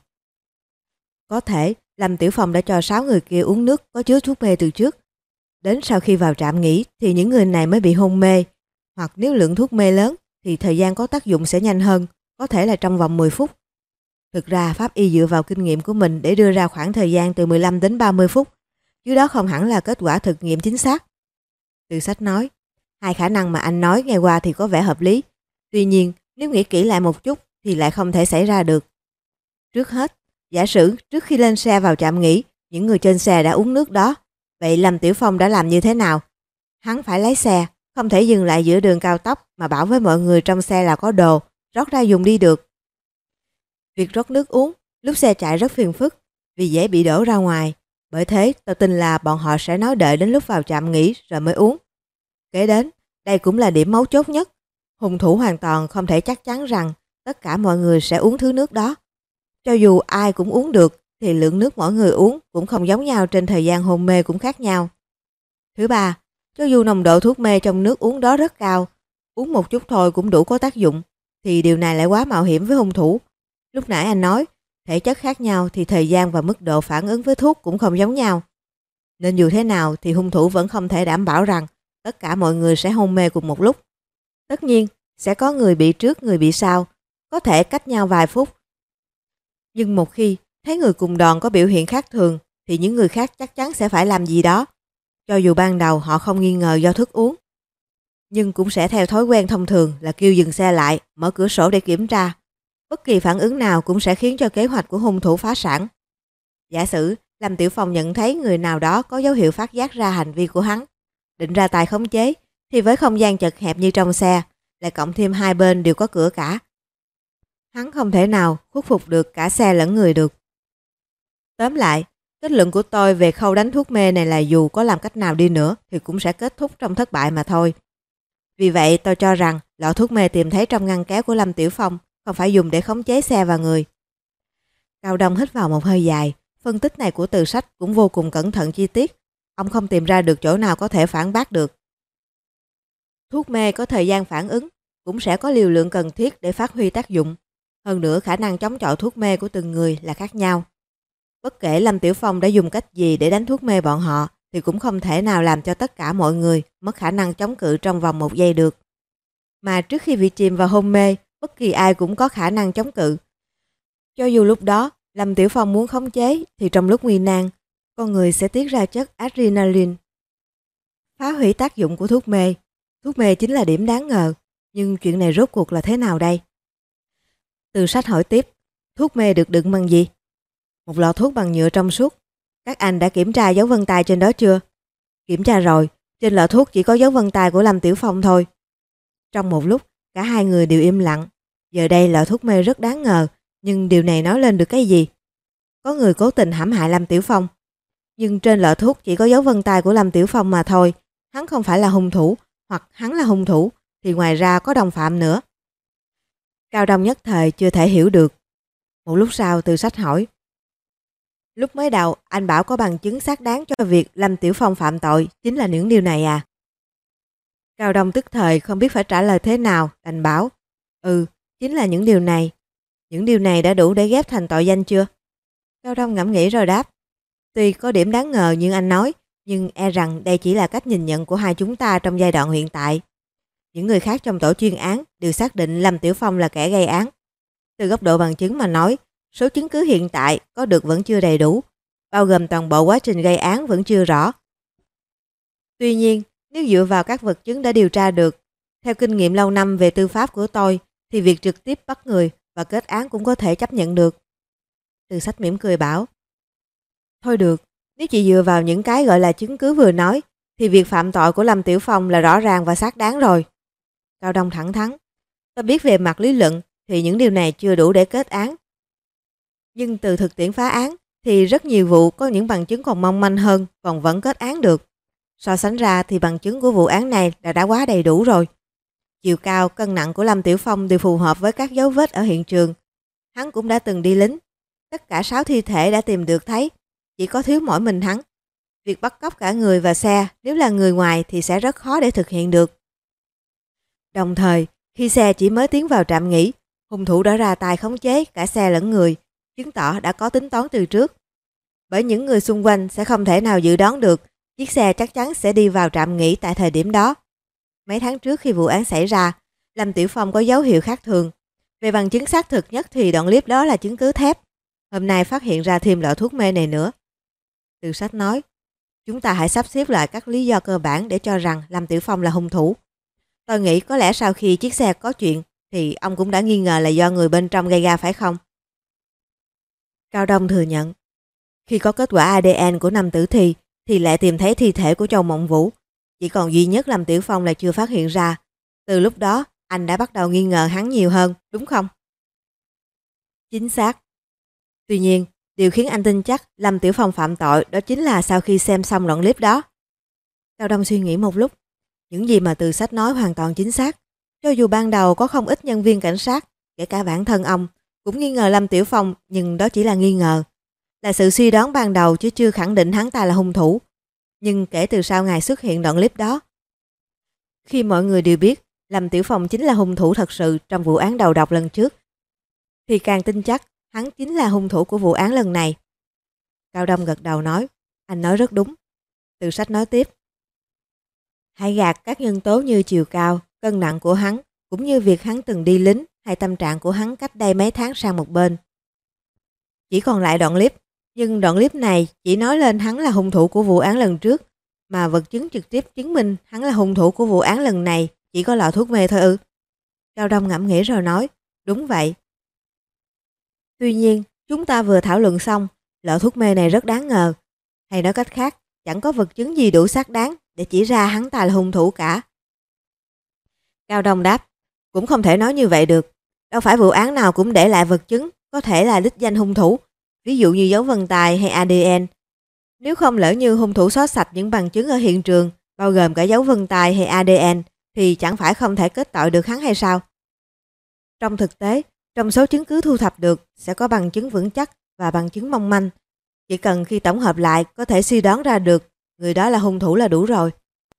Có thể Lâm Tiểu Phong đã cho sáu người kia uống nước có chứa thuốc mê từ trước. Đến sau khi vào trạm nghỉ thì những người này mới bị hôn mê. Hoặc nếu lượng thuốc mê lớn thì thời gian có tác dụng sẽ nhanh hơn, có thể là trong vòng mười phút. Thực ra pháp y dựa vào kinh nghiệm của mình để đưa ra khoảng thời gian từ mười lăm đến ba mươi phút, chứ đó không hẳn là kết quả thực nghiệm chính xác. Từ Sách nói, hai khả năng mà anh nói nghe qua thì có vẻ hợp lý. Tuy nhiên, nếu nghĩ kỹ lại một chút thì lại không thể xảy ra được. Trước hết, giả sử trước khi lên xe vào trạm nghỉ, những người trên xe đã uống nước đó. Vậy Lâm Tiểu Phong đã làm như thế nào? Hắn phải lái xe, không thể dừng lại giữa đường cao tốc mà bảo với mọi người trong xe là có đồ, rót ra dùng đi được. Việc rót nước uống lúc xe chạy rất phiền phức vì dễ bị đổ ra ngoài. Bởi thế tôi tin là bọn họ sẽ nói đợi đến lúc vào trạm nghỉ rồi mới uống. Kế đến, đây cũng là điểm mấu chốt nhất. Hung thủ hoàn toàn không thể chắc chắn rằng tất cả mọi người sẽ uống thứ nước đó. Cho dù ai cũng uống được thì lượng nước mỗi người uống cũng không giống nhau, trên thời gian hôn mê cũng khác nhau. Thứ ba, cho dù nồng độ thuốc mê trong nước uống đó rất cao, uống một chút thôi cũng đủ có tác dụng, thì điều này lại quá mạo hiểm với hung thủ. Lúc nãy anh nói, thể chất khác nhau thì thời gian và mức độ phản ứng với thuốc cũng không giống nhau. Nên dù thế nào thì hung thủ vẫn không thể đảm bảo rằng tất cả mọi người sẽ hôn mê cùng một lúc. Tất nhiên, sẽ có người bị trước người bị sau, có thể cách nhau vài phút. Nhưng một khi thấy người cùng đoàn có biểu hiện khác thường thì những người khác chắc chắn sẽ phải làm gì đó, cho dù ban đầu họ không nghi ngờ do thức uống. Nhưng cũng sẽ theo thói quen thông thường là kêu dừng xe lại, mở cửa sổ để kiểm tra. Bất kỳ phản ứng nào cũng sẽ khiến cho kế hoạch của hung thủ phá sản. Giả sử Lâm Tiểu Phong nhận thấy người nào đó có dấu hiệu phát giác ra hành vi của hắn, định ra tay khống chế, thì với không gian chật hẹp như trong xe, lại cộng thêm hai bên đều có cửa cả, hắn không thể nào khuất phục được cả xe lẫn người được. Tóm lại, Kết luận của tôi về khâu đánh thuốc mê này là dù có làm cách nào đi nữa thì cũng sẽ kết thúc trong thất bại mà thôi. Vì vậy tôi cho rằng lọ thuốc mê tìm thấy trong ngăn kéo của Lâm Tiểu Phong không phải dùng để khống chế xe và người. Cao Đông hít vào một hơi dài, phân tích này của Từ Sách cũng vô cùng cẩn thận chi tiết. Ông không tìm ra được chỗ nào có thể phản bác được. Thuốc mê có thời gian phản ứng, cũng sẽ có liều lượng cần thiết để phát huy tác dụng. Hơn nữa khả năng chống chọi thuốc mê của từng người là khác nhau. Bất kể Lâm Tiểu Phong đã dùng cách gì để đánh thuốc mê bọn họ thì cũng không thể nào làm cho tất cả mọi người mất khả năng chống cự trong vòng một giây được. Mà trước khi bị chìm vào hôn mê, bất kỳ ai cũng có khả năng chống cự. Cho dù lúc đó Lâm Tiểu Phong muốn khống chế thì trong lúc nguy nan, con người sẽ tiết ra chất adrenaline. Phá hủy tác dụng của thuốc mê. Thuốc mê chính là điểm đáng ngờ. Nhưng chuyện này rốt cuộc là thế nào đây? Từ Sách hỏi tiếp, thuốc mê được đựng bằng gì? Một lọ thuốc bằng nhựa trong suốt. Các anh đã kiểm tra dấu vân tay trên đó chưa? Kiểm tra rồi, trên lọ thuốc chỉ có dấu vân tay của Lâm Tiểu Phong thôi. Trong một lúc, cả hai người đều im lặng. Giờ đây lọ thuốc mê rất đáng ngờ, nhưng điều này nói lên được cái gì? Có người cố tình hãm hại Lâm Tiểu Phong. Nhưng trên lọ thuốc chỉ có dấu vân tay của Lâm Tiểu Phong mà thôi. Hắn không phải là hung thủ, hoặc hắn là hung thủ, thì ngoài ra có đồng phạm nữa. Cao Đông nhất thời chưa thể hiểu được. Một lúc sau Từ Sách hỏi, lúc mới đầu anh bảo có bằng chứng xác đáng cho việc Lâm Tiểu Phong phạm tội chính là những điều này à? Cao Đông tức thời không biết phải trả lời thế nào, đành bảo, ừ, chính là những điều này. Những điều này đã đủ để ghép thành tội danh chưa? Cao Đông ngẫm nghĩ rồi đáp, tuy có điểm đáng ngờ như anh nói, nhưng e rằng đây chỉ là cách nhìn nhận của hai chúng ta trong giai đoạn hiện tại. Những người khác trong tổ chuyên án đều xác định Lâm Tiểu Phong là kẻ gây án. Từ góc độ bằng chứng mà nói, số chứng cứ hiện tại có được vẫn chưa đầy đủ, bao gồm toàn bộ quá trình gây án vẫn chưa rõ. Tuy nhiên, nếu dựa vào các vật chứng đã điều tra được, theo kinh nghiệm lâu năm về tư pháp của tôi, thì việc trực tiếp bắt người và kết án cũng có thể chấp nhận được. Từ Sách mỉm cười bảo, thôi được, nếu chỉ dựa vào những cái gọi là chứng cứ vừa nói, thì việc phạm tội của Lâm Tiểu Phong là rõ ràng và xác đáng rồi. Cao Đông thẳng thắn, tôi biết về mặt lý luận thì những điều này chưa đủ để kết án. Nhưng từ thực tiễn phá án thì rất nhiều vụ có những bằng chứng còn mong manh hơn còn vẫn kết án được. So sánh ra thì bằng chứng của vụ án này là đã quá đầy đủ rồi. Chiều cao, cân nặng của Lâm Tiểu Phong đều phù hợp với các dấu vết ở hiện trường. Hắn cũng đã từng đi lính. Tất cả sáu thi thể đã tìm được thấy, chỉ có thiếu mỗi mình hắn. Việc bắt cóc cả người và xe nếu là người ngoài thì sẽ rất khó để thực hiện được. Đồng thời, khi xe chỉ mới tiến vào trạm nghỉ, hung thủ đã ra tay khống chế cả xe lẫn người, chứng tỏ đã có tính toán từ trước. Bởi những người xung quanh sẽ không thể nào dự đoán được chiếc xe chắc chắn sẽ đi vào trạm nghỉ tại thời điểm đó. Mấy tháng trước khi vụ án xảy ra, Lâm Tiểu Phong có dấu hiệu khác thường. Về bằng chứng xác thực nhất thì đoạn clip đó là chứng cứ thép. Hôm nay phát hiện ra thêm lọ thuốc mê này nữa. Từ Sách nói, chúng ta hãy sắp xếp lại các lý do cơ bản để cho rằng Lâm Tiểu Phong là hung thủ. Tôi nghĩ có lẽ sau khi chiếc xe có chuyện thì ông cũng đã nghi ngờ là do người bên trong gây ra phải không? Cao Đông thừa nhận. Khi có kết quả a đê en của năm tử thi thì lại tìm thấy thi thể của Châu Mộng Vũ. Chỉ còn duy nhất Lâm Tiểu Phong là chưa phát hiện ra. Từ lúc đó anh đã bắt đầu nghi ngờ hắn nhiều hơn, đúng không? Chính xác. Tuy nhiên, điều khiến anh tin chắc Lâm Tiểu Phong phạm tội đó chính là sau khi xem xong đoạn clip đó. Cao Đông suy nghĩ một lúc. Những gì mà Từ Sách nói hoàn toàn chính xác. Cho dù ban đầu có không ít nhân viên cảnh sát, kể cả bản thân ông, cũng nghi ngờ Lâm Tiểu Phong, nhưng đó chỉ là nghi ngờ. Là sự suy đoán ban đầu chứ chưa khẳng định hắn ta là hung thủ. Nhưng kể từ sau ngày xuất hiện đoạn clip đó, khi mọi người đều biết Lâm Tiểu Phong chính là hung thủ thật sự trong vụ án đầu độc lần trước, thì càng tin chắc hắn chính là hung thủ của vụ án lần này. Cao Đông gật đầu nói, anh nói rất đúng. Từ Sách nói tiếp, hãy gạt các nhân tố như chiều cao, cân nặng của hắn, cũng như việc hắn từng đi lính hay tâm trạng của hắn cách đây mấy tháng sang một bên. Chỉ còn lại đoạn clip, nhưng đoạn clip này chỉ nói lên hắn là hung thủ của vụ án lần trước, mà vật chứng trực tiếp chứng minh hắn là hung thủ của vụ án lần này chỉ có lọ thuốc mê thôi ư? Cao Đông ngẫm nghĩ rồi nói, đúng vậy. Tuy nhiên, chúng ta vừa thảo luận xong, lọ thuốc mê này rất đáng ngờ. Hay nói cách khác, chẳng có vật chứng gì đủ xác đáng để chỉ ra hắn ta là hung thủ cả. Cao Đông đáp, cũng không thể nói như vậy được. Đâu phải vụ án nào cũng để lại vật chứng có thể là đích danh hung thủ, ví dụ như dấu vân tay hay a đê en. Nếu không lỡ như hung thủ xóa sạch những bằng chứng ở hiện trường, bao gồm cả dấu vân tay hay a đê en, thì chẳng phải không thể kết tội được hắn hay sao? Trong thực tế, trong số chứng cứ thu thập được sẽ có bằng chứng vững chắc và bằng chứng mong manh. Chỉ cần khi tổng hợp lại có thể suy đoán ra được người đó là hung thủ là đủ rồi.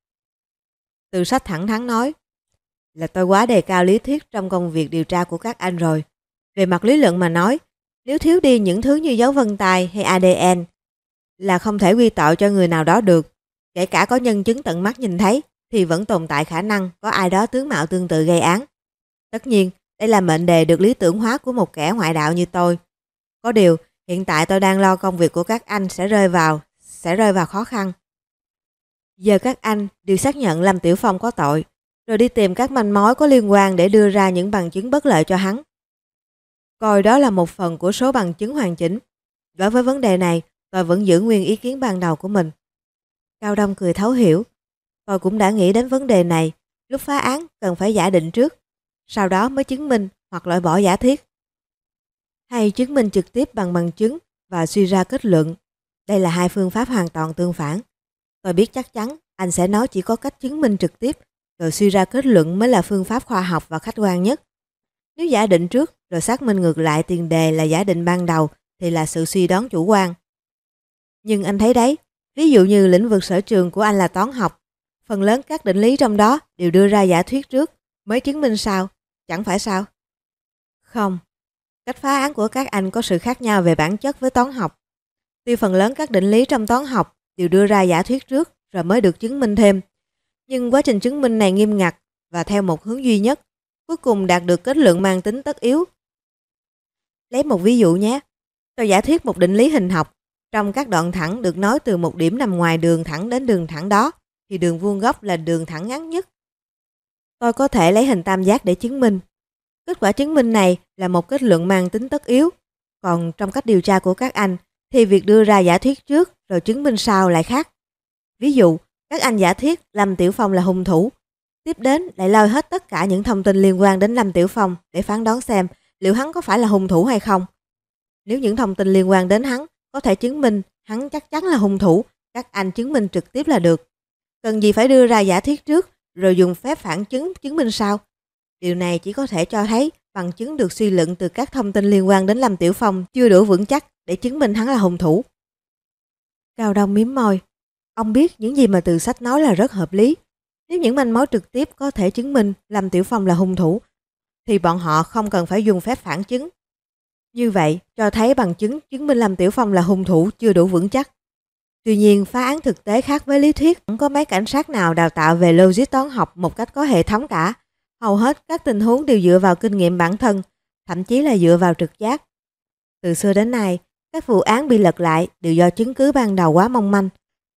Từ Sách thẳng thắn nói, là tôi quá đề cao lý thuyết trong công việc điều tra của các anh rồi. Về mặt lý luận mà nói, nếu thiếu đi những thứ như dấu vân tay hay a đê en là không thể quy tội cho người nào đó được. Kể cả có nhân chứng tận mắt nhìn thấy thì vẫn tồn tại khả năng có ai đó tướng mạo tương tự gây án. Tất nhiên, đây là mệnh đề được lý tưởng hóa của một kẻ ngoại đạo như tôi. Có điều, hiện tại tôi đang lo công việc của các anh sẽ rơi vào sẽ rơi vào khó khăn. Giờ các anh đều xác nhận Lâm Tiểu Phong có tội, rồi đi tìm các manh mối có liên quan để đưa ra những bằng chứng bất lợi cho hắn. Coi đó là một phần của số bằng chứng hoàn chỉnh. Đối với vấn đề này, tôi vẫn giữ nguyên ý kiến ban đầu của mình. Cao Đông cười thấu hiểu. Tôi cũng đã nghĩ đến vấn đề này, lúc phá án cần phải giả định trước, sau đó mới chứng minh hoặc loại bỏ giả thiết. Hay chứng minh trực tiếp bằng bằng chứng và suy ra kết luận. Đây là hai phương pháp hoàn toàn tương phản. Tôi biết chắc chắn anh sẽ nói chỉ có cách chứng minh trực tiếp rồi suy ra kết luận mới là phương pháp khoa học và khách quan nhất. Nếu giả định trước rồi xác minh ngược lại tiền đề là giả định ban đầu thì là sự suy đoán chủ quan. Nhưng anh thấy đấy, ví dụ như lĩnh vực sở trường của anh là toán học, phần lớn các định lý trong đó đều đưa ra giả thuyết trước mới chứng minh sau, chẳng phải sao? Không, cách phá án của các anh có sự khác nhau về bản chất với toán học. Tuy phần lớn các định lý trong toán học đều đưa ra giả thuyết trước rồi mới được chứng minh thêm, nhưng quá trình chứng minh này nghiêm ngặt và theo một hướng duy nhất, cuối cùng đạt được kết luận mang tính tất yếu. Lấy một ví dụ nhé, tôi giả thuyết một định lý hình học. Trong các đoạn thẳng được nối từ một điểm nằm ngoài đường thẳng đến đường thẳng đó, thì đường vuông góc là đường thẳng ngắn nhất. Tôi có thể lấy hình tam giác để chứng minh. Kết quả chứng minh này là một kết luận mang tính tất yếu. Còn trong cách điều tra của các anh, thì việc đưa ra giả thuyết trước rồi chứng minh sau lại khác. Ví dụ, các anh giả thuyết Lâm Tiểu Phong là hung thủ. Tiếp đến lại lôi hết tất cả những thông tin liên quan đến Lâm Tiểu Phong để phán đoán xem liệu hắn có phải là hung thủ hay không. Nếu những thông tin liên quan đến hắn có thể chứng minh hắn chắc chắn là hung thủ, các anh chứng minh trực tiếp là được. Cần gì phải đưa ra giả thuyết trước rồi dùng phép phản chứng chứng minh sau. Điều này chỉ có thể cho thấy bằng chứng được suy luận từ các thông tin liên quan đến Lâm Tiểu Phong chưa đủ vững chắc để chứng minh hắn là hung thủ. Cao Đông mím môi. Ông biết những gì mà Từ Sách nói là rất hợp lý. Nếu những manh mối trực tiếp có thể chứng minh Lâm Tiểu Phong là hung thủ, thì bọn họ không cần phải dùng phép phản chứng. Như vậy, cho thấy bằng chứng chứng minh Lâm Tiểu Phong là hung thủ chưa đủ vững chắc. Tuy nhiên, phá án thực tế khác với lý thuyết, không có mấy cảnh sát nào đào tạo về logic toán học một cách có hệ thống cả. Hầu hết các tình huống đều dựa vào kinh nghiệm bản thân, thậm chí là dựa vào trực giác. Từ xưa đến nay, các vụ án bị lật lại đều do chứng cứ ban đầu quá mong manh.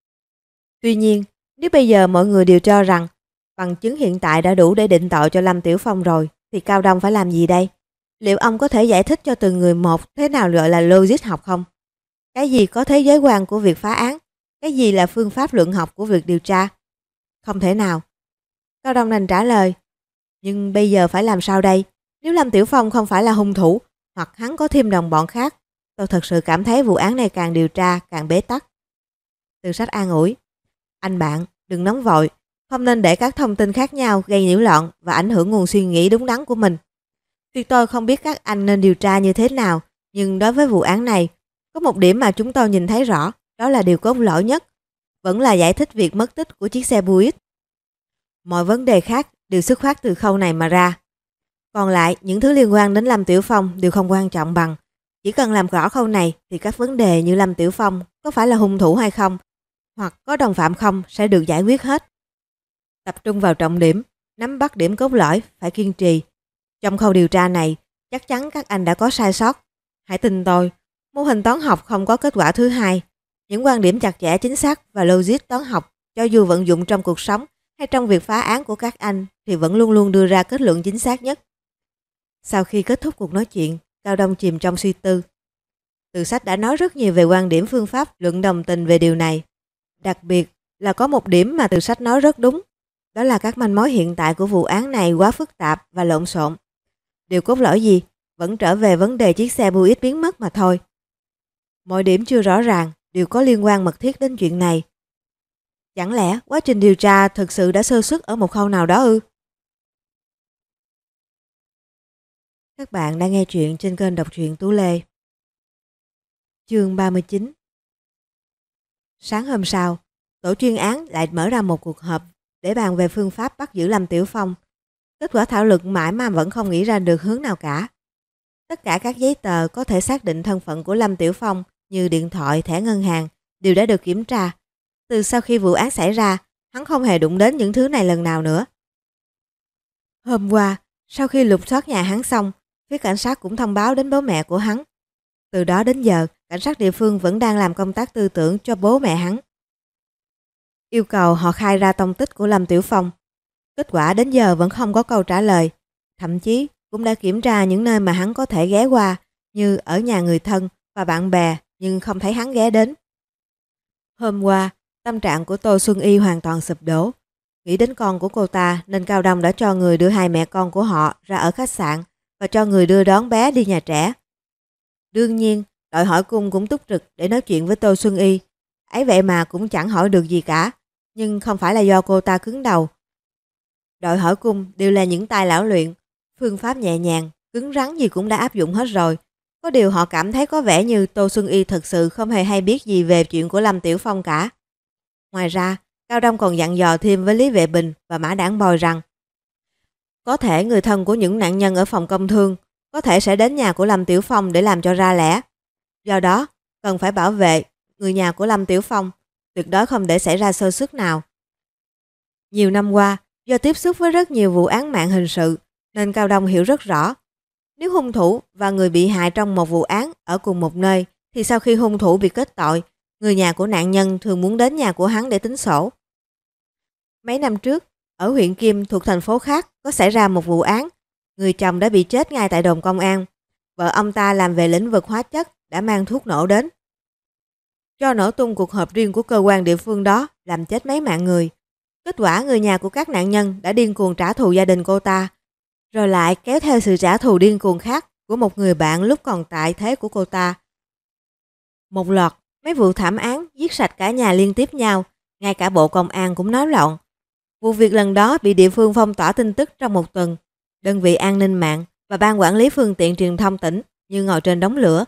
Tuy nhiên, nếu bây giờ mọi người đều cho rằng bằng chứng hiện tại đã đủ để định tội cho Lâm Tiểu Phong rồi, thì Cao Đông phải làm gì đây? Liệu ông có thể giải thích cho từng người một thế nào gọi là logic học không? Cái gì có thế giới quan của việc phá án? Cái gì là phương pháp luận học của việc điều tra? Không thể nào. Cao Đông đành trả lời. Nhưng bây giờ phải làm sao đây? Nếu Lâm Tiểu Phong không phải là hung thủ, hoặc hắn có thêm đồng bọn khác, tôi thật sự cảm thấy vụ án này càng điều tra càng bế tắc. Từ Sách an ủi. Anh bạn, đừng nóng vội, không nên để các thông tin khác nhau gây nhiễu loạn và ảnh hưởng nguồn suy nghĩ đúng đắn của mình. Tuy tôi không biết các anh nên điều tra như thế nào, nhưng đối với vụ án này, có một điểm mà chúng tôi nhìn thấy rõ, đó là điều cốt lõi nhất, vẫn là giải thích việc mất tích của chiếc xe Buick. Mọi vấn đề khác đều xuất phát từ khâu này mà ra. Còn lại, những thứ liên quan đến Lâm Tiểu Phong đều không quan trọng bằng. Chỉ cần làm rõ khâu này thì các vấn đề như Lâm Tiểu Phong có phải là hung thủ hay không, hoặc có đồng phạm không sẽ được giải quyết hết. Tập trung vào trọng điểm, nắm bắt điểm cốt lõi, phải kiên trì. Trong khâu điều tra này, chắc chắn các anh đã có sai sót. Hãy tin tôi, mô hình toán học không có kết quả thứ hai. Những quan điểm chặt chẽ chính xác và logic toán học, cho dù vận dụng trong cuộc sống hay trong việc phá án của các anh, thì vẫn luôn luôn đưa ra kết luận chính xác nhất. Sau khi kết thúc cuộc nói chuyện, Cao Đông chìm trong suy tư. Từ Sách đã nói rất nhiều về quan điểm phương pháp luận đồng tình về điều này. Đặc biệt là có một điểm mà Từ Sách nói rất đúng, đó là các manh mối hiện tại của vụ án này quá phức tạp và lộn xộn. Điều cốt lõi gì? Vẫn trở về vấn đề chiếc xe Buick biến mất mà thôi. Mọi điểm chưa rõ ràng đều có liên quan mật thiết đến chuyện này. Chẳng lẽ quá trình điều tra thực sự đã sơ suất ở một khâu nào đó ư? Các bạn đang nghe chuyện trên kênh đọc truyện Tú Lê. Chương ba mươi chín. Sáng hôm sau, tổ chuyên án lại mở ra một cuộc họp để bàn về phương pháp bắt giữ Lâm Tiểu Phong. Kết quả thảo luận mãi mà vẫn không nghĩ ra được hướng nào cả. Tất cả các giấy tờ có thể xác định thân phận của Lâm Tiểu Phong như điện thoại, thẻ ngân hàng đều đã được kiểm tra. Từ sau khi vụ án xảy ra, hắn không hề đụng đến những thứ này lần nào nữa. Hôm qua, sau khi lục soát nhà hắn xong, phía cảnh sát cũng thông báo đến bố mẹ của hắn. Từ đó đến giờ, cảnh sát địa phương vẫn đang làm công tác tư tưởng cho bố mẹ hắn. Yêu cầu họ khai ra tông tích của Lâm Tiểu Phong. Kết quả đến giờ vẫn không có câu trả lời. Thậm chí cũng đã kiểm tra những nơi mà hắn có thể ghé qua, như ở nhà người thân và bạn bè, nhưng không thấy hắn ghé đến. Hôm qua, tâm trạng của Tô Xuân Y hoàn toàn sụp đổ. Nghĩ đến con của cô ta nên Cao Đông đã cho người đưa hai mẹ con của họ ra ở khách sạn và cho người đưa đón bé đi nhà trẻ. Đương nhiên, đội hỏi cung cũng túc trực để nói chuyện với Tô Xuân Y. Ấy vậy mà cũng chẳng hỏi được gì cả, nhưng không phải là do cô ta cứng đầu. Đội hỏi cung đều là những tay lão luyện, phương pháp nhẹ nhàng, cứng rắn gì cũng đã áp dụng hết rồi. Có điều họ cảm thấy có vẻ như Tô Xuân Y thật sự không hề hay biết gì về chuyện của Lâm Tiểu Phong cả. Ngoài ra, Cao Đông còn dặn dò thêm với Lý Vệ Bình và Mã Đảng Bồi rằng có thể người thân của những nạn nhân ở phòng công thương có thể sẽ đến nhà của Lâm Tiểu Phong để làm cho ra lẽ. Do đó, cần phải bảo vệ người nhà của Lâm Tiểu Phong, tuyệt đối không để xảy ra sơ suất nào. Nhiều năm qua, do tiếp xúc với rất nhiều vụ án mạng hình sự, nên Cao Đông hiểu rất rõ. Nếu hung thủ và người bị hại trong một vụ án ở cùng một nơi, thì sau khi hung thủ bị kết tội, người nhà của nạn nhân thường muốn đến nhà của hắn để tính sổ. Mấy năm trước, ở huyện Kim thuộc thành phố khác có xảy ra một vụ án. Người chồng đã bị chết ngay tại đồn công an. Vợ ông ta làm về lĩnh vực hóa chất đã mang thuốc nổ đến, cho nổ tung cuộc họp riêng của cơ quan địa phương đó, làm chết mấy mạng người. Kết quả người nhà của các nạn nhân đã điên cuồng trả thù gia đình cô ta, rồi lại kéo theo sự trả thù điên cuồng khác của một người bạn lúc còn tại thế của cô ta. Một loạt mấy vụ thảm án giết sạch cả nhà liên tiếp nhau, ngay cả bộ công an cũng náo loạn. Vụ việc lần đó bị địa phương phong tỏa tin tức trong một tuần. Đơn vị an ninh mạng và ban quản lý phương tiện truyền thông tỉnh như ngồi trên đống lửa.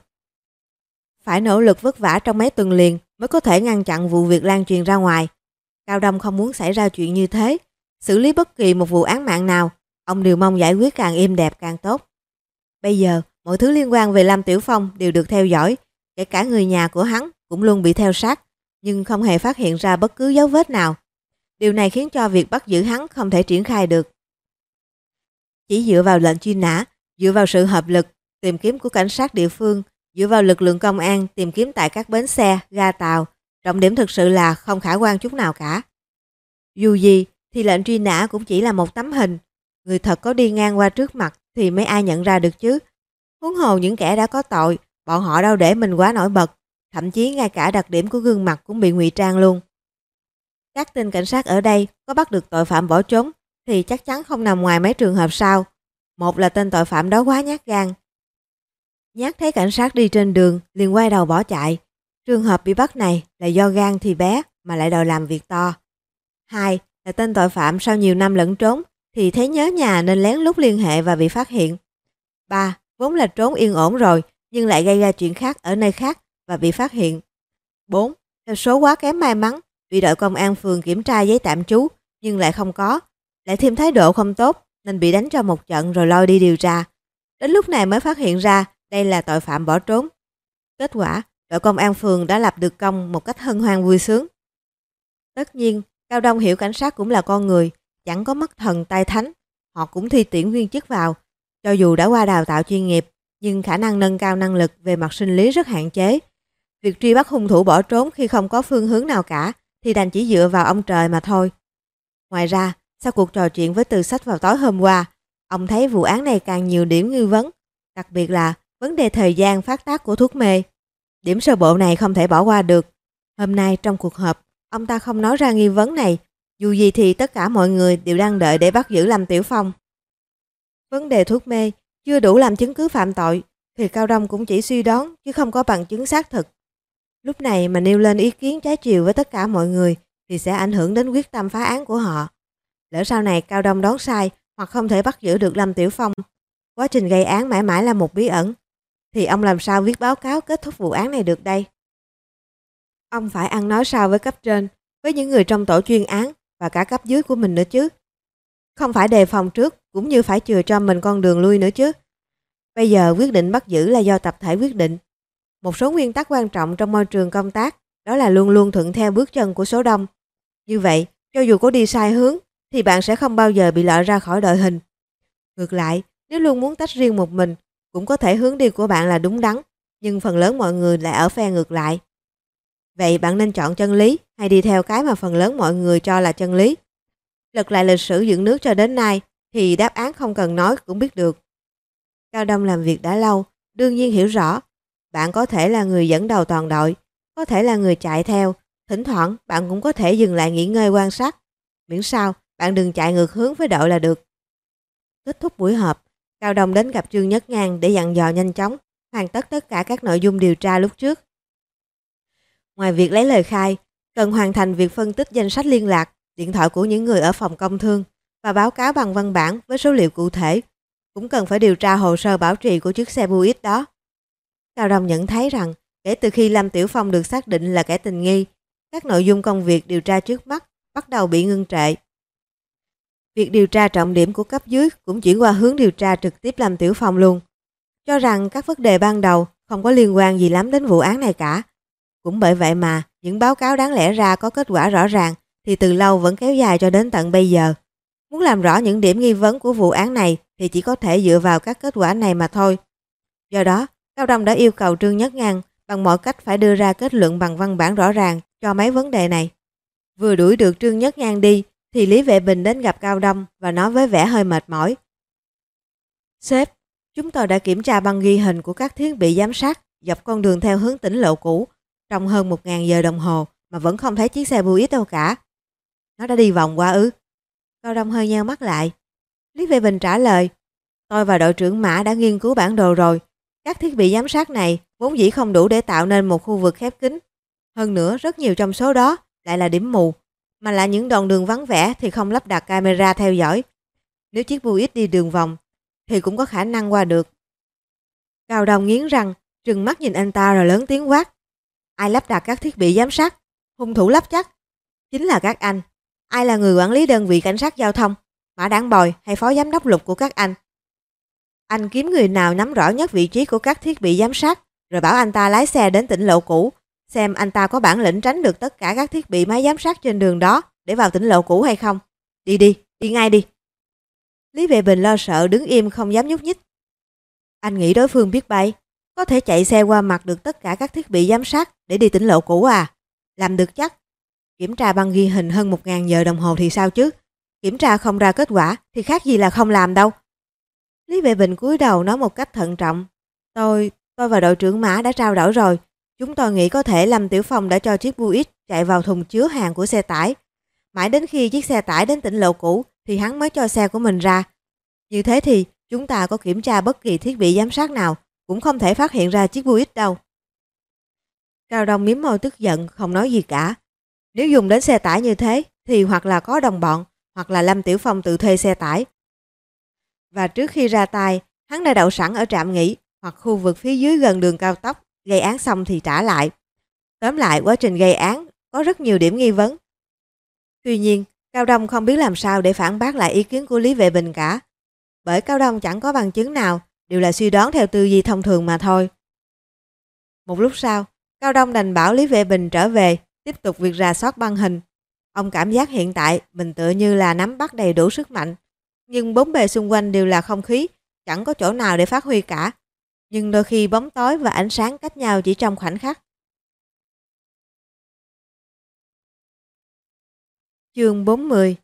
Phải nỗ lực vất vả trong mấy tuần liền mới có thể ngăn chặn vụ việc lan truyền ra ngoài. Cao Đông không muốn xảy ra chuyện như thế. Xử lý bất kỳ một vụ án mạng nào, ông đều mong giải quyết càng êm đẹp càng tốt. Bây giờ, mọi thứ liên quan về Lâm Tiểu Phong đều được theo dõi, kể cả người nhà của hắn cũng luôn bị theo sát, nhưng không hề phát hiện ra bất cứ dấu vết nào. Điều này khiến cho việc bắt giữ hắn không thể triển khai được. Chỉ dựa vào lệnh truy nã, dựa vào sự hợp lực tìm kiếm của cảnh sát địa phương, dựa vào lực lượng công an tìm kiếm tại các bến xe, ga tàu, trọng điểm thực sự là không khả quan chút nào cả. Dù gì thì lệnh truy nã cũng chỉ là một tấm hình, người thật có đi ngang qua trước mặt thì mấy ai nhận ra được chứ. Huống hồ những kẻ đã có tội, bọn họ đâu để mình quá nổi bật, thậm chí ngay cả đặc điểm của gương mặt cũng bị ngụy trang luôn. Các tên cảnh sát ở đây có bắt được tội phạm bỏ trốn thì chắc chắn không nằm ngoài mấy trường hợp sau. Một là tên tội phạm đó quá nhát gan. Nhát thấy cảnh sát đi trên đường liền quay đầu bỏ chạy. Trường hợp bị bắt này là do gan thì bé mà lại đòi làm việc to. Hai là tên tội phạm sau nhiều năm lẫn trốn thì thấy nhớ nhà nên lén lút liên hệ và bị phát hiện. Ba, vốn là trốn yên ổn rồi nhưng lại gây ra chuyện khác ở nơi khác và bị phát hiện. Bốn, theo số quá kém may mắn, bị đội công an phường kiểm tra giấy tạm trú nhưng lại không có, lại thêm thái độ không tốt nên bị đánh cho một trận rồi lôi đi điều tra. Đến lúc này mới phát hiện ra đây là tội phạm bỏ trốn. Kết quả, đội công an phường đã lập được công một cách hân hoan vui sướng. Tất nhiên, Cao Đông hiểu cảnh sát cũng là con người, chẳng có mắt thần tai thánh, họ cũng thi tuyển viên chức vào. Cho dù đã qua đào tạo chuyên nghiệp, nhưng khả năng nâng cao năng lực về mặt sinh lý rất hạn chế. Việc truy bắt hung thủ bỏ trốn khi không có phương hướng nào cả thì đành chỉ dựa vào ông trời mà thôi. Ngoài ra, sau cuộc trò chuyện với Từ Sách vào tối hôm qua, ông thấy vụ án này càng nhiều điểm nghi vấn, đặc biệt là vấn đề thời gian phát tác của thuốc mê. Điểm sơ bộ này không thể bỏ qua được. Hôm nay trong cuộc họp, ông ta không nói ra nghi vấn này, dù gì thì tất cả mọi người đều đang đợi để bắt giữ Lâm Tiểu Phong. Vấn đề thuốc mê chưa đủ làm chứng cứ phạm tội thì Cao Đông cũng chỉ suy đoán chứ không có bằng chứng xác thực. Lúc này mà nêu lên ý kiến trái chiều với tất cả mọi người thì sẽ ảnh hưởng đến quyết tâm phá án của họ. Lỡ sau này Cao Đông đoán sai hoặc không thể bắt giữ được Lâm Tiểu Phong, quá trình gây án mãi mãi là một bí ẩn, thì ông làm sao viết báo cáo kết thúc vụ án này được đây? Ông phải ăn nói sao với cấp trên, với những người trong tổ chuyên án và cả cấp dưới của mình nữa chứ. Không phải đề phòng trước cũng như phải chừa cho mình con đường lui nữa chứ. Bây giờ quyết định bắt giữ là do tập thể quyết định. Một số nguyên tắc quan trọng trong môi trường công tác đó là luôn luôn thuận theo bước chân của số đông. Như vậy, cho dù có đi sai hướng thì bạn sẽ không bao giờ bị loại ra khỏi đội hình. Ngược lại, nếu luôn muốn tách riêng một mình, cũng có thể hướng đi của bạn là đúng đắn, nhưng phần lớn mọi người lại ở phe ngược lại. Vậy bạn nên chọn chân lý hay đi theo cái mà phần lớn mọi người cho là chân lý? Lật lại lịch sử dựng nước cho đến nay thì đáp án không cần nói cũng biết được. Cao Đông làm việc đã lâu, đương nhiên hiểu rõ. Bạn có thể là người dẫn đầu toàn đội, có thể là người chạy theo, thỉnh thoảng bạn cũng có thể dừng lại nghỉ ngơi quan sát. Miễn sao bạn đừng chạy ngược hướng với đội là được. Kết thúc buổi họp, Cao Đông đến gặp Trương Nhất Ngang để dặn dò nhanh chóng, hoàn tất tất cả các nội dung điều tra lúc trước. Ngoài việc lấy lời khai, cần hoàn thành việc phân tích danh sách liên lạc, điện thoại của những người ở phòng công thương và báo cáo bằng văn bản với số liệu cụ thể. Cũng cần phải điều tra hồ sơ bảo trì của chiếc xe Buick đó. Cao Đông nhận thấy rằng kể từ khi Lâm Tiểu Phong được xác định là kẻ tình nghi, các nội dung công việc điều tra trước mắt bắt đầu bị ngưng trệ. Việc điều tra trọng điểm của cấp dưới cũng chuyển qua hướng điều tra trực tiếp Lâm Tiểu Phong luôn, cho rằng các vấn đề ban đầu không có liên quan gì lắm đến vụ án này cả. Cũng bởi vậy mà những báo cáo đáng lẽ ra có kết quả rõ ràng thì từ lâu vẫn kéo dài cho đến tận bây giờ. Muốn làm rõ những điểm nghi vấn của vụ án này thì chỉ có thể dựa vào các kết quả này mà thôi. Do đó, Cao Đông đã yêu cầu Trương Nhất Ngang bằng mọi cách phải đưa ra kết luận bằng văn bản rõ ràng cho mấy vấn đề này. Vừa đuổi được Trương Nhất Ngang đi thì Lý Vệ Bình đến gặp Cao Đông và nói với vẻ hơi mệt mỏi. Sếp, chúng tôi đã kiểm tra băng ghi hình của các thiết bị giám sát dọc con đường theo hướng tỉnh lộ cũ trong hơn một nghìn giờ đồng hồ mà vẫn không thấy chiếc xe Buick đâu cả. Nó đã đi vòng qua ư? Cao Đông hơi nheo mắt lại. Lý Vệ Bình trả lời, tôi và đội trưởng Mã đã nghiên cứu bản đồ rồi. Các thiết bị giám sát này vốn dĩ không đủ để tạo nên một khu vực khép kín. Hơn nữa, rất nhiều trong số đó lại là điểm mù, mà là những đoạn đường vắng vẻ thì không lắp đặt camera theo dõi. Nếu chiếc Buick đi đường vòng thì cũng có khả năng qua được. Cao Đông nghiến răng, trừng mắt nhìn anh ta rồi lớn tiếng quát. Ai lắp đặt các thiết bị giám sát? Hung thủ lắp chắc. Chính là các anh. Ai là người quản lý đơn vị cảnh sát giao thông? Mã Đảng Bồi hay phó giám đốc Lục của các anh? Anh kiếm người nào nắm rõ nhất vị trí của các thiết bị giám sát, rồi bảo anh ta lái xe đến tỉnh lộ cũ, xem anh ta có bản lĩnh tránh được tất cả các thiết bị máy giám sát trên đường đó để vào tỉnh lộ cũ hay không. Đi đi, đi ngay đi. Lý Vệ Bình lo sợ đứng im không dám nhúc nhích. Anh nghĩ đối phương biết bay, có thể chạy xe qua mặt được tất cả các thiết bị giám sát để đi tỉnh lộ cũ à? Làm được chắc. Kiểm tra băng ghi hình hơn một nghìn giờ đồng hồ thì sao chứ? Kiểm tra không ra kết quả thì khác gì là không làm đâu. Lý Vệ Bình cúi đầu nói một cách thận trọng. Tôi, tôi và đội trưởng Mã đã trao đổi rồi. Chúng tôi nghĩ có thể Lâm Tiểu Phong đã cho chiếc Buick chạy vào thùng chứa hàng của xe tải. Mãi đến khi chiếc xe tải đến tỉnh lộ cũ thì hắn mới cho xe của mình ra. Như thế thì chúng ta có kiểm tra bất kỳ thiết bị giám sát nào cũng không thể phát hiện ra chiếc Buick đâu. Cao Đông mím môi tức giận không nói gì cả. Nếu dùng đến xe tải như thế thì hoặc là có đồng bọn hoặc là Lâm Tiểu Phong tự thuê xe tải. Và trước khi ra tay, hắn đã đậu sẵn ở trạm nghỉ hoặc khu vực phía dưới gần đường cao tốc, gây án xong thì trả lại. Tóm lại, quá trình gây án có rất nhiều điểm nghi vấn. Tuy nhiên, Cao Đông không biết làm sao để phản bác lại ý kiến của Lý Vệ Bình cả. Bởi Cao Đông chẳng có bằng chứng nào, đều là suy đoán theo tư duy thông thường mà thôi. Một lúc sau, Cao Đông đành bảo Lý Vệ Bình trở về, tiếp tục việc rà soát băng hình. Ông cảm giác hiện tại mình tựa như là nắm bắt đầy đủ sức mạnh. Nhưng bốn bề xung quanh đều là không khí, chẳng có chỗ nào để phát huy cả. Nhưng đôi khi bóng tối và ánh sáng cách nhau chỉ trong khoảnh khắc. Chương bốn mươi.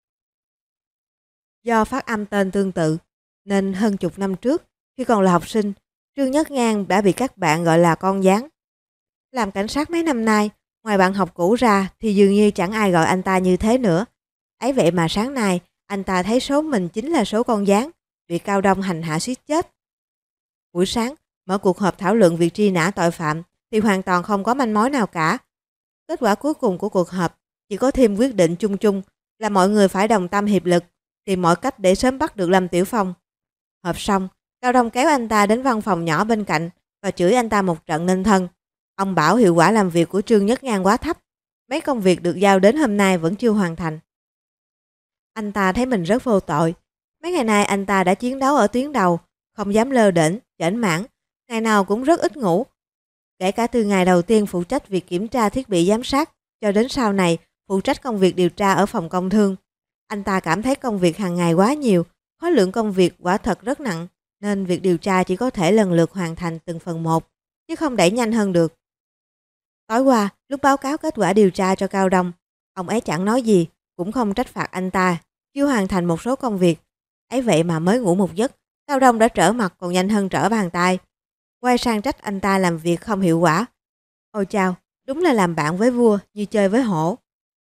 Do phát âm tên tương tự, nên hơn chục năm trước, khi còn là học sinh, Trương Nhất Ngang đã bị các bạn gọi là con gián. Làm cảnh sát mấy năm nay, ngoài bạn học cũ ra thì dường như chẳng ai gọi anh ta như thế nữa. Ấy vậy mà sáng nay, anh ta thấy số mình chính là số con gián, bị Cao Đông hành hạ suýt chết. Buổi sáng, mở cuộc họp thảo luận việc truy nã tội phạm, thì hoàn toàn không có manh mối nào cả. Kết quả cuối cùng của cuộc họp chỉ có thêm quyết định chung chung là mọi người phải đồng tâm hiệp lực, tìm mọi cách để sớm bắt được Lâm Tiểu Phong. Họp xong, Cao Đông kéo anh ta đến văn phòng nhỏ bên cạnh và chửi anh ta một trận nên thân. Ông bảo hiệu quả làm việc của Trương Nhất Ngang quá thấp, mấy công việc được giao đến hôm nay vẫn chưa hoàn thành. Anh ta thấy mình rất vô tội. Mấy ngày nay anh ta đã chiến đấu ở tuyến đầu, không dám lơ đễnh, chểnh mảng, ngày nào cũng rất ít ngủ. Kể cả từ ngày đầu tiên phụ trách việc kiểm tra thiết bị giám sát, cho đến sau này phụ trách công việc điều tra ở phòng công thương. Anh ta cảm thấy công việc hàng ngày quá nhiều, khối lượng công việc quả thật rất nặng, nên việc điều tra chỉ có thể lần lượt hoàn thành từng phần một, chứ không đẩy nhanh hơn được. Tối qua, lúc báo cáo kết quả điều tra cho Cao Đông, ông ấy chẳng nói gì, cũng không trách phạt anh ta, chưa hoàn thành một số công việc. Ấy vậy mà mới ngủ một giấc, Cao Đông đã trở mặt còn nhanh hơn trở bàn tay. Quay sang trách anh ta làm việc không hiệu quả. Ôi chao, đúng là làm bạn với vua như chơi với hổ.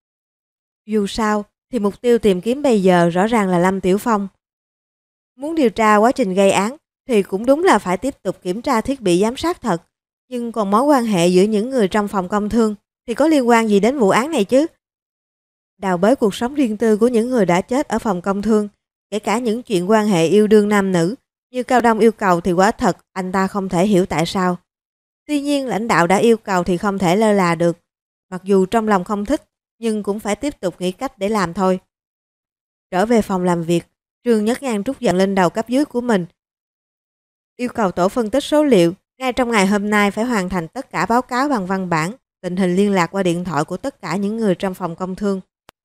Dù sao, thì mục tiêu tìm kiếm bây giờ rõ ràng là Lâm Tiểu Phong. Muốn điều tra quá trình gây án thì cũng đúng là phải tiếp tục kiểm tra thiết bị giám sát thật. Nhưng còn mối quan hệ giữa những người trong phòng công thương thì có liên quan gì đến vụ án này chứ? Đào bới cuộc sống riêng tư của những người đã chết ở phòng công thương, kể cả những chuyện quan hệ yêu đương nam nữ, như Cao Đông yêu cầu thì quả thật anh ta không thể hiểu tại sao. Tuy nhiên lãnh đạo đã yêu cầu thì không thể lơ là được. Mặc dù trong lòng không thích, nhưng cũng phải tiếp tục nghĩ cách để làm thôi. Trở về phòng làm việc, Trương Nhất Ngang trút giận lên đầu cấp dưới của mình. Yêu cầu tổ phân tích số liệu, ngay trong ngày hôm nay phải hoàn thành tất cả báo cáo bằng văn bản, tình hình liên lạc qua điện thoại của tất cả những người trong phòng công thương.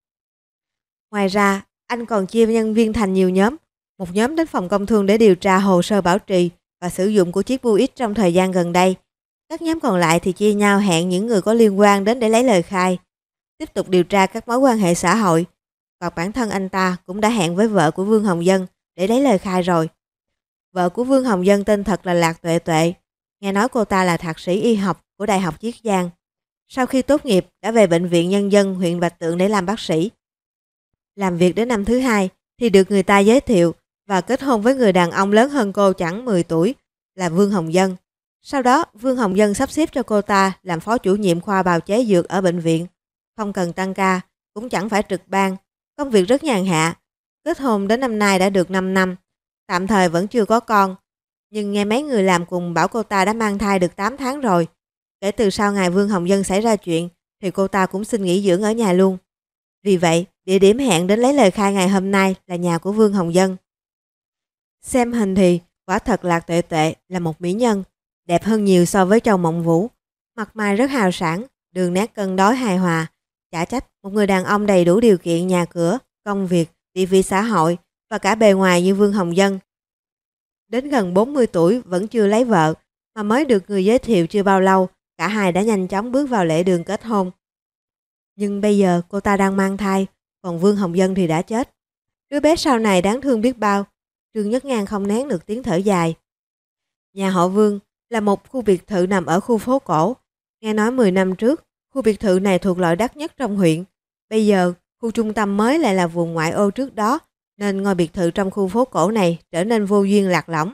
Ngoài ra, anh còn chia nhân viên thành nhiều nhóm. Một nhóm đến phòng công thương để điều tra hồ sơ bảo trì và sử dụng của chiếc Buick trong thời gian gần đây. Các nhóm còn lại thì chia nhau hẹn những người có liên quan đến để lấy lời khai, tiếp tục điều tra các mối quan hệ xã hội. Còn bản thân anh ta cũng đã hẹn với vợ của Vương Hồng Dân để lấy lời khai rồi. Vợ của Vương Hồng Dân tên thật là Lạc Tuệ Tuệ. Nghe nói cô ta là thạc sĩ y học của Đại học Chiết Giang. Sau khi tốt nghiệp đã về Bệnh viện Nhân dân huyện Bạch Tượng để làm bác sĩ. Làm việc đến năm thứ hai thì được người ta giới thiệu và kết hôn với người đàn ông lớn hơn cô chẳng mười tuổi là Vương Hồng Dân. Sau đó Vương Hồng Dân sắp xếp cho cô ta làm phó chủ nhiệm khoa bào chế dược ở bệnh viện. Không cần tăng ca, cũng chẳng phải trực ban, công việc rất nhàn hạ. Kết hôn đến năm nay đã được năm năm, tạm thời vẫn chưa có con. Nhưng nghe mấy người làm cùng bảo cô ta đã mang thai được tám tháng rồi. Kể từ sau ngày Vương Hồng Dân xảy ra chuyện thì cô ta cũng xin nghỉ dưỡng ở nhà luôn. Vì vậy, địa điểm hẹn đến lấy lời khai ngày hôm nay là nhà của Vương Hồng Dân. Xem hình thì quả thật Lạc Tuệ Tuệ là một mỹ nhân, đẹp hơn nhiều so với Châu Mộng Vũ. Mặt mày rất hào sảng, đường nét cân đối hài hòa. Chả trách một người đàn ông đầy đủ điều kiện nhà cửa, công việc, địa vị xã hội và cả bề ngoài như Vương Hồng Dân. Đến gần bốn mươi tuổi vẫn chưa lấy vợ, mà mới được người giới thiệu chưa bao lâu, cả hai đã nhanh chóng bước vào lễ đường kết hôn. Nhưng bây giờ cô ta đang mang thai, còn Vương Hồng Dân thì đã chết. Đứa bé sau này đáng thương biết bao. Trương Nhất Ngang không nén được tiếng thở dài. Nhà họ Vương là một khu biệt thự nằm ở khu phố cổ. Nghe nói mười năm trước, khu biệt thự này thuộc loại đắt nhất trong huyện. Bây giờ, khu trung tâm mới lại là vùng ngoại ô trước đó, nên ngôi biệt thự trong khu phố cổ này trở nên vô duyên lạc lõng.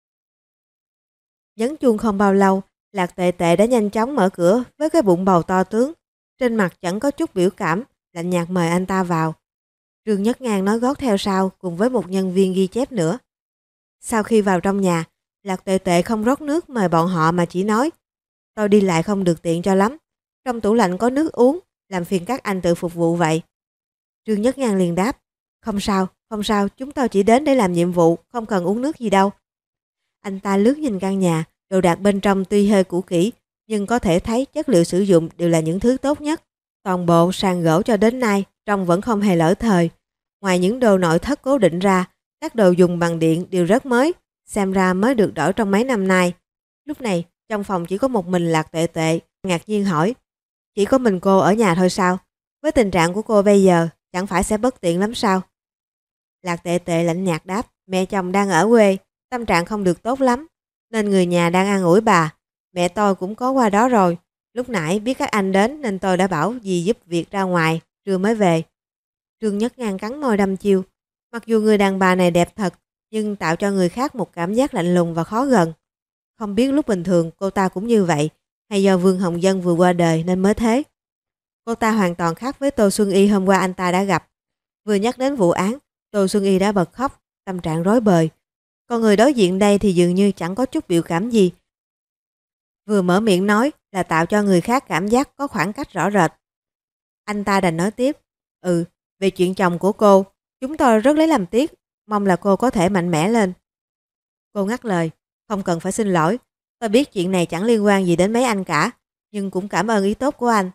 Nhấn chuông không bao lâu, Lạc Tuệ Tuệ đã nhanh chóng mở cửa với cái bụng bầu to tướng. Trên mặt chẳng có chút biểu cảm, lạnh nhạt mời anh ta vào. Trương Nhất Ngang nói gót theo sau cùng với một nhân viên ghi chép nữa. Sau khi vào trong nhà, Lạc Tuệ Tuệ không rót nước mời bọn họ mà chỉ nói: tôi đi lại không được tiện cho lắm. Trong tủ lạnh có nước uống, làm phiền các anh tự phục vụ vậy. Trương Nhất Ngang liền đáp: không sao, không sao, chúng tôi chỉ đến để làm nhiệm vụ, không cần uống nước gì đâu. Anh ta lướt nhìn căn nhà, đồ đạc bên trong tuy hơi cũ kỹ, nhưng có thể thấy chất liệu sử dụng đều là những thứ tốt nhất. Toàn bộ sàn gỗ cho đến nay trông vẫn không hề lỗi thời. Ngoài những đồ nội thất cố định ra, các đồ dùng bằng điện đều rất mới, xem ra mới được đổi trong mấy năm nay. Lúc này, trong phòng chỉ có một mình Lạc Tuệ Tuệ, ngạc nhiên hỏi: chỉ có mình cô ở nhà thôi sao? Với tình trạng của cô bây giờ, chẳng phải sẽ bất tiện lắm sao? Lạc Tuệ Tuệ lạnh nhạt đáp: mẹ chồng đang ở quê, tâm trạng không được tốt lắm, nên người nhà đang an ủi bà. Mẹ tôi cũng có qua đó rồi. Lúc nãy biết các anh đến nên tôi đã bảo dì giúp việc ra ngoài, trưa mới về. Trương Nhất Ngang cắn môi đăm chiêu. Mặc dù người đàn bà này đẹp thật, nhưng tạo cho người khác một cảm giác lạnh lùng và khó gần. Không biết lúc bình thường cô ta cũng như vậy, hay do Vương Hồng Dân vừa qua đời nên mới thế? Cô ta hoàn toàn khác với Tô Xuân Y hôm qua anh ta đã gặp. Vừa nhắc đến vụ án, Tô Xuân Y đã bật khóc, tâm trạng rối bời. Còn người đối diện đây thì dường như chẳng có chút biểu cảm gì. Vừa mở miệng nói là tạo cho người khác cảm giác có khoảng cách rõ rệt. Anh ta đành nói tiếp, ừ, về chuyện chồng của cô, chúng tôi rất lấy làm tiếc, mong là cô có thể mạnh mẽ lên. Cô ngắt lời, không cần phải xin lỗi, tôi biết chuyện này chẳng liên quan gì đến mấy anh cả, nhưng cũng cảm ơn ý tốt của anh.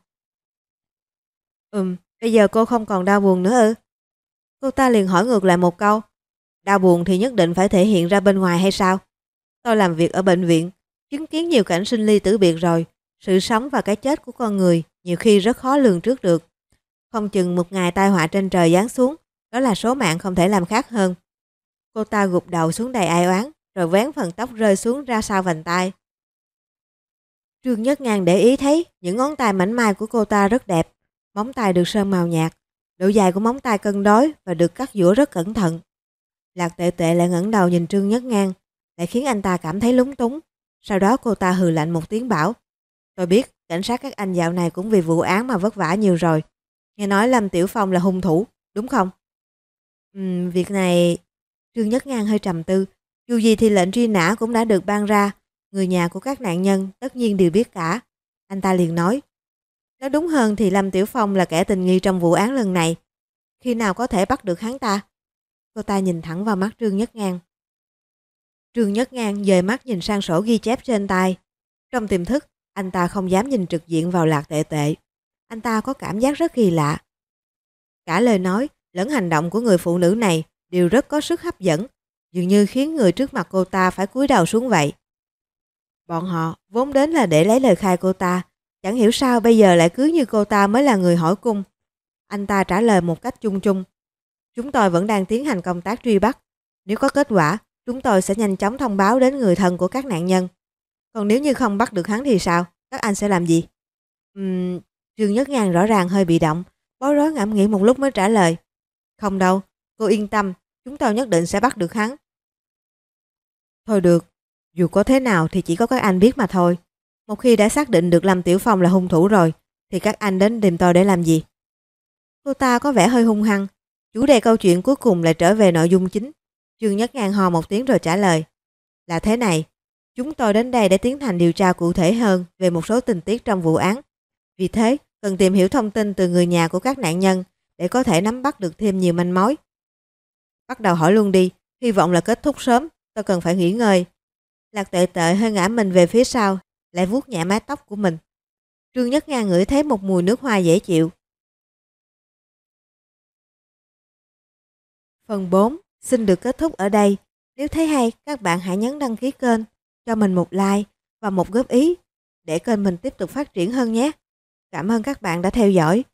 Ừm, bây giờ cô không còn đau buồn nữa ư? Cô ta liền hỏi ngược lại một câu, đau buồn thì nhất định phải thể hiện ra bên ngoài hay sao? Tôi làm việc ở bệnh viện, chứng kiến nhiều cảnh sinh ly tử biệt rồi, sự sống và cái chết của con người nhiều khi rất khó lường trước được. Không chừng một ngày tai họa trên trời giáng xuống, đó là số mạng không thể làm khác hơn. Cô ta gục đầu xuống đầy ai oán, rồi vén phần tóc rơi xuống ra sau vành tai. Trương Nhất Ngang để ý thấy những ngón tay mảnh mai của cô ta rất đẹp, móng tay được sơn màu nhạt, độ dài của móng tay cân đối và được cắt giũa rất cẩn thận. Lạc Tệ Tệ lại ngẩng đầu nhìn Trương Nhất Ngang, lại khiến anh ta cảm thấy lúng túng. Sau đó cô ta hừ lạnh một tiếng bảo, tôi biết cảnh sát các anh dạo này cũng vì vụ án mà vất vả nhiều rồi. Nghe nói Lâm Tiểu Phong là hung thủ, đúng không? Ừm, việc này... Trương Nhất Ngang hơi trầm tư. Dù gì thì lệnh truy nã cũng đã được ban ra. Người nhà của các nạn nhân tất nhiên đều biết cả. Anh ta liền nói. Nói đúng hơn thì Lâm Tiểu Phong là kẻ tình nghi trong vụ án lần này. Khi nào có thể bắt được hắn ta? Cô ta nhìn thẳng vào mắt Trương Nhất Ngang. Trương Nhất Ngang dời mắt nhìn sang sổ ghi chép trên tay. Trong tiềm thức, anh ta không dám nhìn trực diện vào Lạc Tệ Tệ. Anh ta có cảm giác rất kỳ lạ. Cả lời nói lẫn hành động của người phụ nữ này đều rất có sức hấp dẫn, dường như khiến người trước mặt cô ta phải cúi đầu xuống vậy. Bọn họ vốn đến là để lấy lời khai cô ta, chẳng hiểu sao bây giờ lại cứ như cô ta mới là người hỏi cung. Anh ta trả lời một cách chung chung. Chúng tôi vẫn đang tiến hành công tác truy bắt. Nếu có kết quả, chúng tôi sẽ nhanh chóng thông báo đến người thân của các nạn nhân. Còn nếu như không bắt được hắn thì sao? Các anh sẽ làm gì? Uhm, Trương Nhất Ngang rõ ràng hơi bị động, bối rối ngẫm nghĩ một lúc mới trả lời. Không đâu, cô yên tâm, chúng tôi nhất định sẽ bắt được hắn. Thôi được, dù có thế nào thì chỉ có các anh biết mà thôi. Một khi đã xác định được Lâm Tiểu Phong là hung thủ rồi, thì các anh đến tìm tôi để làm gì? Cô ta có vẻ hơi hung hăng. Chủ đề câu chuyện cuối cùng lại trở về nội dung chính. Trương Nhất Ngang ho một tiếng rồi trả lời. Là thế này, chúng tôi đến đây để tiến hành điều tra cụ thể hơn về một số tình tiết trong vụ án. Vì thế, cần tìm hiểu thông tin từ người nhà của các nạn nhân để có thể nắm bắt được thêm nhiều manh mối. Bắt đầu hỏi luôn đi, hy vọng là kết thúc sớm, tôi cần phải nghỉ ngơi. Lạc Tệ Tệ hơi ngã mình về phía sau, lại vuốt nhẹ mái tóc của mình. Trương Nhất Ngang ngửi thấy một mùi nước hoa dễ chịu. Phần bốn xin được kết thúc ở đây. Nếu thấy hay, các bạn hãy nhấn đăng ký kênh, cho mình một like và một góp ý để kênh mình tiếp tục phát triển hơn nhé. Cảm ơn các bạn đã theo dõi.